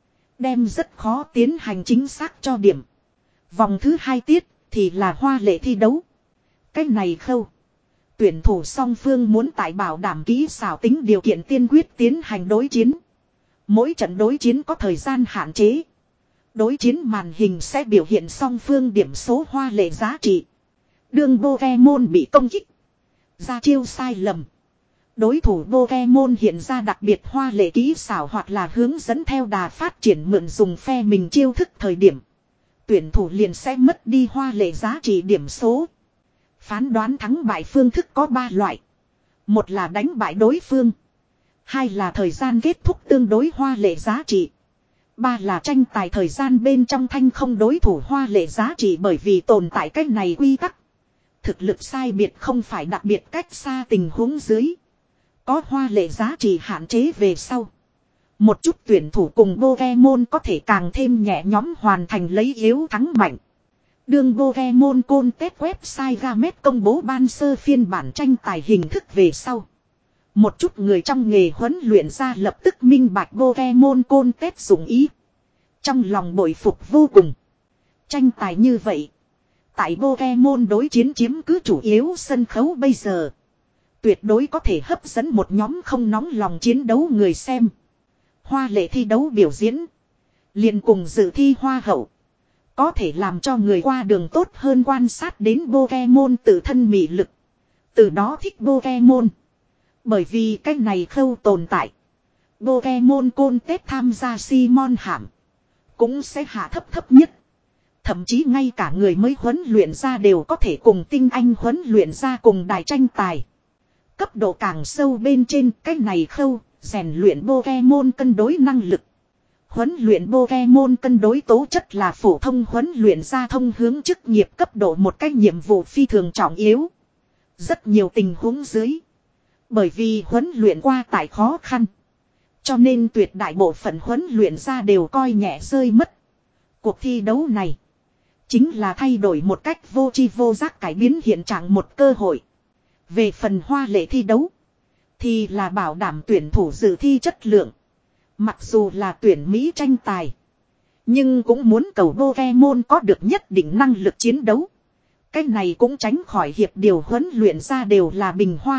Đem rất khó tiến hành chính xác cho điểm. Vòng thứ hai tiết thì là hoa lệ thi đấu. Cách này khâu. Tuyển thủ song phương muốn tại bảo đảm kỹ xảo tính điều kiện tiên quyết tiến hành đối chiến. Mỗi trận đối chiến có thời gian hạn chế. Đối chiến màn hình sẽ biểu hiện song phương điểm số hoa lệ giá trị. Đường Pokemon bị công kích. Ra chiêu sai lầm. Đối thủ Pokemon hiện ra đặc biệt hoa lệ kỹ xảo hoặc là hướng dẫn theo đà phát triển mượn dùng phe mình chiêu thức thời điểm. Tuyển thủ liền sẽ mất đi hoa lệ giá trị điểm số. Phán đoán thắng bại phương thức có ba loại. Một là đánh bại đối phương. Hai là thời gian kết thúc tương đối hoa lệ giá trị. Ba là tranh tài thời gian bên trong thanh không đối thủ hoa lệ giá trị bởi vì tồn tại cách này quy tắc. Thực lực sai biệt không phải đặc biệt cách xa tình huống dưới. Có hoa lệ giá trị hạn chế về sau. Một chút tuyển thủ cùng Pokemon có thể càng thêm nhẹ nhóm hoàn thành lấy yếu thắng mạnh. Đường Pokemon Contest website Gamet công bố ban sơ phiên bản tranh tài hình thức về sau. Một chút người trong nghề huấn luyện ra lập tức minh bạch Pokemon Contest dụng ý. Trong lòng bội phục vô cùng. Tranh tài như vậy. Tại Pokemon đối chiến chiếm cứ chủ yếu sân khấu bây giờ. Tuyệt đối có thể hấp dẫn một nhóm không nóng lòng chiến đấu người xem. Hoa lệ thi đấu biểu diễn. Liền cùng dự thi hoa hậu. Có thể làm cho người qua đường tốt hơn quan sát đến Pokemon tự thân mị lực. Từ đó thích Pokemon. Bởi vì cái này khâu tồn tại. Pokemon Contest tham gia Simon hàm. Cũng sẽ hạ thấp thấp nhất. Thậm chí ngay cả người mới huấn luyện ra đều có thể cùng tinh anh huấn luyện ra cùng đài tranh tài. Cấp độ càng sâu bên trên cái này khâu, rèn luyện Pokemon cân đối năng lực. Huấn luyện Pokemon cân đối tố chất là phổ thông huấn luyện ra thông hướng chức nghiệp cấp độ một cái nhiệm vụ phi thường trọng yếu. Rất nhiều tình huống dưới. Bởi vì huấn luyện qua tại khó khăn. Cho nên tuyệt đại bộ phận huấn luyện ra đều coi nhẹ rơi mất. Cuộc thi đấu này. Chính là thay đổi một cách vô tri vô giác cải biến hiện trạng một cơ hội. Về phần hoa lệ thi đấu. Thì là bảo đảm tuyển thủ dự thi chất lượng. Mặc dù là tuyển Mỹ tranh tài. Nhưng cũng muốn cầu Pokemon có được nhất định năng lực chiến đấu. Cái này cũng tránh khỏi hiệp điều huấn luyện ra đều là bình hoa.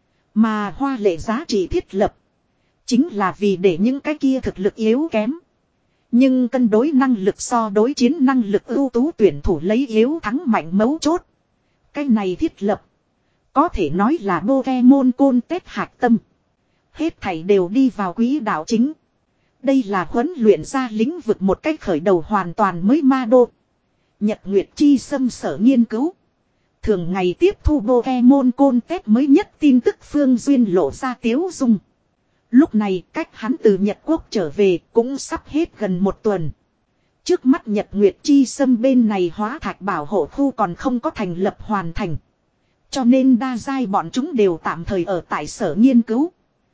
Mà hoa lệ giá trị thiết lập. Chính là vì để những cái kia thực lực yếu kém. Nhưng cân đối năng lực so đối chiến năng lực ưu tú tuyển thủ lấy yếu thắng mạnh mấu chốt. Cái này thiết lập. Có thể nói là Pokemon Contest hạch tâm. Hết thảy đều đi vào quỹ đạo chính. Đây là huấn luyện ra lĩnh vực một cách khởi đầu hoàn toàn mới ma đô. Nhật Nguyệt Chi xâm sở nghiên cứu. Thường ngày tiếp thu Pokemon Contest mới nhất tin tức Phương Duyên lộ ra tiếu dung. Lúc này cách hắn từ Nhật Quốc trở về cũng sắp hết gần một tuần. Trước mắt Nhật Nguyệt Chi xâm bên này hóa thạch bảo hộ khu còn không có thành lập hoàn thành. Cho nên đa giai bọn chúng đều tạm thời ở tại sở nghiên cứu.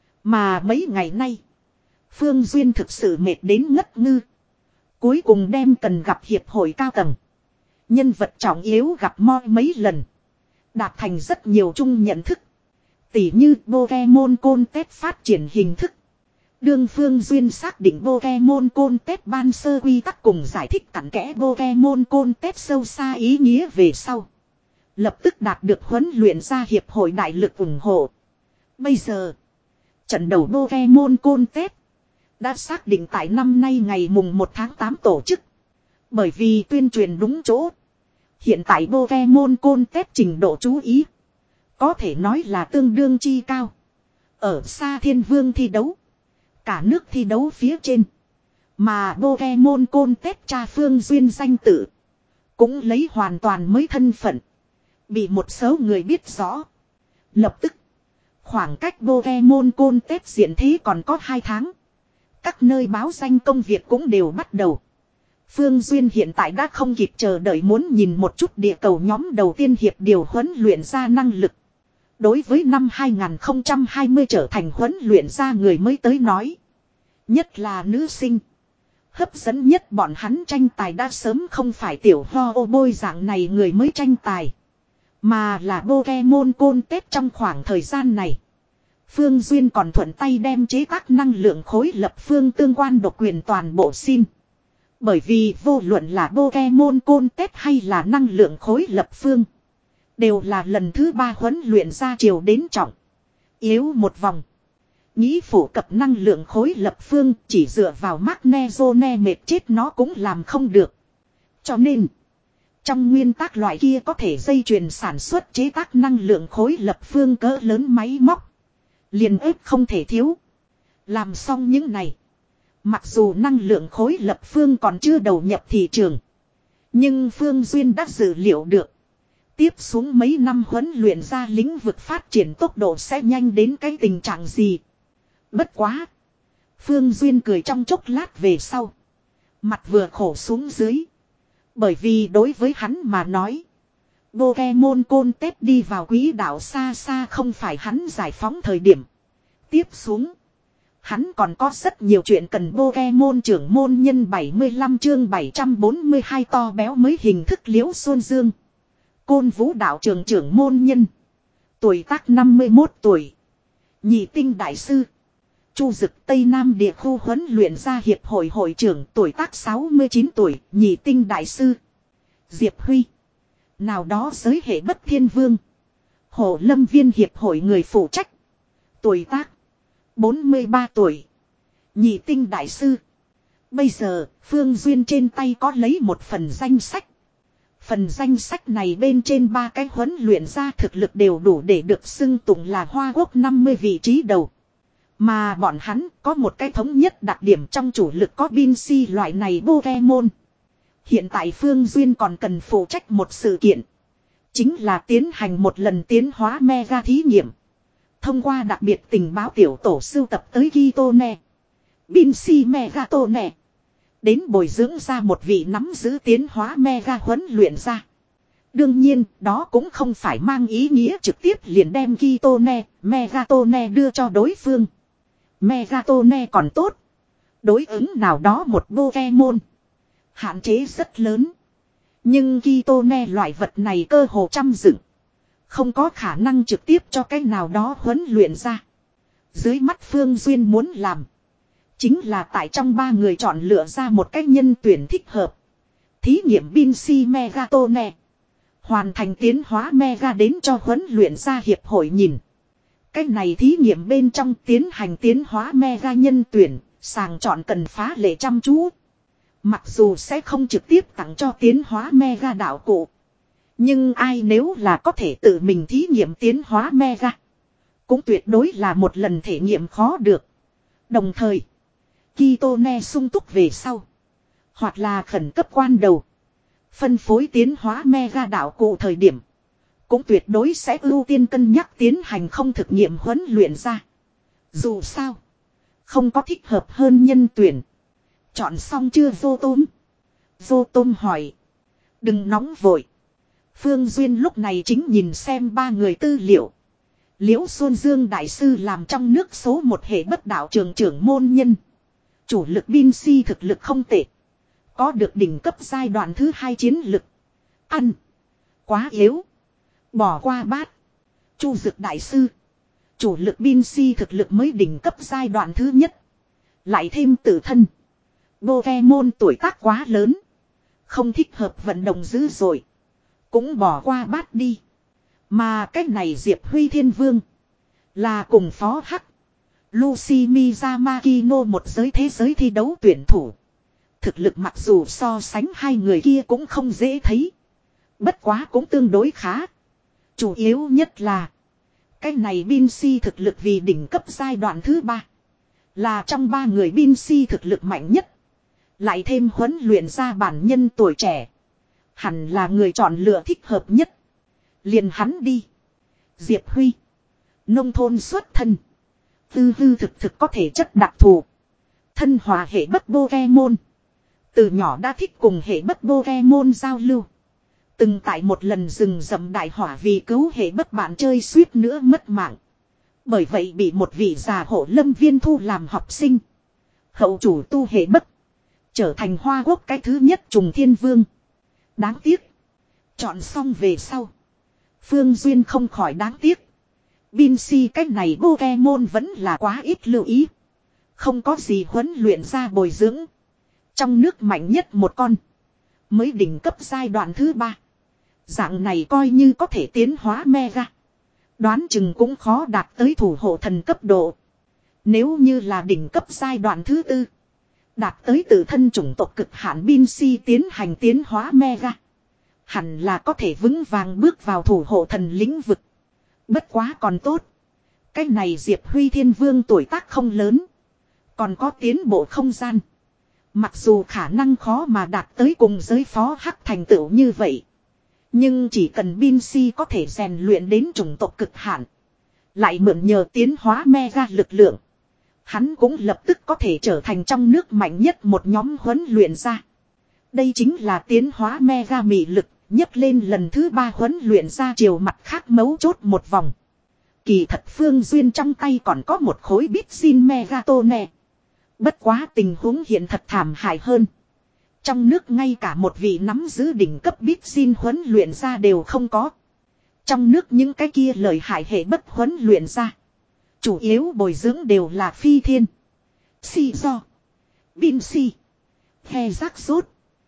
Mà mấy ngày nay, Phương Duyên thực sự mệt đến ngất ngư. Cuối cùng đem cần gặp hiệp hội cao tầng. Nhân vật trọng yếu gặp moi mấy lần. Đạt thành rất nhiều chung nhận thức. Tỉ như Pokemon Contest phát triển hình thức. Đương Phương Duyên xác định Pokemon Contest ban sơ quy tắc cùng giải thích cặn kẽ Pokemon Contest sâu xa ý nghĩa về sau. lập tức đạt được huấn luyện ra hiệp hội đại lực ủng hộ. Bây giờ, trận đầu Pokemon Contest đã xác định tại năm nay ngày mùng một tháng tám tổ chức. Bởi vì tuyên truyền đúng chỗ. Hiện tại Pokemon Contest trình độ chú ý có thể nói là tương đương chi cao. Ở xa Thiên Vương thi đấu, cả nước thi đấu phía trên. Mà Pokemon Contest cha Phương Duyên danh tự cũng lấy hoàn toàn mới thân phận bị một số người biết rõ. Lập tức, khoảng cách Pokemon Contest diện thế còn có hai tháng. Các nơi báo danh công việc cũng đều bắt đầu. Phương Duyên hiện tại đã không kịp chờ đợi muốn nhìn một chút địa cầu nhóm đầu tiên hiệp điều huấn luyện ra năng lực. Đối với năm hai không hai không trở thành huấn luyện ra người mới tới nói. Nhất là nữ sinh. Hấp dẫn nhất bọn hắn tranh tài đã sớm không phải tiểu ho ô bôi dạng này người mới tranh tài. Mà là Pokemon Contest trong khoảng thời gian này. Phương Duyên còn thuận tay đem chế tác năng lượng khối lập phương tương quan độc quyền toàn bộ xin. Bởi vì vô luận là Pokemon Contest hay là năng lượng khối lập phương. Đều là lần thứ ba huấn luyện ra chiều đến trọng. Yếu một vòng. Nghĩ phổ cập năng lượng khối lập phương chỉ dựa vào Magnezone mệt chết nó cũng làm không được. Cho nên, trong nguyên tắc loại kia có thể dây chuyền sản xuất chế tác năng lượng khối lập phương cỡ lớn máy móc. Liền ếp không thể thiếu. Làm xong những này. Mặc dù năng lượng khối lập phương còn chưa đầu nhập thị trường. Nhưng Phương Duyên đã dự liệu được. Tiếp xuống mấy năm huấn luyện ra lĩnh vực phát triển tốc độ sẽ nhanh đến cái tình trạng gì. Bất quá. Phương Duyên cười trong chốc lát về sau. Mặt vừa khổ xuống dưới. Bởi vì đối với hắn mà nói. Pokemon Contest đi vào quỹ đạo xa xa không phải hắn giải phóng thời điểm. Tiếp xuống. Hắn còn có rất nhiều chuyện cần Pokemon trưởng môn nhân bảy mươi lăm chương bảy trăm bốn mươi hai to béo mới hình thức Liễu Xuân Dương. Côn Vũ đạo trường trưởng môn nhân. Tuổi tác năm mươi mốt tuổi. Nhị tinh đại sư. Chu Dực Tây Nam địa khu huấn luyện ra hiệp hội hội trưởng tuổi tác sáu mươi chín tuổi. Nhị tinh đại sư. Diệp Huy. Nào đó giới hệ bất thiên vương. Hồ Lâm viên hiệp hội người phụ trách. Tuổi tác bốn mươi ba tuổi. Nhị tinh đại sư. Bây giờ Phương Duyên trên tay có lấy một phần danh sách. Phần danh sách này bên trên ba cái huấn luyện ra thực lực đều đủ để được xưng tụng là Hoa Quốc năm mươi vị trí đầu. Mà bọn hắn có một cái thống nhất đặc điểm trong chủ lực có Binsi loại này Pokemon. Hiện tại Phương Duyên còn cần phụ trách một sự kiện. Chính là tiến hành một lần tiến hóa mega thí nghiệm. Thông qua đặc biệt tình báo tiểu tổ sưu tập tới Kitone, Binsi Megatone. Đến bồi dưỡng ra một vị nắm giữ tiến hóa mega huấn luyện ra. Đương nhiên, đó cũng không phải mang ý nghĩa trực tiếp liền đem Kitone, Megatone đưa cho đối phương. Megatone còn tốt. Đối ứng nào đó một Pokemon. Hạn chế rất lớn. Nhưng Kitone loại vật này cơ hồ trăm dựng. Không có khả năng trực tiếp cho cái nào đó huấn luyện ra. Dưới mắt Phương Duyên muốn làm. Chính là tại trong ba người chọn lựa ra một cách nhân tuyển thích hợp. Thí nghiệm Binsi Megatone. Hoàn thành tiến hóa Mega đến cho huấn luyện ra hiệp hội nhìn. Cách này thí nghiệm bên trong tiến hành tiến hóa Mega nhân tuyển. Sàng chọn cần phá lệ chăm chú. Mặc dù sẽ không trực tiếp tặng cho tiến hóa Mega đạo cụ. Nhưng ai nếu là có thể tự mình thí nghiệm tiến hóa Mega. Cũng tuyệt đối là một lần thể nghiệm khó được. Đồng thời. Kitone sung túc về sau. Hoặc là khẩn cấp quan đầu. Phân phối tiến hóa Mega đạo cụ thời điểm. Cũng tuyệt đối sẽ ưu tiên cân nhắc tiến hành không thực nghiệm huấn luyện ra. Dù sao. Không có thích hợp hơn nhân tuyển. Chọn xong chưa Vô Tôm? Vô Tôm hỏi. Đừng nóng vội. Phương Duyên lúc này chính nhìn xem ba người tư liệu. Liễu Xuân Dương đại sư làm trong nước số một hệ bất đạo trường trưởng môn nhân. Chủ lực Binsi thực lực không tệ. Có được đỉnh cấp giai đoạn thứ hai chiến lực. Ăn. Quá yếu. Bỏ qua bát. Chu Dực đại sư. Chủ lực Binsi thực lực mới đỉnh cấp giai đoạn thứ nhất. Lại thêm tự thân. Pokemon tuổi tác quá lớn. Không thích hợp vận động dữ dội. Cũng bỏ qua bát đi. Mà cái này Diệp Huy Thiên Vương. Là cùng phó hắc. Lucy Miyamakino một giới thế giới thi đấu tuyển thủ. Thực lực mặc dù so sánh hai người kia cũng không dễ thấy. Bất quá cũng tương đối khá. Chủ yếu nhất là. Cái này Binsi thực lực vì đỉnh cấp giai đoạn thứ ba. Là trong ba người Binsi thực lực mạnh nhất. Lại thêm huấn luyện ra bản nhân tuổi trẻ. Hẳn là người chọn lựa thích hợp nhất. Liền hắn đi. Diệp Huy. Nông thôn xuất thân. Tư hư thực thực có thể chất đặc thù. Thân hòa hệ bất Pokemon. Từ nhỏ đã thích cùng hệ bất Pokemon giao lưu. Từng tại một lần rừng rậm đại hỏa vì cứu hệ bất bạn chơi suýt nữa mất mạng. Bởi vậy bị một vị già hộ lâm viên thu làm học sinh. Hậu chủ tu hệ bất. Trở thành Hoa Quốc cái thứ nhất trùng thiên vương. Đáng tiếc. Chọn xong về sau. Phương Duyên không khỏi đáng tiếc. Binsi cách này Pokemon vẫn là quá ít lưu ý. Không có gì huấn luyện ra bồi dưỡng. Trong nước mạnh nhất một con. Mới đỉnh cấp giai đoạn thứ ba. Dạng này coi như có thể tiến hóa Mega. Đoán chừng cũng khó đạt tới thủ hộ thần cấp độ. Nếu như là đỉnh cấp giai đoạn thứ tư. Đạt tới tự thân chủng tộc cực hạn Binsi tiến hành tiến hóa Mega. Hẳn là có thể vững vàng bước vào thủ hộ thần lĩnh vực. Bất quá còn tốt. Cái này Diệp Huy Thiên Vương tuổi tác không lớn. Còn có tiến bộ không gian. Mặc dù khả năng khó mà đạt tới cùng giới phó hắc thành tựu như vậy. Nhưng chỉ cần Binsi có thể rèn luyện đến chủng tộc cực hạn. Lại mượn nhờ tiến hóa Mega lực lượng. Hắn cũng lập tức có thể trở thành trong nước mạnh nhất một nhóm huấn luyện ra. Đây chính là tiến hóa Mega mị lực. Nhấc lên lần thứ ba huấn luyện ra chiều mặt khác mấu chốt một vòng. Kỳ thật Phương Duyên trong tay còn có một khối bít xin Megatone. Bất quá tình huống hiện thật thảm hại hơn. Trong nước ngay cả một vị nắm giữ đỉnh cấp bít xin huấn luyện ra đều không có. Trong nước những cái kia lợi hại hệ bất huấn luyện ra. Chủ yếu bồi dưỡng đều là phi thiên. Si do. Binsi. He giác rốt.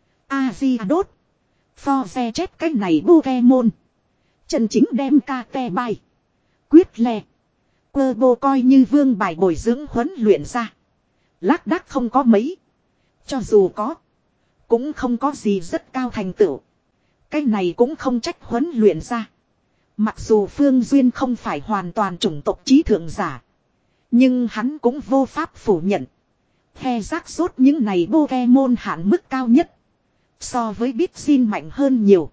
Aziadot. For xe chết cái này Pokemon. Chân chính đem ca te bay. Quyết le. Turbo coi như vương bài bồi dưỡng huấn luyện ra. Lác đác không có mấy. Cho dù có. Cũng không có gì rất cao thành tựu. Cái này cũng không trách huấn luyện ra. Mặc dù Phương Duyên không phải hoàn toàn chủng tộc trí thượng giả. Nhưng hắn cũng vô pháp phủ nhận. He giác rốt những này Pokemon hạn mức cao nhất. So với Bitsin mạnh hơn nhiều.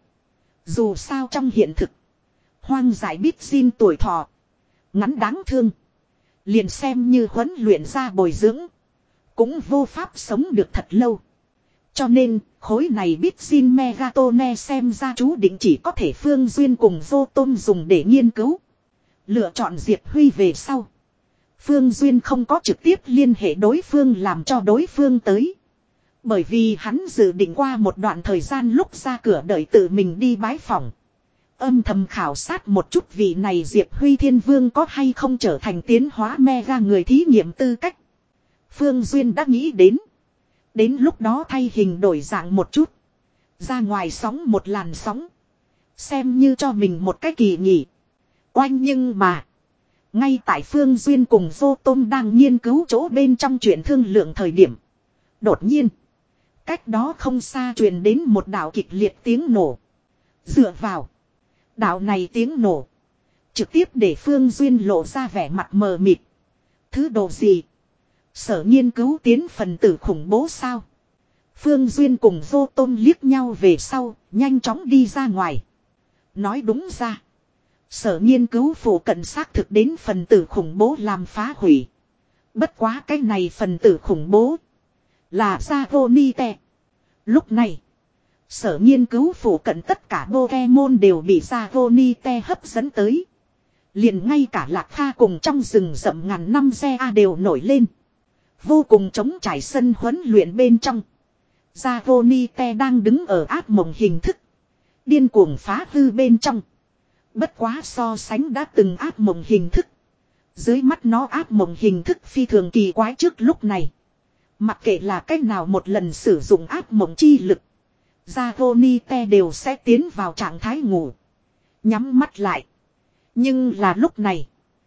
Dù sao trong hiện thực. Hoang dại Bitsin tuổi thọ. Ngắn đáng thương. Liền xem như huấn luyện ra bồi dưỡng. Cũng vô pháp sống được thật lâu. Cho nên khối này Bitsin Megatone xem ra chú định chỉ có thể Phương Duyên cùng Vô Tôm dùng để nghiên cứu. Lựa chọn Diệp Huy về sau. Phương Duyên không có trực tiếp liên hệ đối phương làm cho đối phương tới. Bởi vì hắn dự định qua một đoạn thời gian lúc ra cửa đợi tự mình đi bái phỏng. Âm thầm khảo sát một chút vị này Diệp Huy Thiên Vương có hay không trở thành tiến hóa Mega người thí nghiệm tư cách. Phương Duyên đã nghĩ đến. Đến lúc đó thay hình đổi dạng một chút. Ra ngoài sóng một làn sóng. Xem như cho mình một cái kỳ nghỉ. Oanh nhưng mà. Ngay tại Phương Duyên cùng Vô Tôm đang nghiên cứu chỗ bên trong chuyện thương lượng thời điểm. Đột nhiên. Cách đó không xa truyền đến một đạo kịch liệt tiếng nổ. Dựa vào. Đạo này tiếng nổ. Trực tiếp để Phương Duyên lộ ra vẻ mặt mờ mịt. Thứ đồ gì? Sở nghiên cứu tiến phần tử khủng bố sao? Phương Duyên cùng Vô Tôm liếc nhau về sau, nhanh chóng đi ra ngoài. Nói đúng ra. Sở nghiên cứu phủ cận xác thực đến phần tử khủng bố làm phá hủy. Bất quá cái này phần tử khủng bố. Là Zagonite. Lúc này. Sở nghiên cứu phủ cận tất cả Pokemon đều bị Zagonite hấp dẫn tới. Liền ngay cả Lạc Kha cùng trong rừng rậm ngàn năm xe A đều nổi lên. Vô cùng trống trải sân huấn luyện bên trong. Zagonite đang đứng ở ác mộng hình thức. Điên cuồng phá hư bên trong. Bất quá so sánh đã từng ác mộng hình thức. Dưới mắt nó ác mộng hình thức phi thường kỳ quái trước lúc này. Mặc kệ là cách nào một lần sử dụng ác mộng chi lực. Zagonite đều sẽ tiến vào trạng thái ngủ. Nhắm mắt lại. Nhưng là lúc này.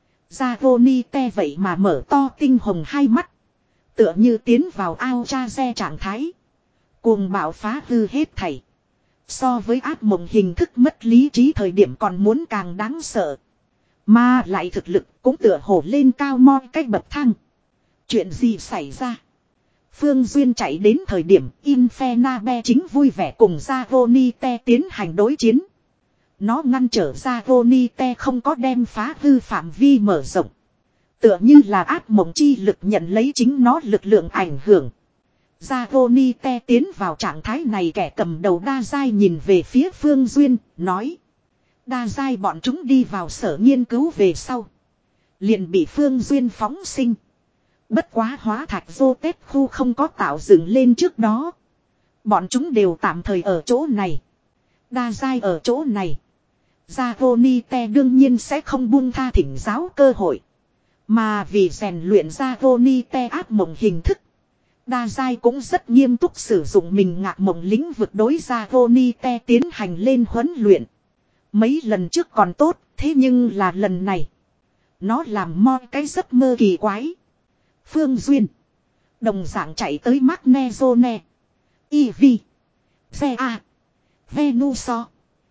Zagonite vậy mà mở to tinh hồng hai mắt. Tựa như tiến vào ao cha xe trạng thái. Cuồng bạo phá hư hết thảy. So với ác mộng hình thức mất lý trí thời điểm còn muốn càng đáng sợ. Mà lại thực lực cũng tựa hồ lên cao moi cách bậc thang. Chuyện gì xảy ra? Phương Duyên chạy đến thời điểm Infernabe chính vui vẻ cùng Zagonite tiến hành đối chiến. Nó ngăn trở Zagonite không có đem phá hư phạm vi mở rộng. Tựa như là ác mộng chi lực nhận lấy chính nó lực lượng ảnh hưởng. Zagonite tiến vào trạng thái này, kẻ cầm đầu Đa Giai nhìn về phía Phương Duyên, nói. Đa Giai bọn chúng đi vào sở nghiên cứu về sau. Liền bị Phương Duyên phóng sinh. Bất quá hóa thạch vô tết khu không có tạo dựng lên trước đó. Bọn chúng đều tạm thời ở chỗ này. Đa Giai ở chỗ này. Zagonite đương nhiên sẽ không buông tha thỉnh giáo cơ hội. Mà vì rèn luyện Zagonite ác mộng hình thức. Đa Giai cũng rất nghiêm túc sử dụng mình ngạc mộng lĩnh vực đối Zagonite tiến hành lên huấn luyện. Mấy lần trước còn tốt, thế nhưng là lần này. Nó làm moi cái giấc mơ kỳ quái. Phương Duyên. Đồng dạng chạy tới Magnezone. Eevee. Vea. Venusaur.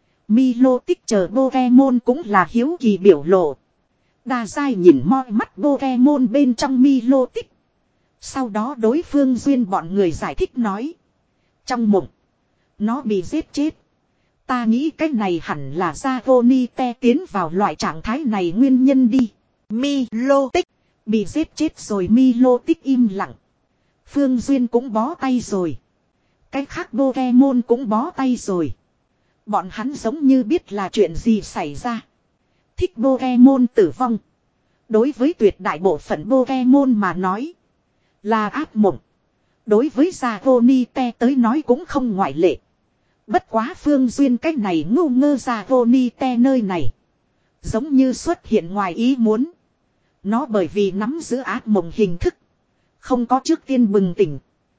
Milotic chờ Pokemon cũng là hiếu kỳ biểu lộ. Đa Giai nhìn moi mắt Pokemon bên trong Milotic. Sau đó đối Phương Duyên bọn người giải thích nói. Trong mộng. Nó bị giết chết. Ta nghĩ cái này hẳn là Zagonite tiến vào loại trạng thái này nguyên nhân đi. Milotic. Bị giết chết rồi. Milotic im lặng. Phương Duyên cũng bó tay rồi. Cái khác Pokemon cũng bó tay rồi. Bọn hắn giống như biết là chuyện gì xảy ra. Thích Pokemon tử vong. Đối với tuyệt đại bộ phận Pokemon mà nói. Là ác mộng. Đối với Zagonite tới nói cũng không ngoại lệ. Bất quá Phương Duyên cách này ngu ngơ Zagonite nơi này. Giống như xuất hiện ngoài ý muốn. Nó bởi vì nắm giữ ác mộng hình thức. Không có trước tiên bừng tỉnh.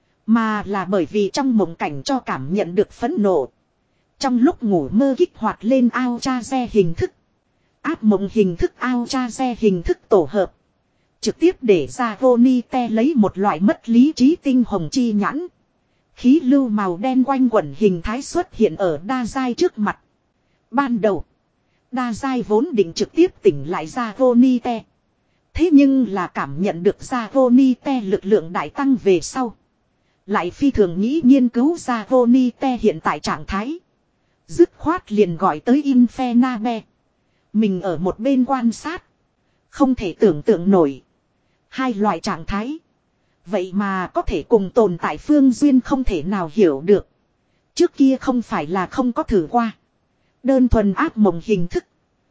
Mà là bởi vì trong mộng cảnh cho cảm nhận được phẫn nộ. Trong lúc ngủ mơ kích hoạt lên ao cha xe hình thức. Ác mộng hình thức ao cha xe hình thức tổ hợp. Trực tiếp để Zagonite lấy một loại mất lý trí tinh hồng chi nhãn. Khí lưu màu đen quanh quẩn hình thái xuất hiện ở Đa Giai trước mặt. Ban đầu. Đa Giai vốn định trực tiếp tỉnh lại Zagonite. Thế nhưng là cảm nhận được Zagonite lực lượng đại tăng về sau. Lại phi thường nghĩ nghiên cứu Zagonite hiện tại trạng thái. Dứt khoát liền gọi tới Infernabe. Mình ở một bên quan sát. Không thể tưởng tượng nổi. Hai loại trạng thái. Vậy mà có thể cùng tồn tại. Phương Duyên không thể nào hiểu được. Trước kia không phải là không có thử qua. Đơn thuần ác mộng hình thức.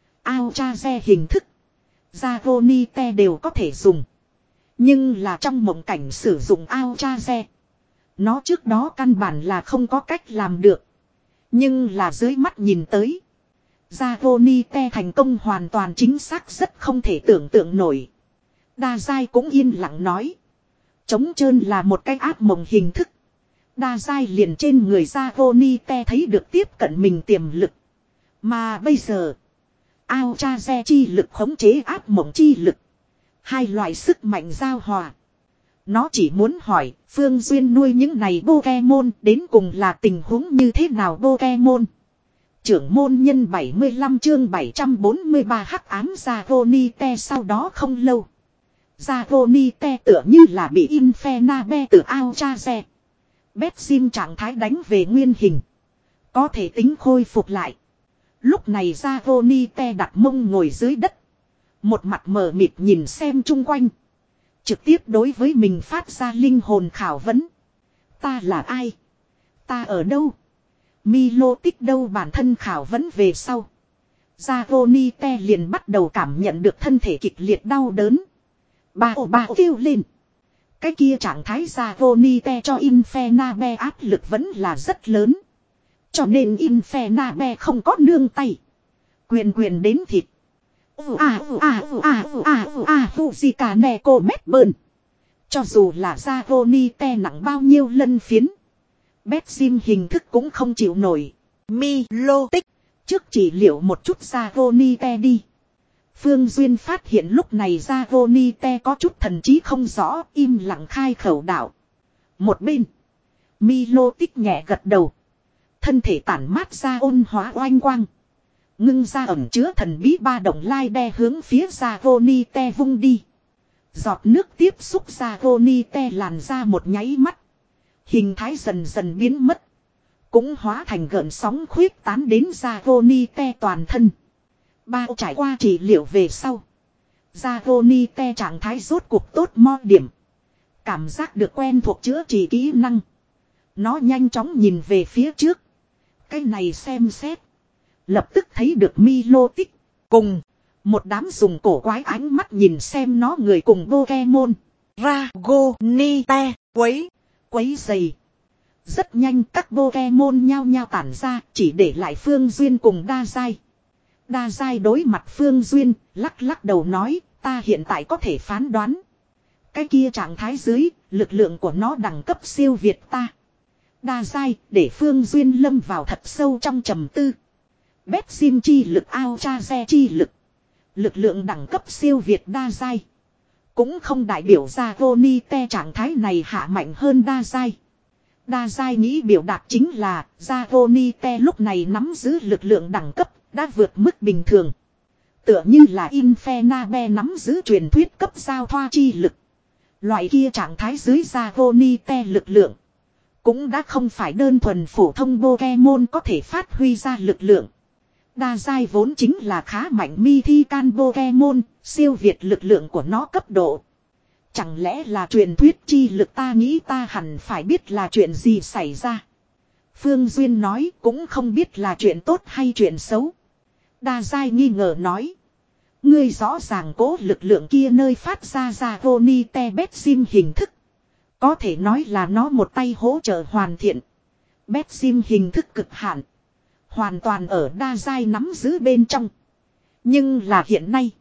Ao cha xe hình thức. Zagonite đều có thể dùng. Nhưng là trong mộng cảnh sử dụng ao cha xe. Nó trước đó căn bản là không có cách làm được. Nhưng là dưới mắt nhìn tới. Zagonite thành công hoàn toàn chính xác rất không thể tưởng tượng nổi. Đa Giai cũng yên lặng nói. Trống trơn là một cái ác mộng hình thức. Đa Giai liền trên người Zagonite thấy được tiếp cận mình tiềm lực. Mà bây giờ. Ao cha xe chi lực khống chế ác mộng chi lực. Hai loại sức mạnh giao hòa. Nó chỉ muốn hỏi Phương Duyên nuôi những này Pokemon đến cùng là tình huống như thế nào Pokemon. Trưởng môn nhân bảy mươi lăm chương bảy trăm bốn mươi ba hắc ám Zagonite. Sau đó không lâu. Zagonite tựa như là bị Infernabe từ ao cha xe. Bét sim trạng thái đánh về nguyên hình. Có thể tính khôi phục lại. Lúc này Zagonite đặt mông ngồi dưới đất. Một mặt mờ mịt nhìn xem chung quanh. Trực tiếp đối với mình phát ra linh hồn khảo vấn. Ta là ai? Ta ở đâu? Milotic đâu? Bản thân khảo vấn về sau. Zagonite liền bắt đầu cảm nhận được thân thể kịch liệt đau đớn. Ba ồ ba ồ kêu lên. Cái kia trạng thái Zagonite cho Infernabe áp lực vẫn là rất lớn. Cho nên Infernabe không có nương tay. Quyền quyền đến thịt. À à à à à gì cả nè cô mét bơn. Cho dù là Zagonite nặng bao nhiêu lân phiến. Bét sim hình thức cũng không chịu nổi. Milotic. Trước chỉ liệu một chút Zagonite đi. Phương Duyên phát hiện lúc này Dragonite có chút thần trí không rõ, im lặng khai khẩu đạo. Một bên, Milo tích nhẹ gật đầu. Thân thể tản mát ra ôn hóa oanh quang. Ngưng ra ẩm chứa thần bí ba động lai đe hướng phía Dragonite vung đi. Giọt nước tiếp xúc Dragonite làn ra một nháy mắt. Hình thái dần dần biến mất. Cũng hóa thành gợn sóng khuyết tán đến Dragonite toàn thân. Bao trải qua trị liệu về sau. Dragonite trạng thái rốt cuộc tốt mo điểm. Cảm giác được quen thuộc chữa trị kỹ năng. Nó nhanh chóng nhìn về phía trước. Cái này xem xét. Lập tức thấy được Milo tích. Cùng. Một đám dùng cổ quái ánh mắt nhìn xem nó người cùng Pokemon. Dragonite quấy. Quấy dày. Rất nhanh các Pokemon nhao nhao tản ra. Chỉ để lại Phương Duyên cùng Đa Giai. Đa Giai đối mặt Phương Duyên. Lắc lắc đầu nói. Ta hiện tại có thể phán đoán. Cái kia trạng thái dưới. Lực lượng của nó đẳng cấp siêu việt ta. Đa Giai để Phương Duyên lâm vào thật sâu trong trầm tư. Bét sim chi lực ao cha xe chi lực. Lực lượng đẳng cấp siêu việt Đa Giai. Cũng không đại biểu ra Dragonite trạng thái này hạ mạnh hơn Đa Giai. Đa Giai nghĩ biểu đạt chính là Dragonite lúc này nắm giữ lực lượng đẳng cấp đã vượt mức bình thường. Tựa như là Infernape nắm giữ truyền thuyết cấp giao thoa chi lực. Loại kia trạng thái dưới Dragonite lực lượng. Cũng đã không phải đơn thuần phổ thông Pokemon có thể phát huy ra lực lượng. Đa Giai vốn chính là khá mạnh Mythical Pokemon, siêu việt lực lượng của nó cấp độ. Chẳng lẽ là truyền thuyết chi lực, ta nghĩ ta hẳn phải biết là chuyện gì xảy ra. Phương Duyên nói cũng không biết là chuyện tốt hay chuyện xấu. Đa Giai nghi ngờ nói. Ngươi rõ ràng cố lực lượng kia nơi phát ra ra Dragonite Bét Sim hình thức. Có thể nói là nó một tay hỗ trợ hoàn thiện. Bét Sim hình thức cực hạn. Hoàn toàn ở Đa Giai nắm giữ bên trong. Nhưng là hiện nay.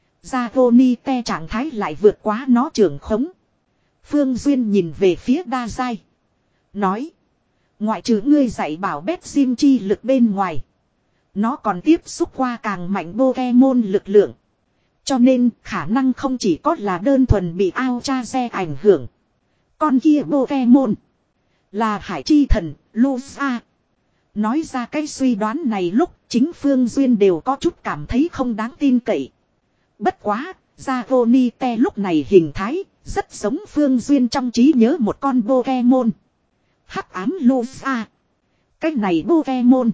Dragonite trạng thái lại vượt quá nó trưởng khống. Phương Duyên nhìn về phía Đa Giai. Nói. Ngoại trừ ngươi dạy bảo Bét Sim chi lực bên ngoài. Nó còn tiếp xúc qua càng mạnh Pokemon lực lượng. Cho nên khả năng không chỉ có là đơn thuần bị ao cha xe ảnh hưởng. Con kia Pokemon. Là hải chi thần, Lugia. Nói ra cái suy đoán này lúc chính Phương Duyên đều có chút cảm thấy không đáng tin cậy. Bất quá, Dragonite lúc này hình thái, rất giống Phương Duyên trong trí nhớ một con Pokemon. Hắc ám Lugia. Cái này Pokemon.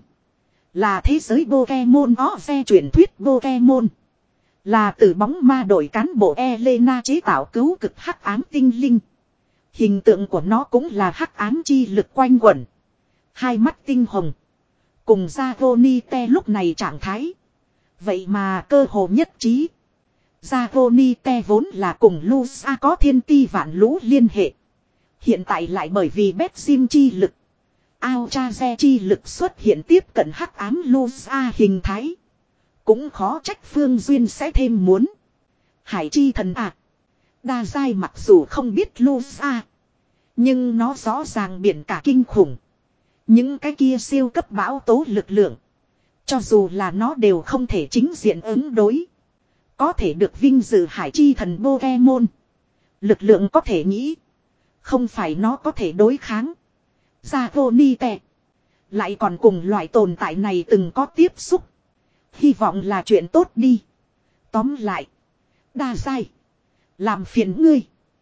Là thế giới Pokemon ó xe truyền thuyết Pokemon. Là từ bóng ma đội cán bộ Elena chế tạo cứu cực hắc ám tinh linh. Hình tượng của nó cũng là hắc ám chi lực quanh quẩn. Hai mắt tinh hồng. Cùng Dragonite lúc này trạng thái. Vậy mà cơ hồ nhất trí. Dragonite vốn là cùng Lugia có thiên ti vạn lũ liên hệ. Hiện tại lại bởi vì Bét Sim chi lực. Ao cha xe chi lực xuất hiện tiếp cận hắc ám Lugia hình thái. Cũng khó trách Phương Duyên sẽ thêm muốn. Hải chi thần à. Đa Giai mặc dù không biết Lugia. Nhưng nó rõ ràng biển cả kinh khủng. Những cái kia siêu cấp bão tố lực lượng. Cho dù là nó đều không thể chính diện ứng đối. Có thể được vinh dự hải chi thần Pokemon. Lực lượng có thể nghĩ. Không phải nó có thể đối kháng. Dragonite. Lại còn cùng loại tồn tại này từng có tiếp xúc. Hy vọng là chuyện tốt đi. Tóm lại. Đa Giai. Làm phiền ngươi.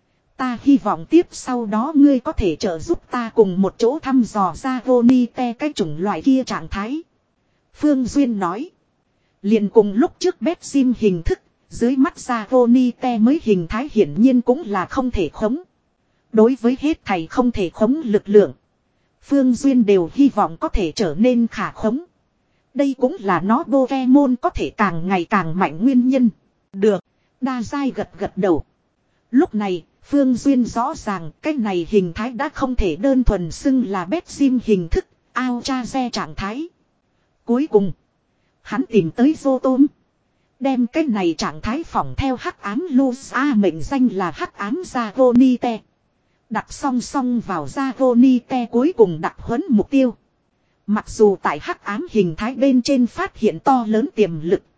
Ta hy vọng tiếp sau đó ngươi có thể trợ giúp ta cùng một chỗ thăm dò Dragonite cái chủng loại kia trạng thái. Phương Duyên nói. Liền cùng lúc trước Bét Sim hình thức. Dưới mắt Dragonite mới hình thái hiển nhiên cũng là không thể khống. Đối với hết thầy không thể khống lực lượng. Phương Duyên đều hy vọng có thể trở nên khả khống. Đây cũng là nó Pokemon có thể càng ngày càng mạnh nguyên nhân. Được. Đa Giai gật gật đầu. Lúc này, Phương Duyên rõ ràng cái này hình thái đã không thể đơn thuần xưng là Bét Sim hình thức, ao cha xe trạng thái. Cuối cùng, hắn tìm tới Rotom. Đem cái này trạng thái phỏng theo hắc ám Lugia mệnh danh là hắc ám Dragonite. Đặt song song vào Dragonite cuối cùng đặt huấn mục tiêu. Mặc dù tại hắc ám hình thái bên trên phát hiện to lớn tiềm lực,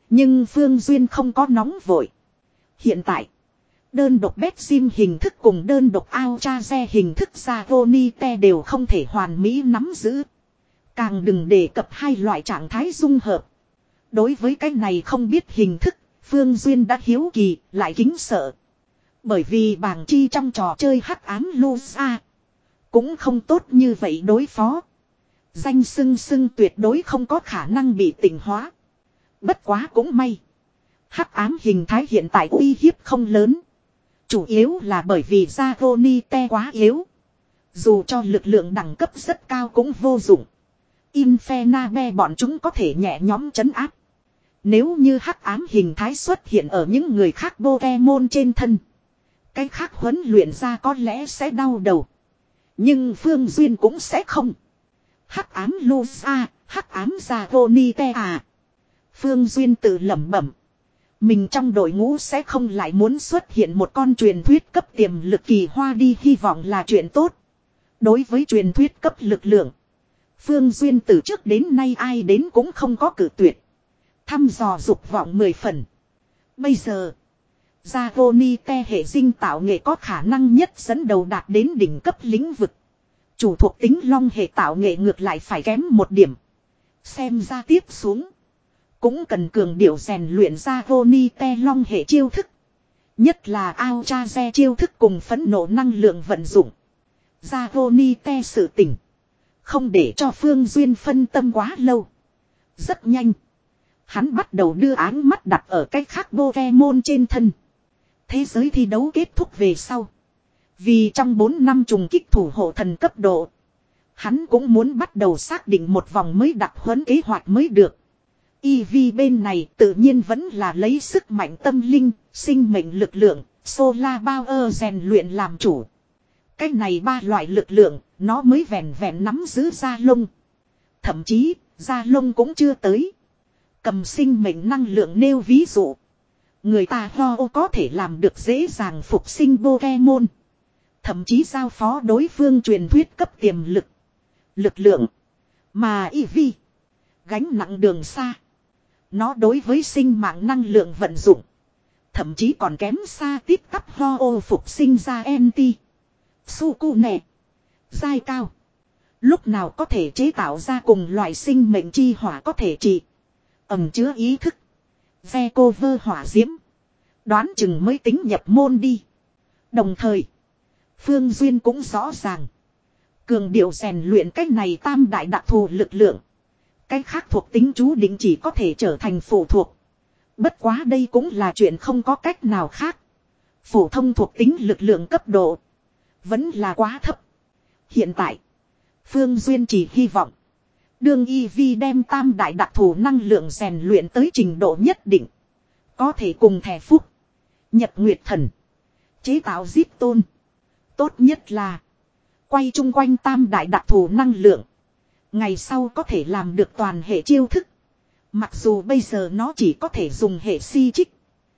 Nhưng Phương Duyên không có nóng vội. Hiện tại, đơn độc bét sim hình thức cùng đơn độc ao cha xe hình thức Savonite đều không thể hoàn mỹ nắm giữ. Càng đừng đề cập hai loại trạng thái dung hợp. Đối với cái này không biết hình thức, Phương Duyên đã hiếu kỳ, lại kính sợ. Bởi vì bảng chi trong trò chơi hắc ám Lusa cũng không tốt như vậy đối phó. Danh xưng xưng tuyệt đối không có khả năng bị tỉnh hóa. Bất quá cũng may. Hắc ám hình thái hiện tại uy hiếp không lớn. Chủ yếu là bởi vì Savonite quá yếu. Dù cho lực lượng đẳng cấp rất cao cũng vô dụng. Infernabe bọn chúng có thể nhẹ nhóm trấn áp. Nếu như hắc ám hình thái xuất hiện ở những người khác Pokemon trên thân. Cái khác huấn luyện ra có lẽ sẽ đau đầu. Nhưng Phương Duyên cũng sẽ không. Hắc ám Lusa, hắc ám Savonite à. Phương Duyên tự lẩm bẩm. Mình trong đội ngũ sẽ không lại muốn xuất hiện một con truyền thuyết cấp tiềm lực kỳ hoa đi, hy vọng là chuyện tốt. Đối với truyền thuyết cấp lực lượng, Phương Duyên từ trước đến nay ai đến cũng không có cử tuyệt. Thăm dò dục vọng mười phần. Bây giờ, Savonite hệ sinh tạo nghệ có khả năng nhất dẫn đầu đạt đến đỉnh cấp lĩnh vực. Chủ thuộc tính long hệ tạo nghệ ngược lại phải kém một điểm. Xem ra tiếp xuống, cũng cần cường điệu rèn luyện Savonite long hệ chiêu thức. Nhất là ao cha xe chiêu thức cùng phẫn nộ năng lượng vận dụng. Savonite sự tỉnh. Không để cho Phương Duyên phân tâm quá lâu. Rất nhanh. Hắn bắt đầu đưa áng mắt đặt ở cái khác Pokemon trên thân. Thế giới thi đấu kết thúc về sau. Vì trong bốn năm trùng kích thủ hộ thần cấp độ. Hắn cũng muốn bắt đầu xác định một vòng mới đặc huấn kế hoạch mới được. Eevee bên này tự nhiên vẫn là lấy sức mạnh tâm linh, sinh mệnh lực lượng, Solar Power rèn luyện làm chủ. Cái này ba loại lực lượng, nó mới vẹn vẹn nắm giữ da lông. Thậm chí, da lông cũng chưa tới. Cầm sinh mệnh năng lượng nêu ví dụ. Người ta Ho có thể làm được dễ dàng phục sinh Pokemon. Thậm chí giao phó đối phương truyền thuyết cấp tiềm lực. Lực lượng. Mà Eevee, gánh nặng đường xa. Nó đối với sinh mạng năng lượng vận dụng. Thậm chí còn kém xa tiếp cấp Ho phục sinh ra Enti. Sukune. Giai cao. Lúc nào có thể chế tạo ra cùng loại sinh mệnh chi hỏa có thể trị. Ẩm chứa ý thức. Ve cô vơ hỏa diễm. Đoán chừng mới tính nhập môn đi. Đồng thời, Phương Duyên cũng rõ ràng. Cường điệu rèn luyện cách này tam đại đặc thù lực lượng. Cái khác thuộc tính chú định chỉ có thể trở thành phụ thuộc. Bất quá đây cũng là chuyện không có cách nào khác. Phổ thông thuộc tính lực lượng cấp độ vẫn là quá thấp. Hiện tại, Phương Duyên chỉ hy vọng đương Eevee đem tam đại đặc thù năng lượng rèn luyện tới trình độ nhất định. Có thể cùng thẻ phúc, Nhật Nguyệt Thần, chế tạo Zip Tôn. Tốt nhất là quay chung quanh tam đại đặc thù năng lượng. Ngày sau có thể làm được toàn hệ chiêu thức. Mặc dù bây giờ nó chỉ có thể dùng hệ si trích,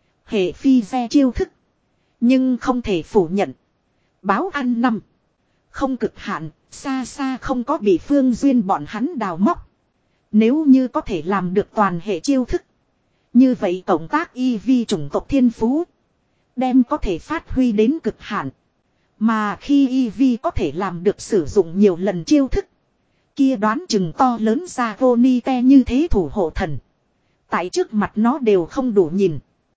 hệ phi xe chiêu thức. Nhưng không thể phủ nhận. Báo ăn năm. Không cực hạn, xa xa không có bị Phương Duyên bọn hắn đào móc. Nếu như có thể làm được toàn hệ chiêu thức. Như vậy cộng tác Eevee chủng tộc thiên phú đem có thể phát huy đến cực hạn. Mà khi Eevee có thể làm được sử dụng nhiều lần chiêu thức. Kia đoán chừng to lớn Savonite như thế thủ hộ thần. Tại trước mặt nó đều không đủ nhìn.